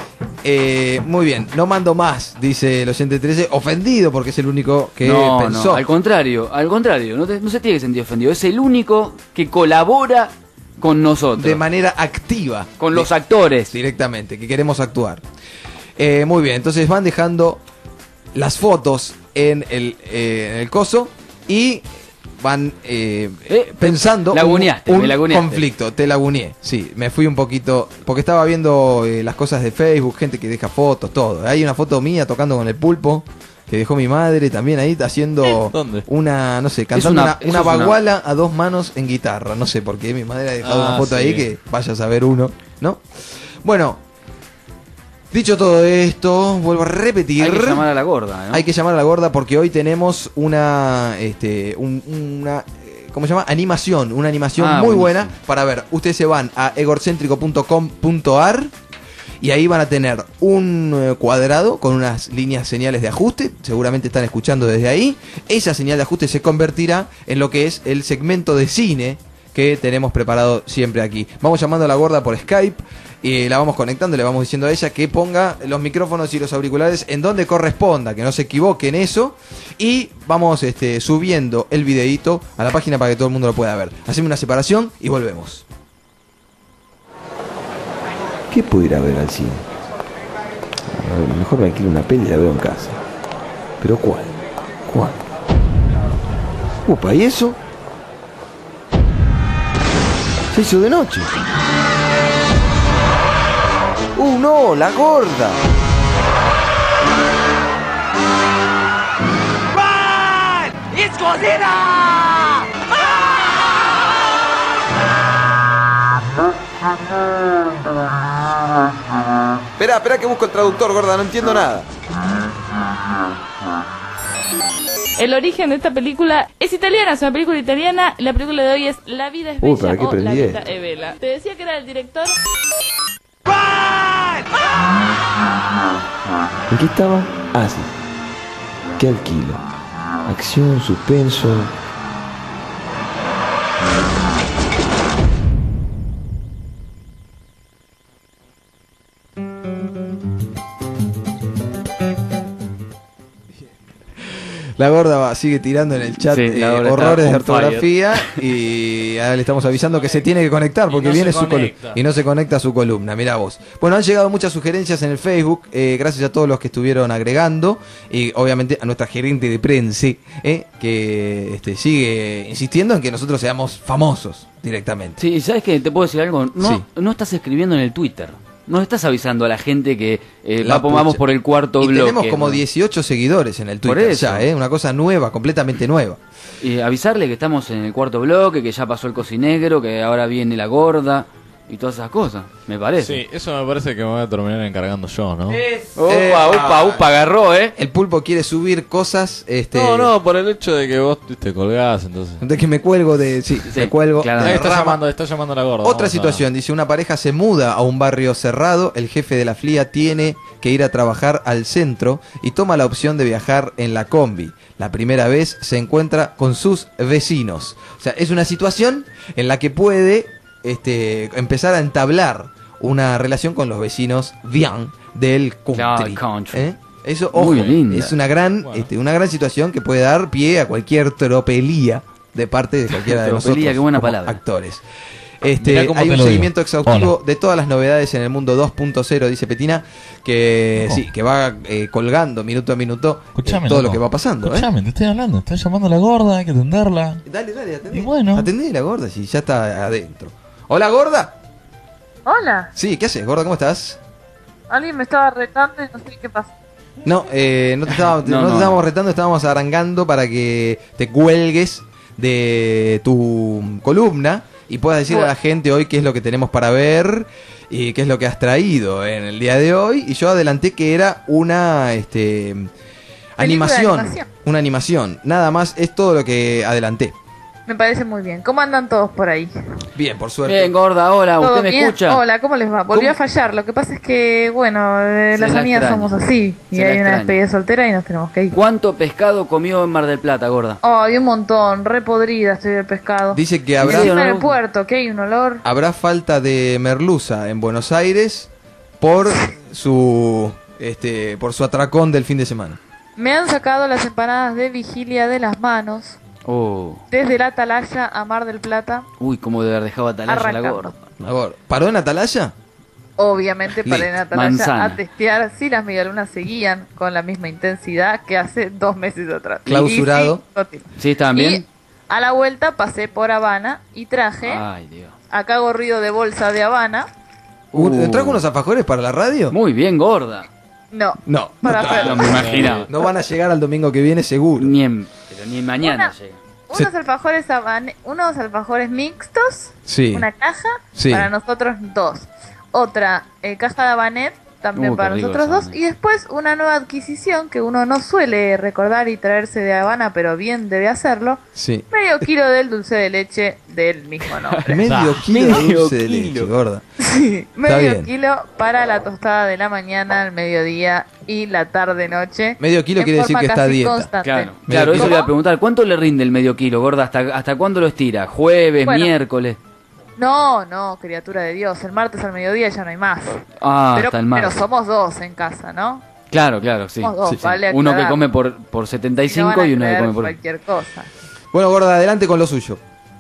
Eh, muy bien, no mando más, dice el oyente trece, ofendido porque es el único que no, pensó. no, al contrario, al contrario, no, te- no se tiene que sentir ofendido. Es el único que colabora con nosotros. De manera activa. Con los Di- actores. Directamente, que queremos actuar. Eh, muy bien, entonces van dejando las fotos en el, eh, en el coso y van eh, Eh, pensando un, laguneaste, un me laguneaste. conflicto. Te laguneé, sí, me fui un poquito, porque estaba viendo eh, las cosas de Facebook, gente que deja fotos, todo. Hay una foto mía tocando con el pulpo, que dejó mi madre también ahí haciendo ¿Dónde? una, no sé, cantando una- una, eso una es una- baguala a dos manos en guitarra. No sé por qué, mi madre ha dejado Ah, una foto sí. ahí que vaya a saber uno, ¿no? Bueno, dicho todo esto, vuelvo a repetir. Hay que llamar a la gorda, ¿no? Hay que llamar a la gorda porque hoy tenemos una, este, un- una, eh, ¿cómo se llama? Animación, una animación Ah, muy buenísimo. buena para ver. Ustedes se van a egorcéntrico punto com punto ar y ahí van a tener un eh, cuadrado con unas líneas señales de ajuste. Seguramente están escuchando desde ahí. Esa señal de ajuste se convertirá en lo que es el segmento de cine que tenemos preparado siempre aquí. Vamos llamando a la gorda por Skype. Y la vamos conectando, le vamos diciendo a ella que ponga los micrófonos y los auriculares en donde corresponda, que no se equivoque en eso. Y vamos este, subiendo el videíto a la página para que todo el mundo lo pueda ver. Hacemos una separación y volvemos. ¿Qué puedo ir a ver al cine? A ver, mejor me alquilo una peli y la veo en casa. ¿Pero cuál? ¿Cuál? Upa, ¿y eso? Se hizo de noche. ¡Uh, no! ¡La gorda! ¡It's Godzilla! Espera, espera que busco el traductor, gorda, no entiendo nada. El origen de esta película es italiana, es una película italiana. La película de hoy es La vida es Uy, bella ¿para qué o La aprendí vida esto? es bella. Te decía que era el director. ¿En qué estaba? Ah, sí. ¿Qué alquilo? Acción, suspenso. La gorda va, sigue tirando en el chat Sí, eh, la gorda horrores de está on ortografía y ahora le estamos avisando que se tiene que conectar porque Y no viene se su columna conecta. y no se conecta a su columna, mirá vos. Bueno, han llegado muchas sugerencias en el Facebook, eh, gracias a todos los que estuvieron agregando y obviamente a nuestra gerente de prensa eh, que este, sigue insistiendo en que nosotros seamos famosos directamente. Sí, ¿sabes qué? ¿Te puedo decir algo? No, Sí. no estás escribiendo en el Twitter. No estás avisando a la gente que eh, La va- vamos pucha. por el cuarto Y bloque. tenemos como ¿no? dieciocho seguidores en el Por Twitter eso. ya, ¿eh? Una cosa nueva, completamente nueva. Y avisarle que estamos en el cuarto bloque, que ya pasó el cocinegro, que ahora viene la gorda y todas esas cosas, me parece. Sí, eso me parece que me voy a terminar encargando yo, ¿no? Opa, upa, upa, agarró, ¿eh? El pulpo quiere subir cosas, este... No, no, por el hecho de que vos te colgás, entonces. De que me cuelgo de... Sí, me cuelgo. Ahí de está rama. llamando, está llamando a la gorda. Otra vamos a- situación, dice, una pareja se muda a un barrio cerrado, el jefe de la F L I A tiene que ir a trabajar al centro y toma la opción de viajar en la combi. La primera vez se encuentra con sus vecinos. O sea, es una situación en la que puede este, empezar a entablar una relación con los vecinos bien del country. country. ¿Eh? Eso, ojo, Muy linda. es una gran, este, una gran situación que puede dar pie a cualquier tropelía de parte de cualquiera de Tropelía, nosotros qué buena como palabra. actores. Mirá Este, cómo hay te un lo seguimiento digo. exhaustivo Hola. de todas las novedades en el mundo dos punto cero, dice Petina, que Ojo. sí, que va eh, colgando minuto a minuto eh, Escuchame, todo loco. lo que va pasando. ¿eh? Escuchame, te estoy hablando. Está llamando a la gorda, hay que atenderla. Dale, dale, atendé. Y bueno. Atendé la gorda, si ya está adentro. Hola, gorda. Hola, Sí, ¿qué haces, gorda? ¿Cómo estás? alguien me estaba retando y no sé qué pasa. No, eh, no te, estaba- No, no te no. estábamos retando, estábamos arrancando para que te cuelgues de tu columna y puedas decirle a la gente hoy qué es lo que tenemos para ver y qué es lo que has traído en el día de hoy. Y yo adelanté que era una este, animación, animación. una animación. Nada más, es todo lo que adelanté. Me parece muy bien. ¿Cómo andan todos por ahí? Bien, por suerte. Bien, gorda, hola, ¿Todo ¿usted me bien? escucha? Hola, ¿cómo les va? Volvió a fallar. Lo que pasa es que, bueno, eh, Se las la amigas extraña. somos así. Y Se la hay una extraña. despedida soltera y nos tenemos que ir. ¿Cuánto pescado comió en Mar del Plata, gorda? Ay, un montón. Re podrida estoy del pescado. Dice que Y habrá, encima en el puerto, que hay un olor. habrá falta de merluza en Buenos Aires por su este por su atracón del fin de semana. Me han sacado las empanadas de vigilia de las manos. Oh. Desde la Atalaya a Mar del Plata. Uy, cómo de haber dejado Atalaya la Arrancando. gorda. La gorda. ¿Paró en Atalaya? Obviamente para Listo. en Atalaya Manzana. a testear si las medialunas seguían con la misma intensidad que hace dos meses atrás. Clausurado. Y sí, continuó. ¿Sí estaban Y bien? a la vuelta pasé por Habana y traje Ay, Dios. acá gorrido de bolsa de Habana. Uh, ¿Trajo unos alfajores para la radio? Muy bien, gorda. No, No, para no, Fer. No me imaginaba. no van a llegar al domingo que viene seguro. Ni en, pero ni mañana Una- llega. Unos alfajores habane- unos alfajores mixtos, Sí. una caja, Sí. para nosotros dos. Otra eh, caja de Habanet, también Uh, qué para rico nosotros los dos. Habanet. Y después una nueva adquisición que uno no suele recordar y traerse de Habana, pero bien debe hacerlo. Sí. Medio kilo del dulce de leche del mismo nombre. Medio kilo de medio dulce de kilo. leche, gorda. Sí, medio bien. kilo para la tostada de la mañana, al mediodía y la tarde-noche. Medio kilo en quiere decir forma que está a casi dieta. constante. Claro, Medio claro, eso kilo. le iba a preguntar. ¿Cuánto le rinde el medio kilo, gorda? ¿Hasta, hasta cuándo lo estira? ¿Jueves, Bueno. miércoles? No, no, criatura de Dios. El martes al mediodía ya no hay más. Ah, pero, hasta el pero martes. somos dos en casa, ¿no? Claro, claro, sí. Somos dos, Sí, sí. vale Uno que aclarar. come por, por setenta y Si no cinco van a y uno que creer come por... cualquier cosa. Bueno, gorda, adelante con lo suyo.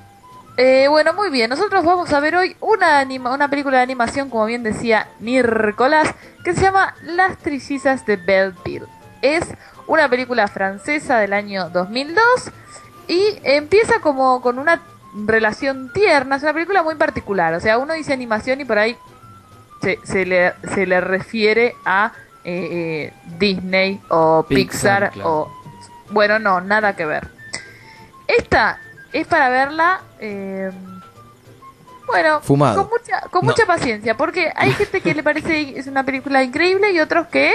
Eh, bueno, muy bien. Nosotros vamos a ver hoy una, anima- una película de animación, como bien decía Nicolás, que se llama Las Trillizas de Belleville. Es una película francesa del año dos mil dos y empieza como con una relación tierna. Es una película muy particular. O sea, uno dice animación y por ahí se, se, le, se le refiere a eh, eh, Disney o Pixar, Pixar, claro. o... Bueno, no, nada que ver. Esta es para verla, eh, bueno, Fumado. con mucha, con No. mucha paciencia, porque hay gente que le parece es una película increíble y otros que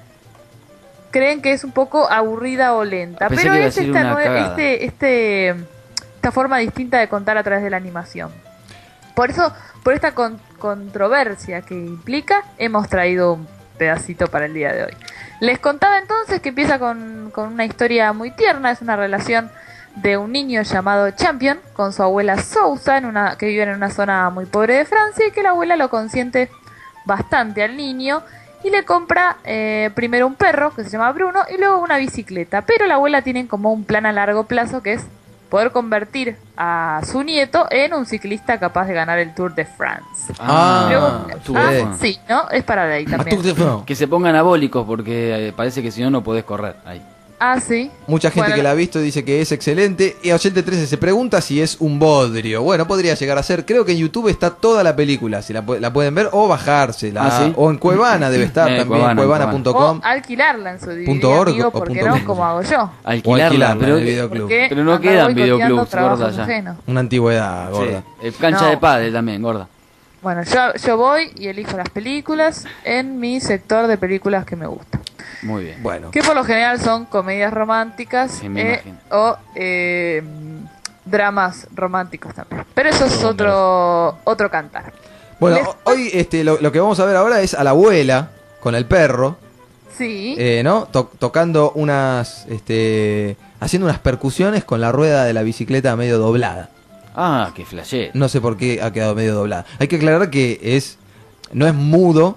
creen que es un poco aburrida o lenta. Pensé Pero que iba a es decir esta, una nue- cagada. este, este, esta forma distinta de contar a través de la animación. Por eso, por esta con- controversia que implica, hemos traído un pedacito para el día de hoy. Les contaba entonces que empieza con, con una historia muy tierna, es una relación de un niño llamado Champion con su abuela Sousa, en una, que vive en una zona muy pobre de Francia, y que la abuela lo consiente bastante al niño y le compra eh, primero un perro que se llama Bruno y luego una bicicleta. Pero la abuela tiene como un plan a largo plazo que es poder convertir a su nieto en un ciclista capaz de ganar el Tour de France. Ah, Luego- Tour ah, de France. sí, ¿no? Es para de ahí también. Que se pongan abólicos porque eh, parece que si no, no podés correr ahí. Ah, sí. Mucha gente Bueno, que la ha visto dice que es excelente. Y Oyente trece se pregunta si es un bodrio. Bueno, podría llegar a ser. Creo que en YouTube está toda la película. Si la, pu- la pueden ver o bajársela. Ah, ¿sí? O en Cuevana debe estar Eh, también. Cuevana, Cuevana punto com. O alquilarla en su D V D, Punto org amigo, o porque punto no, com. como hago yo. Alquilarla, alquilarla pero, en el videoclub. Porque pero no andar quedan boicoteando videoclubs, trabajos gorda ya. ajenos. Una antigüedad, gorda. Sí, eh, cancha No. de pádel también, gorda. Bueno, yo, yo voy y elijo las películas en mi sector de películas que me gustan. Muy bien. Bueno. Que por lo general son comedias románticas Sí, me eh, imagino. o eh, dramas románticos también. Pero eso es otro otro cantar. Bueno, Les- ho- hoy este, lo, lo que vamos a ver ahora es a la abuela con el perro. Sí. Eh, ¿no? To- tocando unas. Este, haciendo unas percusiones con la rueda de la bicicleta medio doblada. Ah, qué flashé. No sé por qué ha quedado medio doblada. Hay que aclarar que es no es mudo.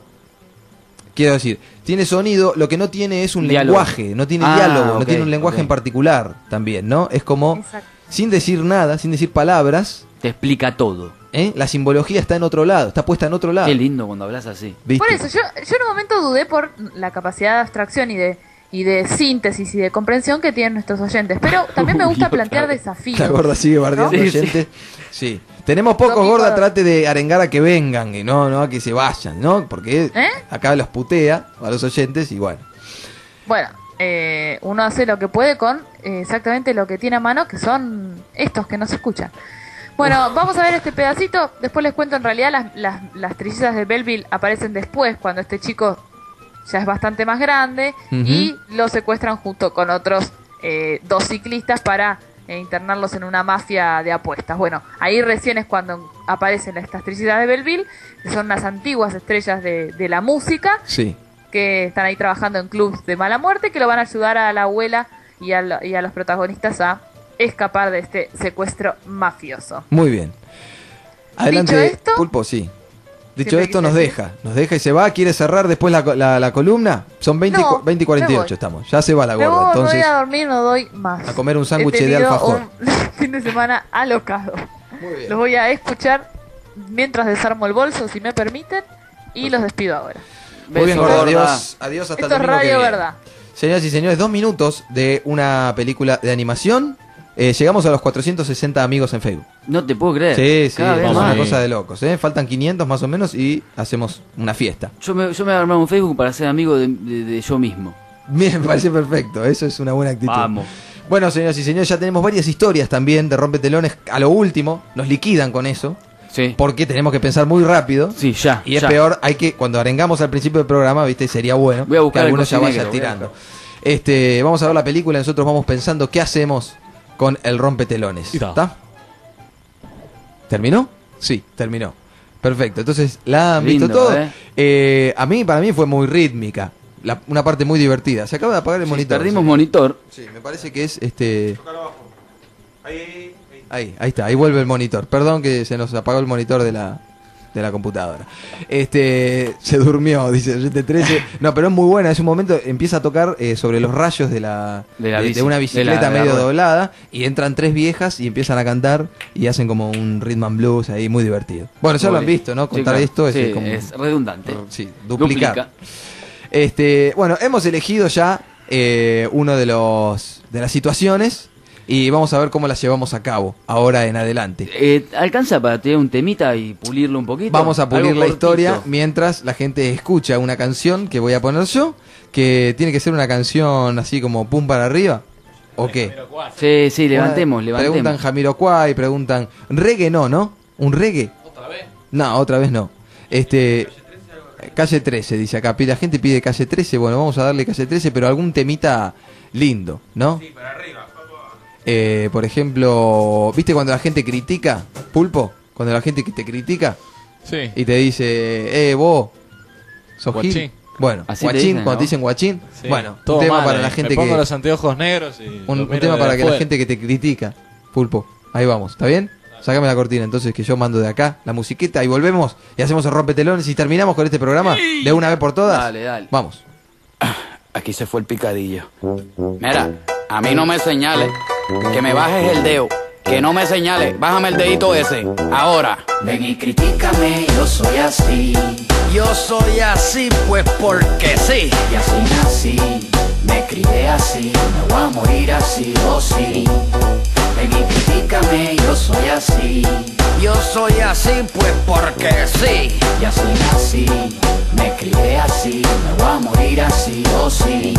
Quiero decir, tiene sonido, lo que no tiene es un Diálogo. lenguaje, no tiene Ah, diálogo, no ok, tiene un lenguaje ok. en particular también, ¿no? Es como, Exacto. sin decir nada, sin decir palabras, Te explica todo. ¿eh? La simbología está en otro lado, está puesta en otro lado. Qué lindo cuando hablas así. ¿Viste? Por eso, yo, yo en un momento dudé por la capacidad de abstracción y de y de síntesis y de comprensión que tienen nuestros oyentes. Pero también me gusta Uy, otra plantear vez. desafíos. La gorda sigue bardeando ¿no? Sí, sí. oyentes. Sí. Tenemos pocos, Domingo- gorda, trate de arengar a que vengan y no, no a que se vayan, ¿no? Porque ¿Eh? acá los putea a los oyentes y bueno. Bueno, eh, uno hace lo que puede con eh, exactamente lo que tiene a mano, que son estos que nos escuchan. Bueno, vamos a ver este pedacito. Después les cuento, en realidad las, las, las trillizas de Belleville aparecen después, cuando este chico ya es bastante más grande, Ujú. y lo secuestran junto con otros eh, dos ciclistas para eh, internarlos en una mafia de apuestas. Bueno, ahí recién es cuando aparecen estas trillizas de Belleville, que son unas antiguas estrellas de, de la música, Sí. que están ahí trabajando en clubs de mala muerte, que lo van a ayudar a la abuela y a, lo- y a los protagonistas a escapar de este secuestro mafioso. Muy bien. Adelante, Dicho esto- Pulpo, sí. Dicho Siempre esto, quise nos decir. deja. Nos deja y se va. ¿Quiere cerrar después la, co- la, la columna? Son veinte, y No, cu- veinte y cuarenta y ocho me voy. estamos. Ya se va la Me gorda. voy, me Entonces, voy a dormir, no doy más. a comer un He sándwich de tenido alfajor. un fin de semana alocado. Los voy a escuchar mientras desarmo el bolso, si me permiten, y los despido ahora. Muy bien, Beso, gorda. gorda. Adiós. Adiós hasta Esto el es domingo que radio, viene. ¿verdad? Señoras y señores, dos minutos de una película de animación. Eh, llegamos a los cuatrocientos sesenta amigos en Facebook. No te puedo creer. Sí, sí, Cada vez es vamos una más. ahí. cosa de locos. ¿eh? Faltan quinientos más o menos y hacemos una fiesta. Yo me, yo me voy a armar un Facebook para ser amigo de, de- de yo mismo. Bien, me parece perfecto. Eso es una buena actitud. Vamos. Bueno, señoras y señores, ya tenemos varias historias también de rompetelones. A lo último, nos liquidan con eso. Sí. Porque tenemos que pensar muy rápido. Sí, ya. Y es ya. peor, hay que, cuando arengamos al principio del programa, viste, sería bueno Voy a buscar que el algunos ya cocinegro, vayan voy a tirando. Este, vamos a ver la película, nosotros vamos pensando qué hacemos con el rompetelones. Está. ¿Está? ¿Terminó? Sí, terminó. Perfecto, entonces la han Lindo, visto todo. ¿eh? Eh, a mí, para mí fue muy rítmica. La- una parte muy divertida. Se acaba de apagar el Sí, monitor. perdimos Sí. monitor. Sí, me parece que es este. Ahí, ahí está, ahí vuelve el monitor. Perdón que se nos apagó el monitor de la, de la computadora. Este, se durmió, dice Oyente trece. No, pero es muy buena, es un momento, empieza a tocar eh, sobre los rayos de la De la de, bici, de una de bicicleta la- de la medio rueda. doblada y entran tres viejas y empiezan a cantar y hacen como un rhythm and blues ahí muy divertido. Bueno, ya lo han Muy bien. visto, ¿no? Sí, Contar claro. esto es, Sí, como es redundante. sí, duplicar. Duplica. Este, bueno, hemos elegido ya eh, uno de los de las situaciones y vamos a ver cómo las llevamos a cabo ahora en adelante. Eh, ¿Alcanza para tener un temita y pulirlo un poquito? Vamos a pulir Algo la cortito. historia mientras la gente escucha una canción que voy a poner yo, que tiene que ser una canción así como pum para arriba. ¿O qué? Sí, sí, levantemos, Preguntan levantemos. Jamiroquai, preguntan reggae no, ¿no? ¿Un reggae? ¿Otra vez? No, otra vez no. Este Calle trece dice acá, la gente pide Calle trece, bueno, vamos a darle Calle trece, pero algún temita lindo, ¿no? Sí, para arriba. Eh, por ejemplo, ¿viste cuando la gente critica, Pulpo? Cuando la gente que te critica Sí. y te dice, eh, vos, sos Guachín. Gil. Bueno, Así te guachín, dicen, cuando ¿no? te dicen guachín, Sí. bueno, Todo un tema mal, para eh. la gente Me pongo que... los anteojos negros y Un, lo un miro tema de para que la afuera. gente que te critica, Pulpo. Ahí vamos, ¿está bien? Sácame la cortina, entonces, que yo mando de acá la musiquita y volvemos y hacemos el rompetelones y terminamos con este programa de una vez por todas. Dale, dale. Vamos. Aquí se fue el picadillo. Mira, a mí no me señales, que me bajes el dedo. Que no me señales, bájame el dedito ese. Ahora. Ven y critícame, yo soy así. Yo soy así, pues porque sí. Y así nací, me crié así, me voy a morir así, oh sí. Ven y critícame, yo soy así. Yo soy así, pues porque sí. Y así nací, me crié así, me voy a morir así, oh sí.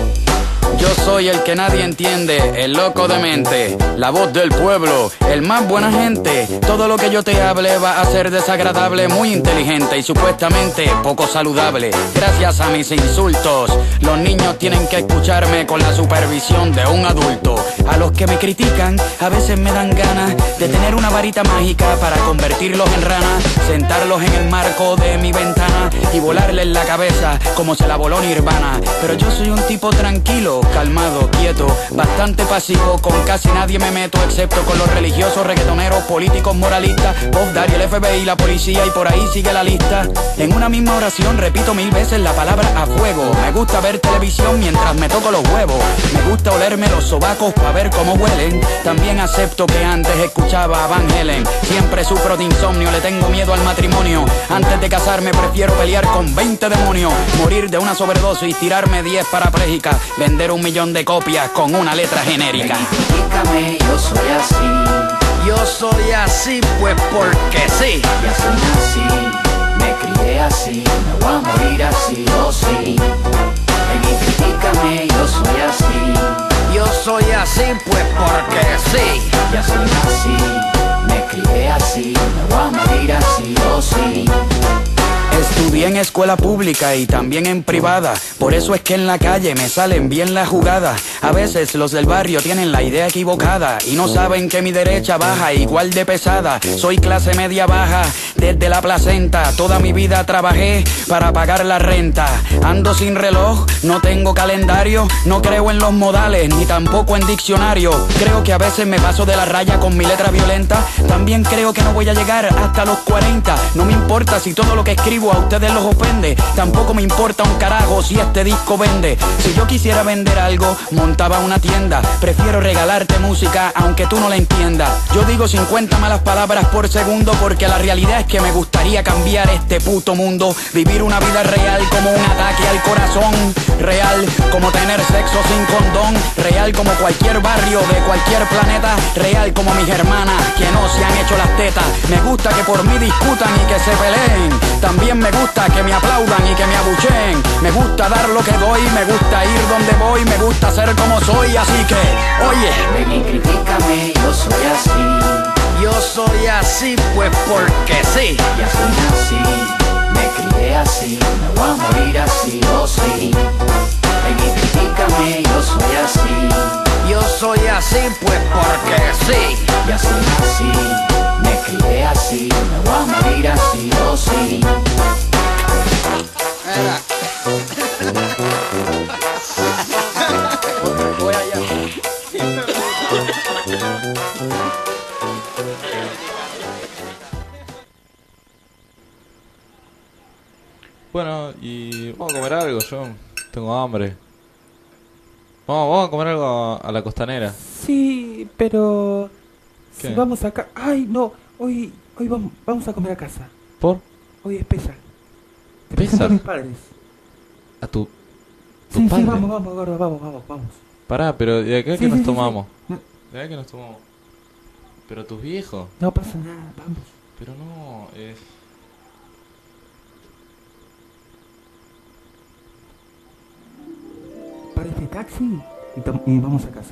Yo soy el que nadie entiende, el loco de mente, la voz del pueblo, el más buena gente. Todo lo que yo te hable va a ser desagradable, muy inteligente y supuestamente poco saludable. Gracias a mis insultos, los niños tienen que escucharme con la supervisión de un adulto. A los que me critican, a veces me dan ganas de tener una varita mágica para convertirlos en ranas, sentarlos en el marco de mi ventana y volarles la cabeza como se la voló Nirvana. Pero yo soy un tipo tranquilo, calmado, quieto, bastante pasivo, con casi nadie me meto excepto con los religiosos, reggaetoneros, políticos, moralistas, Bob Daddy, el F B I, la policía y por ahí sigue la lista. En una misma oración repito mil veces la palabra a fuego. Me gusta ver televisión mientras me toco los huevos. Me gusta olerme los sobacos para ver cómo huelen. También acepto que antes escuchaba a Van Halen. Siempre sufro de insomnio, le tengo miedo al matrimonio. Antes de casarme prefiero pelear con veinte demonios, morir de una sobredosis, tirarme diez parapléjicas, vender un millón de copias con una letra genérica. Critícame, yo soy así. Yo soy así, pues porque sí. Y así nací, me crié así, me voy a morir así, oh sí. Ven y critícame, yo soy así. Yo soy así, pues porque sí. Y así nací, me crié así, me voy a morir así, oh sí. Estudié en escuela pública y también en privada, por eso es que en la calle me salen bien las jugadas. A veces los del barrio tienen la idea equivocada y no saben que mi derecha baja igual de pesada. Soy clase media baja desde la placenta, toda mi vida trabajé para pagar la renta. Ando sin reloj, no tengo calendario, no creo en los modales ni tampoco en diccionario. Creo que a veces me paso de la raya con mi letra violenta. También creo que no voy a llegar hasta los cuarenta. No me importa si todo lo que escribo a ustedes los ofende, tampoco me importa un carajo si este disco vende. Si yo quisiera vender algo, montaba una tienda. Prefiero regalarte música aunque tú no la entiendas. Yo digo cincuenta malas palabras por segundo porque la realidad es que me gustaría cambiar este puto mundo. Vivir una vida real como un ataque al corazón, real como tener sexo sin condón, real como cualquier barrio de cualquier planeta, real como mis hermanas que no se han hecho las tetas. Me gusta que por mí discutan y que se peleen. También me gusta que me aplaudan y que me abucheen. Me gusta dar lo que doy, me gusta ir donde voy, me gusta ser como soy, así que, oye. Ven y critícame, yo soy así. Yo soy así, pues porque sí. Y así nací, me crié así, me voy a morir así, oh sí. Ven y critícame, yo soy así. Yo soy así, pues porque sí. Y así nací, me crié así, me voy a morir así, oh sí. Voy allá. Bueno, y vamos a comer algo, yo tengo hambre. Vamos, vamos a comer algo a la costanera. Sí, pero... ¿Qué? Si vamos acá... Ay, no, hoy hoy vamos, vamos a comer a casa. ¿Por? Hoy es Pesach. Te ¿Pesach? presento a mis padres. ¿A tu, tu Sí, padre? sí, vamos, vamos, gordo, vamos, vamos, vamos. Pará, pero ¿de acá Sí, qué sí, nos sí, tomamos? sí. ¿De acá qué nos tomamos? ¿Pero tus viejos? No pasa nada, vamos. Pero no, es... Para este taxi y, tom- y vamos a casa.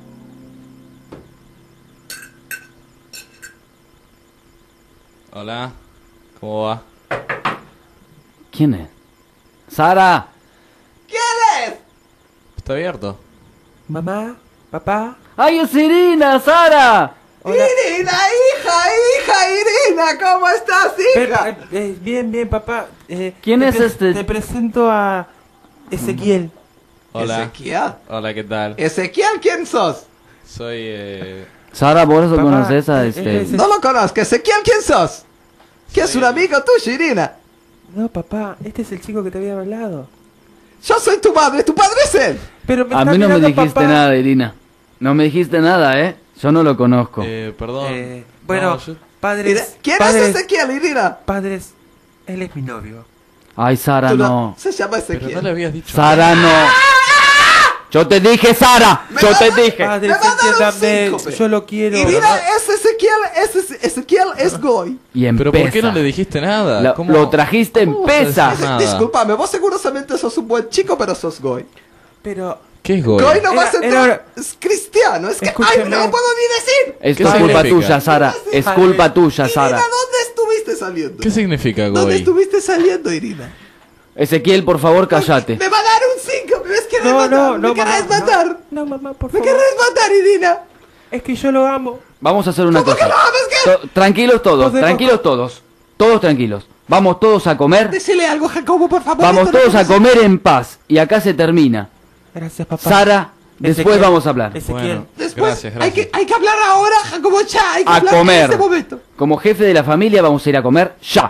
Hola, ¿cómo va? ¿Quién es? ¡Sara! ¿Quién es? ¿Está abierto? Mamá, papá. ¡Ay, es Irina, Sara! Irina, hija, hija, Irina, ¿cómo estás, hija? Pero, eh, eh, bien, bien, papá. Eh, ¿Quién te es pre- este? Te presento a Ezequiel. Hola. Ezequiel. Hola, ¿qué tal? Ezequiel, ¿quién sos? Soy. Eh... Sara, ¿vos lo Papá, conoces a eh, este? ese- No lo conozco. Ezequiel, ¿quién sos? ¿Qué es un amigo tuyo, Irina? No, papá, este es el chico que te había hablado. Yo soy tu madre, tu padre es él. Pero me A está mí no me mirando, dijiste papá. nada, Irina. No me dijiste nada, ¿eh? Yo no lo conozco. Eh, perdón. Eh, bueno, No, yo- padres. ¿Quién padres, es Ezequiel, Irina? Padres, él es mi novio. Ay, Sara, Tú no. Se llama Pero Ezequiel. no le habías dicho. Sara, no. Yo te dije, Sara. Yo te dije. Padres, me va a dar un entiéndame, síncope. yo lo quiero. Irina es Ezequiel, es Eze- Ezequiel es Goy. Y Pero ¿por qué empieza. no le dijiste nada? Lo, ¿Cómo- lo trajiste en cómo vas a pesa. decir nada? Disculpame, vos seguramente sos un buen chico, pero sos Goy. Pero, ¿Qué es Goy? Goy no va a Era- ser era- es cristiano. Es que, ay, Escúcheme. no lo puedo ni decir. Es ¿Qué culpa significa? tuya, Sara. Es Padre. culpa tuya, Irina, Sara. ¿dónde estuviste saliendo? ¿Qué significa ¿Dónde Goy? estuviste saliendo, Irina? Ezequiel, por favor, cállate. Me va a dar un cinco, me ves querer no, matar, no, me no, querés mamá, matar. No, no, mamá, por Me favor. querés matar, Irina. Es que yo lo amo. Vamos a hacer una ¿Cómo que cosa. lo amas, qué? To- tranquilos todos, Podemos- tranquilos todos. Todos tranquilos. Vamos todos a comer. Decile algo, Jacobo, por favor. Vamos esto no todos a puede ser. comer en paz. Y acá se termina. Gracias, papá. Sara, después Ezequiel, vamos a hablar. Ezequiel. Bueno, Después, gracias, Hay, gracias. que, hay que hablar ahora, Jacobo, ya. Hay que A hablar comer. en este momento. Como jefe de la familia vamos a ir a comer ya.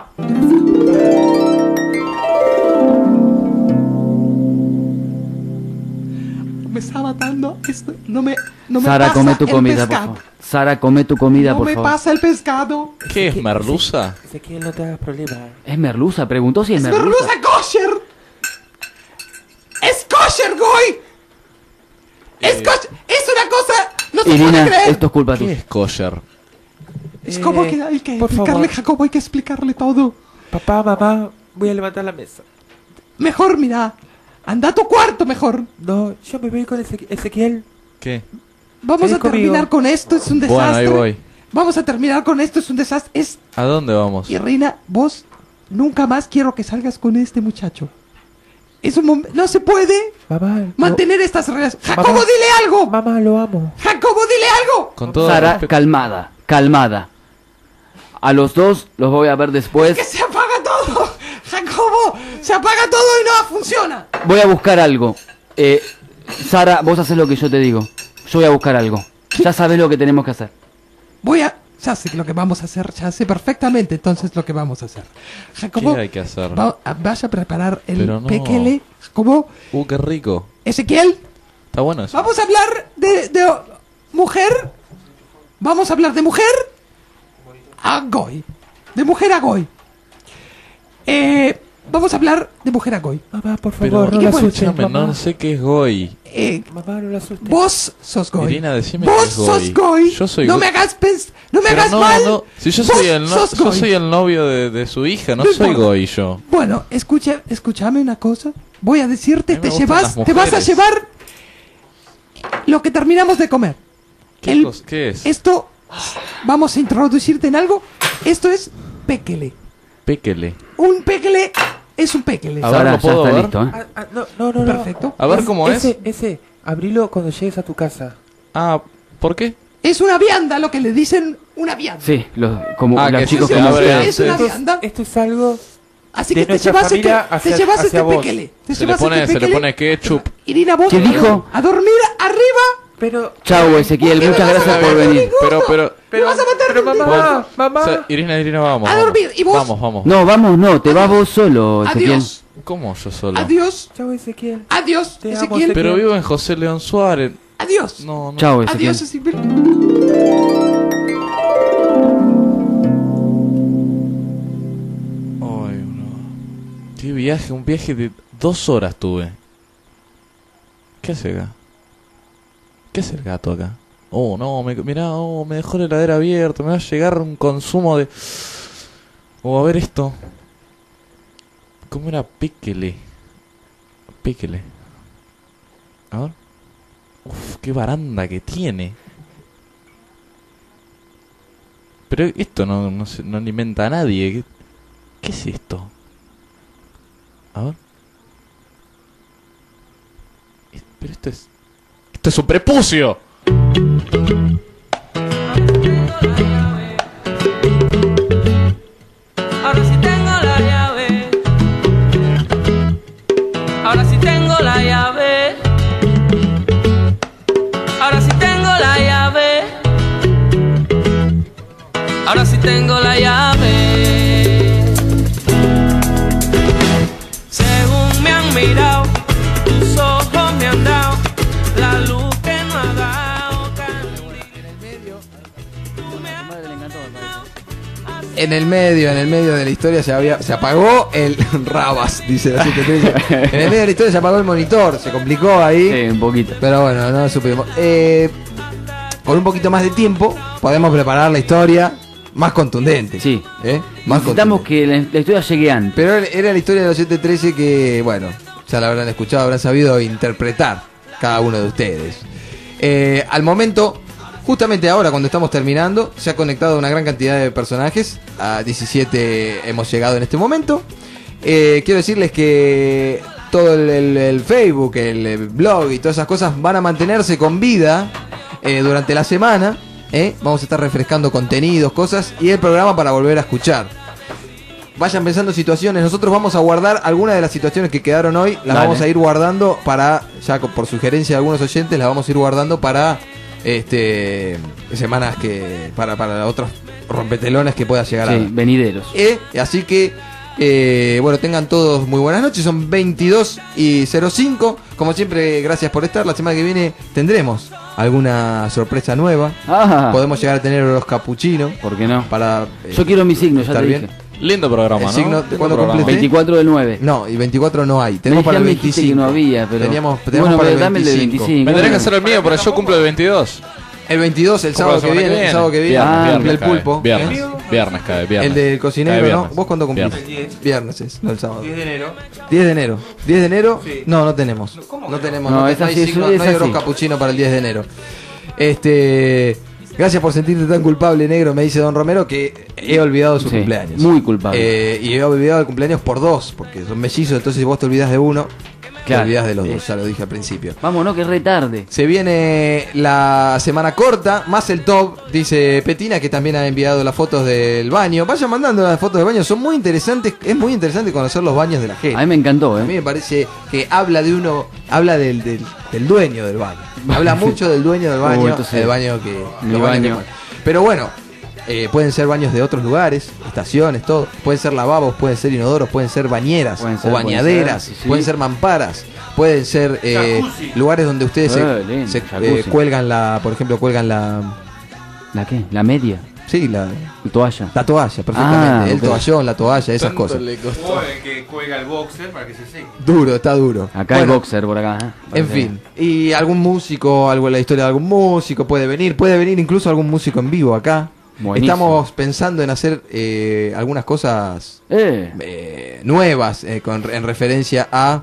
Me está matando. Esto, no me, no me Sara, pasa come tu el comida, por pescado. favor. Sara, come tu comida, No por me favor. pasa el pescado. ¿Qué es merluza? Ezequiel, no te hagas problema. ¿Es merluza? Preguntó si es, Es merluza. merluza kosher. Es kosher, Goy. Es kosher. Es una cosa. No se Irina, puede creer. esto es culpa ¿Qué tuya. es kosher? Es como Eh, que hay que por explicarle, favor. Jacobo, hay que explicarle todo. Papá, mamá, voy a levantar la mesa. Mejor, mira. Anda a tu cuarto, mejor. No, yo me voy con Ezequiel. Ezequiel. ¿Qué? Vamos ¿Querés a terminar conmigo? con esto, es un desastre. Bueno, ahí voy. Vamos a terminar con esto, es un desastre. Es... ¿A dónde vamos? Y Reina, vos nunca más quiero que salgas con este muchacho. Es un mom- no se puede Mamá, mantener estas relaciones. Mamá. Jacobo, dile algo. Mamá, lo amo. Jacobo, dile algo. Con todo Sara, respeto. calmada, calmada. A los dos los voy a ver después. Que se apaga todo. Jacobo, se apaga todo y no funciona. Voy a buscar algo. Eh, Sara, vos haces lo que yo te digo. Yo voy a buscar algo. Ya sabes lo que tenemos que hacer. Voy a... Ya sé lo que vamos a hacer, ya sé perfectamente entonces lo que vamos a hacer. Jacobo, ¿Qué hay que hacer? va- a- vaya a preparar el Pero no. pequele. Jacobo, Uh, qué rico. Ezequiel, Está bueno eso. vamos a hablar de, de mujer. Vamos a hablar de mujer a Goy. De mujer a Goy. Eh, vamos a hablar de mujer a Goy. Mamá, por Pero, favor, no ¿y la qué fue? asustes, escúchame, mamá. no sé qué es Goy. Eh, Mamá, no la asustes. vos sos Goy. Irina, decime vos qué es Goy. sos Goy. Yo soy no Goy. me hagas pens- no me Pero hagas no, mal. no. Si yo Vos soy el, no- sos yo Goy. soy el novio de, de su hija, no, No soy importa. Goy yo. Bueno, escucha, escúchame una cosa. Voy a decirte, A mí me te gustan llevas, las te vas a mujeres. llevar lo que terminamos de comer. ¿Qué, El- cos- qué es? Esto, vamos a introducirte en algo. Esto es péquele. Péquele. Un péquele es un péquele. A ver, Sara, ¿lo ya puedo está ver? listo, ¿eh? Ah, ah, no, no, no, no. Perfecto. A ver cómo es. Ese, ese, abrilo cuando llegues a tu casa. Ah, ¿por qué? Es una vianda, lo que le dicen una vianda. Sí, los, como Ah, los que chicos se como abre ustedes. Es una antes. vianda. Esto es algo Así de que te nuestra llevas, este, familia te hacia- llevas hacia este vos. péquele. Te Se le llevas pone, este se le péquele. pone ketchup. Irina, vos ¿Qué dijo? a dormir arriba. Pero, Chau, Ezequiel, ¿Por qué me muchas vas a gracias por matar? venir. Pero, pero, pero, vas a matar pero contigo. mamá, mamá. o sea, Irina, Irina, vamos. A vamos. dormir. ¿Y vos? Vamos, vamos. No, vamos, no, te vas vos solo, Ezequiel. Adiós. ¿Cómo yo solo? Adiós. Chau, Ezequiel. Adiós, Te amo, Ezequiel. Ezequiel. Pero vivo en José León Suárez. Adiós. No, no. Chau, Ezequiel. Adiós, Ezequiel. Ay, no. Qué viaje, un viaje de dos horas tuve. ¿Qué hace acá? ¿Qué hace el gato acá? Oh, no, me, mirá, oh, me dejó la heladera abierta, me va a llegar un consumo de... Oh, a ver esto. ¿Cómo era péquele? Péquele. A ver. Uf, qué baranda que tiene. Pero esto no, no, se, no alimenta a nadie. ¿Qué, qué es esto? A ver. Es- Pero esto es... ¡Esto es un prepucio! Ahora sí tengo la llave. Ahora sí tengo la llave. Ahora sí tengo la llave. tengo la llave. Según me han mirado, tus ojos me han dado la luz que no ha dado. En el medio, en el medio de la historia se había, se apagó el Rabas, dice la siete trece. En el medio de la historia se apagó el monitor, se complicó ahí. Sí, un poquito. Pero bueno, no supimos. Eh, con un poquito más de tiempo podemos preparar la historia más contundente. Sí. ¿eh? Más Necesitamos que la, la historia llegue antes. Pero era la historia de los siete trece que, bueno, ya la habrán escuchado, habrán sabido interpretar cada uno de ustedes. Eh, al momento, justamente ahora cuando estamos terminando, se ha conectado una gran cantidad de personajes. A diecisiete hemos llegado en este momento. Eh, quiero decirles que todo el, el, el Facebook, el, el blog y todas esas cosas van a mantenerse con vida eh, durante la semana. ¿eh? Vamos a estar refrescando contenidos, cosas y el programa para volver a escuchar. Vayan pensando situaciones. Nosotros vamos a guardar algunas de las situaciones que quedaron hoy. Las Dale. vamos a ir guardando para, ya por sugerencia de algunos oyentes, las vamos a ir guardando para este semanas que para para otros rompetelones que pueda llegar Sí, a venideros. Eh, así que eh, bueno, tengan todos muy buenas noches. Son veintidós y cero cinco. Como siempre, gracias por estar. La semana que viene tendremos alguna sorpresa nueva. Ah. Podemos llegar a tener los capuchinos. ¿Por qué no? Para eh, Yo quiero mi signo, ya estar te bien. dije. Lindo programa, El ¿no? signo, Lindo ¿cuándo programa. cumpliste? veinticuatro del nueve. No, y veinticuatro no hay. Tenemos Me para el dijiste veinticinco. que no había, pero... Teníamos, teníamos Bueno, para el pero dame el de veinticinco. veinticinco. Me tendría que hacer el mío, pero yo cumplo el veintidós. El veintidós, el sábado que viene, el sábado que viene, Viernes, cumple viernes el cae, pulpo. Viernes, ¿eh? viernes cae, viernes. El del cocinero, Cae ¿no? viernes. ¿Vos cuándo cumplís? Viernes. Viernes es, no el sábado. diez de enero. diez de enero. ¿diez de enero? Sí. No, no tenemos. No tenemos. No, No, es no hay, así, signo- es no hay así. oro capuchino para el diez de enero. Este. Gracias por sentirte tan culpable, negro, me dice Don Romero, que he olvidado su Sí, cumpleaños. muy culpable. Eh, y he olvidado el cumpleaños por dos, porque son mellizos, entonces si vos te olvidás de uno, Claro. te olvidás de los Sí. dos, ya lo dije al principio. Vámonos, que es re tarde. Se viene la semana corta, más el top, dice Petina, que también ha enviado las fotos del baño. Vayan mandando las fotos del baño, son muy interesantes, es muy interesante conocer los baños de la gente. A mí me encantó, A ¿eh? mí me parece que habla de uno, habla del, del, del dueño del baño. Habla mucho del dueño del baño, Uh, entonces, el baño que... mi los baños baño. que- Pero bueno, eh, pueden ser baños de otros lugares, estaciones, todo. Pueden ser lavabos, pueden ser inodoros, pueden ser bañeras Pueden ser, o bañaderas, pueden ser, sí, sí. pueden ser mamparas, pueden ser eh, Jacuzzi. lugares donde ustedes se, Eh, lindo, se, jacuzzi. eh, cuelgan la, por ejemplo, cuelgan la... ¿La qué? ¿La media? Sí, la, ¿La toalla? la toalla, perfectamente. Ah, el ok. toallón, la toalla, esas Tanto cosas. le costó. O el que cuelga el boxer para que se seque. Duro, está duro. Acá Bueno, hay boxer por acá, ¿eh? En Parece- fin, y algún músico, algo la historia de algún músico puede venir, puede venir incluso algún músico en vivo acá. Buenísimo. Estamos pensando en hacer eh, algunas cosas Eh. eh, nuevas eh, con, en referencia a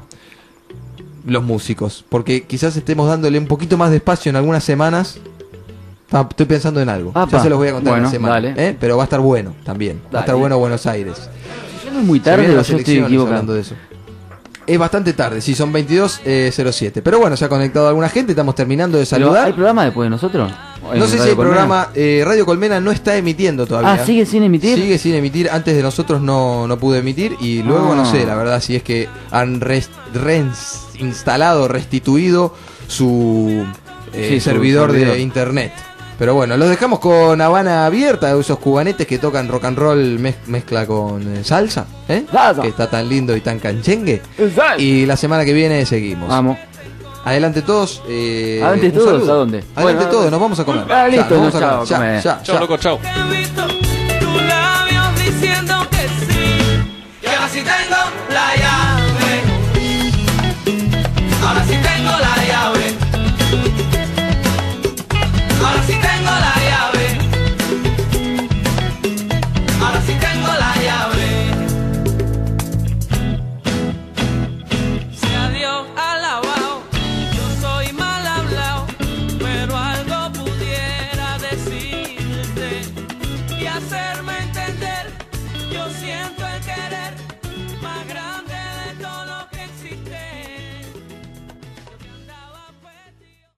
los músicos, porque quizás estemos dándole un poquito más de espacio en algunas semanas. Ah, estoy pensando en algo, Apa. ya se los voy a contar en Bueno, la semana, dale. ¿eh? Pero va a estar bueno también, va a estar Dale. bueno Buenos Aires. Ya no es muy Se tarde vienen o las yo estoy elecciones equivocado. hablando de eso. Es bastante tarde, sí, son veintidós cero siete. Pero bueno, se ha conectado alguna gente, estamos terminando de Pero, saludar. ¿hay programa después de nosotros? ¿O No en sé si Radio hay Colmena? programa. eh, Radio Colmena no está emitiendo todavía. Ah, ¿sigue sin emitir? Sigue sin emitir. Antes de nosotros no, no pude emitir. Y luego Ah. no sé, la verdad, si es que han res- reinstalado, restituido su eh, Sí, su servidor, servidor. de internet. Pero bueno, los dejamos con Habana Abierta, esos cubanetes que tocan rock and roll mez- mezcla con eh, salsa, ¿eh? Salsa. Que está tan lindo y tan canchengue. Salsa. Y la semana que viene seguimos. Vamos. Adelante todos. Eh, ¿Adelante un todos? saludo. ¿A dónde? Adelante Bueno, todos, nos vamos a comer. Ah, Ya, listo, nos vamos no, a chao, comer. Ya, comer. ya, Chao, ya. loco, chao. He visto tus labios diciendo que sí, que casi te